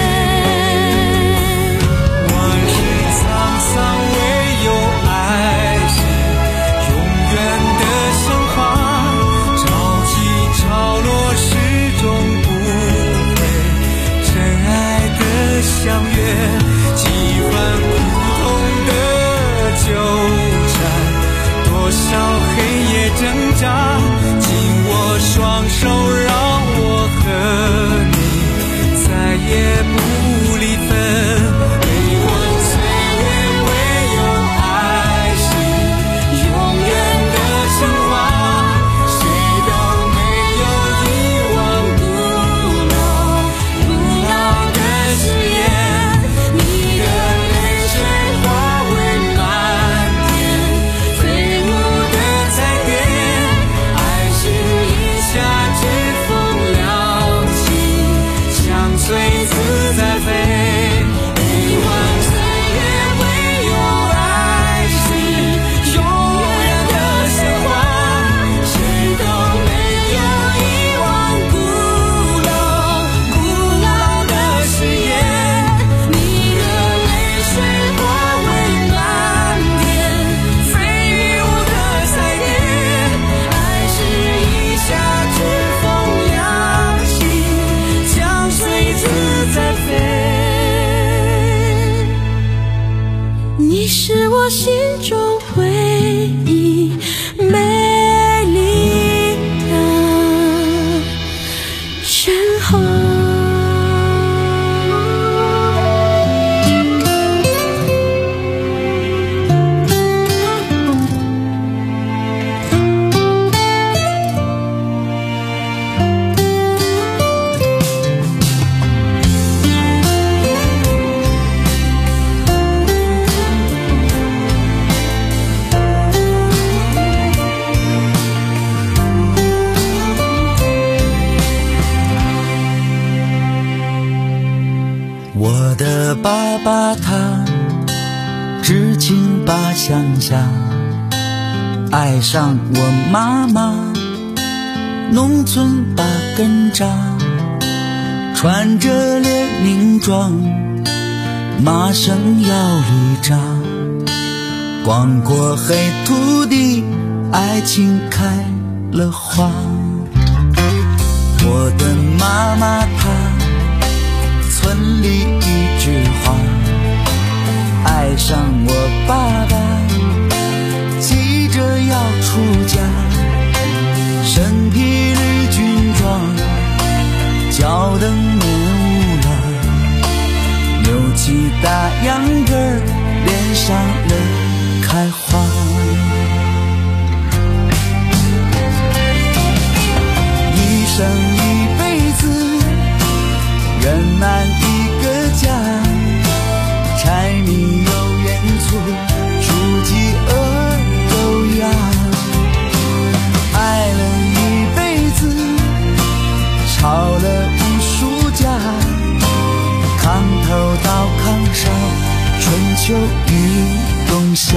万事沧桑，唯有爱是永远的神话。潮起潮落，始终不会真爱的相约。几番苦痛的纠缠，多少黑夜挣扎，紧握双手，让我和你再也不离分。悲欢岁月，唯有爱是永远的神话。谁都没有遗忘古老古老的誓言。你的泪水化为漫天飞舞的彩蝶，爱是一夏之风凉气，相随自在飞。悲欢岁月，唯有爱是永远的神话。谁都没有遗忘古老古老的誓言。你的泪水化为漫天飞舞的彩蝶，爱是一夏之风凉气，相随自在飞。你是我心中唯一美丽的神话。 我的爸爸他知青把乡下，爱上我妈妈，农村把根扎，穿着列宁装，马上要离扎，光过黑土地，爱情开了花。我的妈妈她村里一枝花， 秋与冬夏。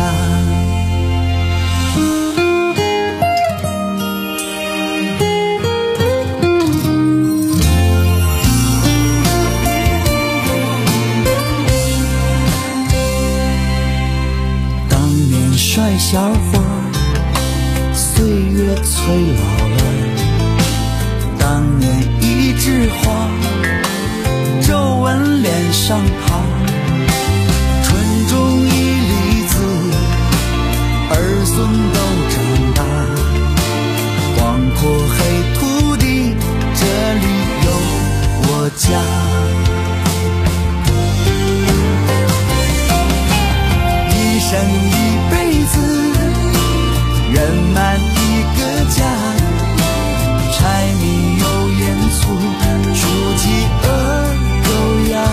当年帅小伙，岁月催老了。当年一枝花，皱纹脸上爬。春种一粒子，儿孙都长大。广阔黑土地，这里有我家。一生一辈子，圆满一个家。柴米油盐醋，煮鸡鹅狗鸭。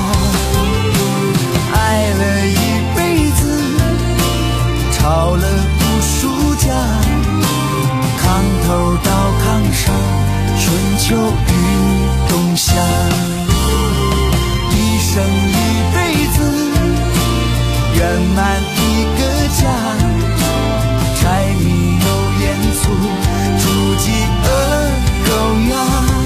爱了一辈子，吵了无数架。炕头到炕上，春秋与冬夏。一生一辈子，圆满一个家。柴米油盐醋，煮鸡鹅狗鸭。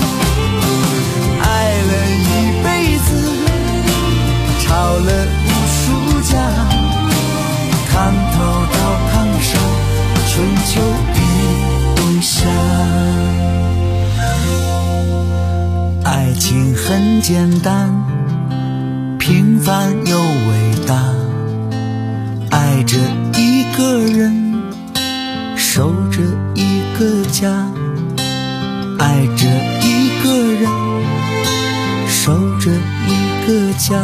爱了一辈子，吵了无数架。炕头到炕上，春秋与冬夏。爱情很简单，平凡又伟大。爱着一个人，守着一个家。爱着一个人，守着一个家。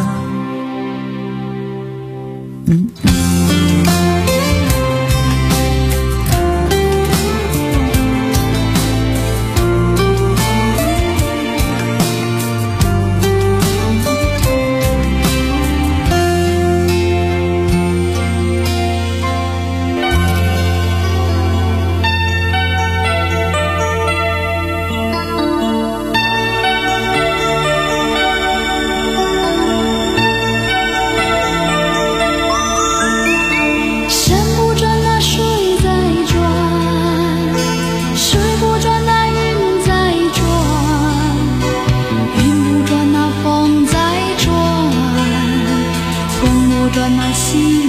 嗯嗯转那心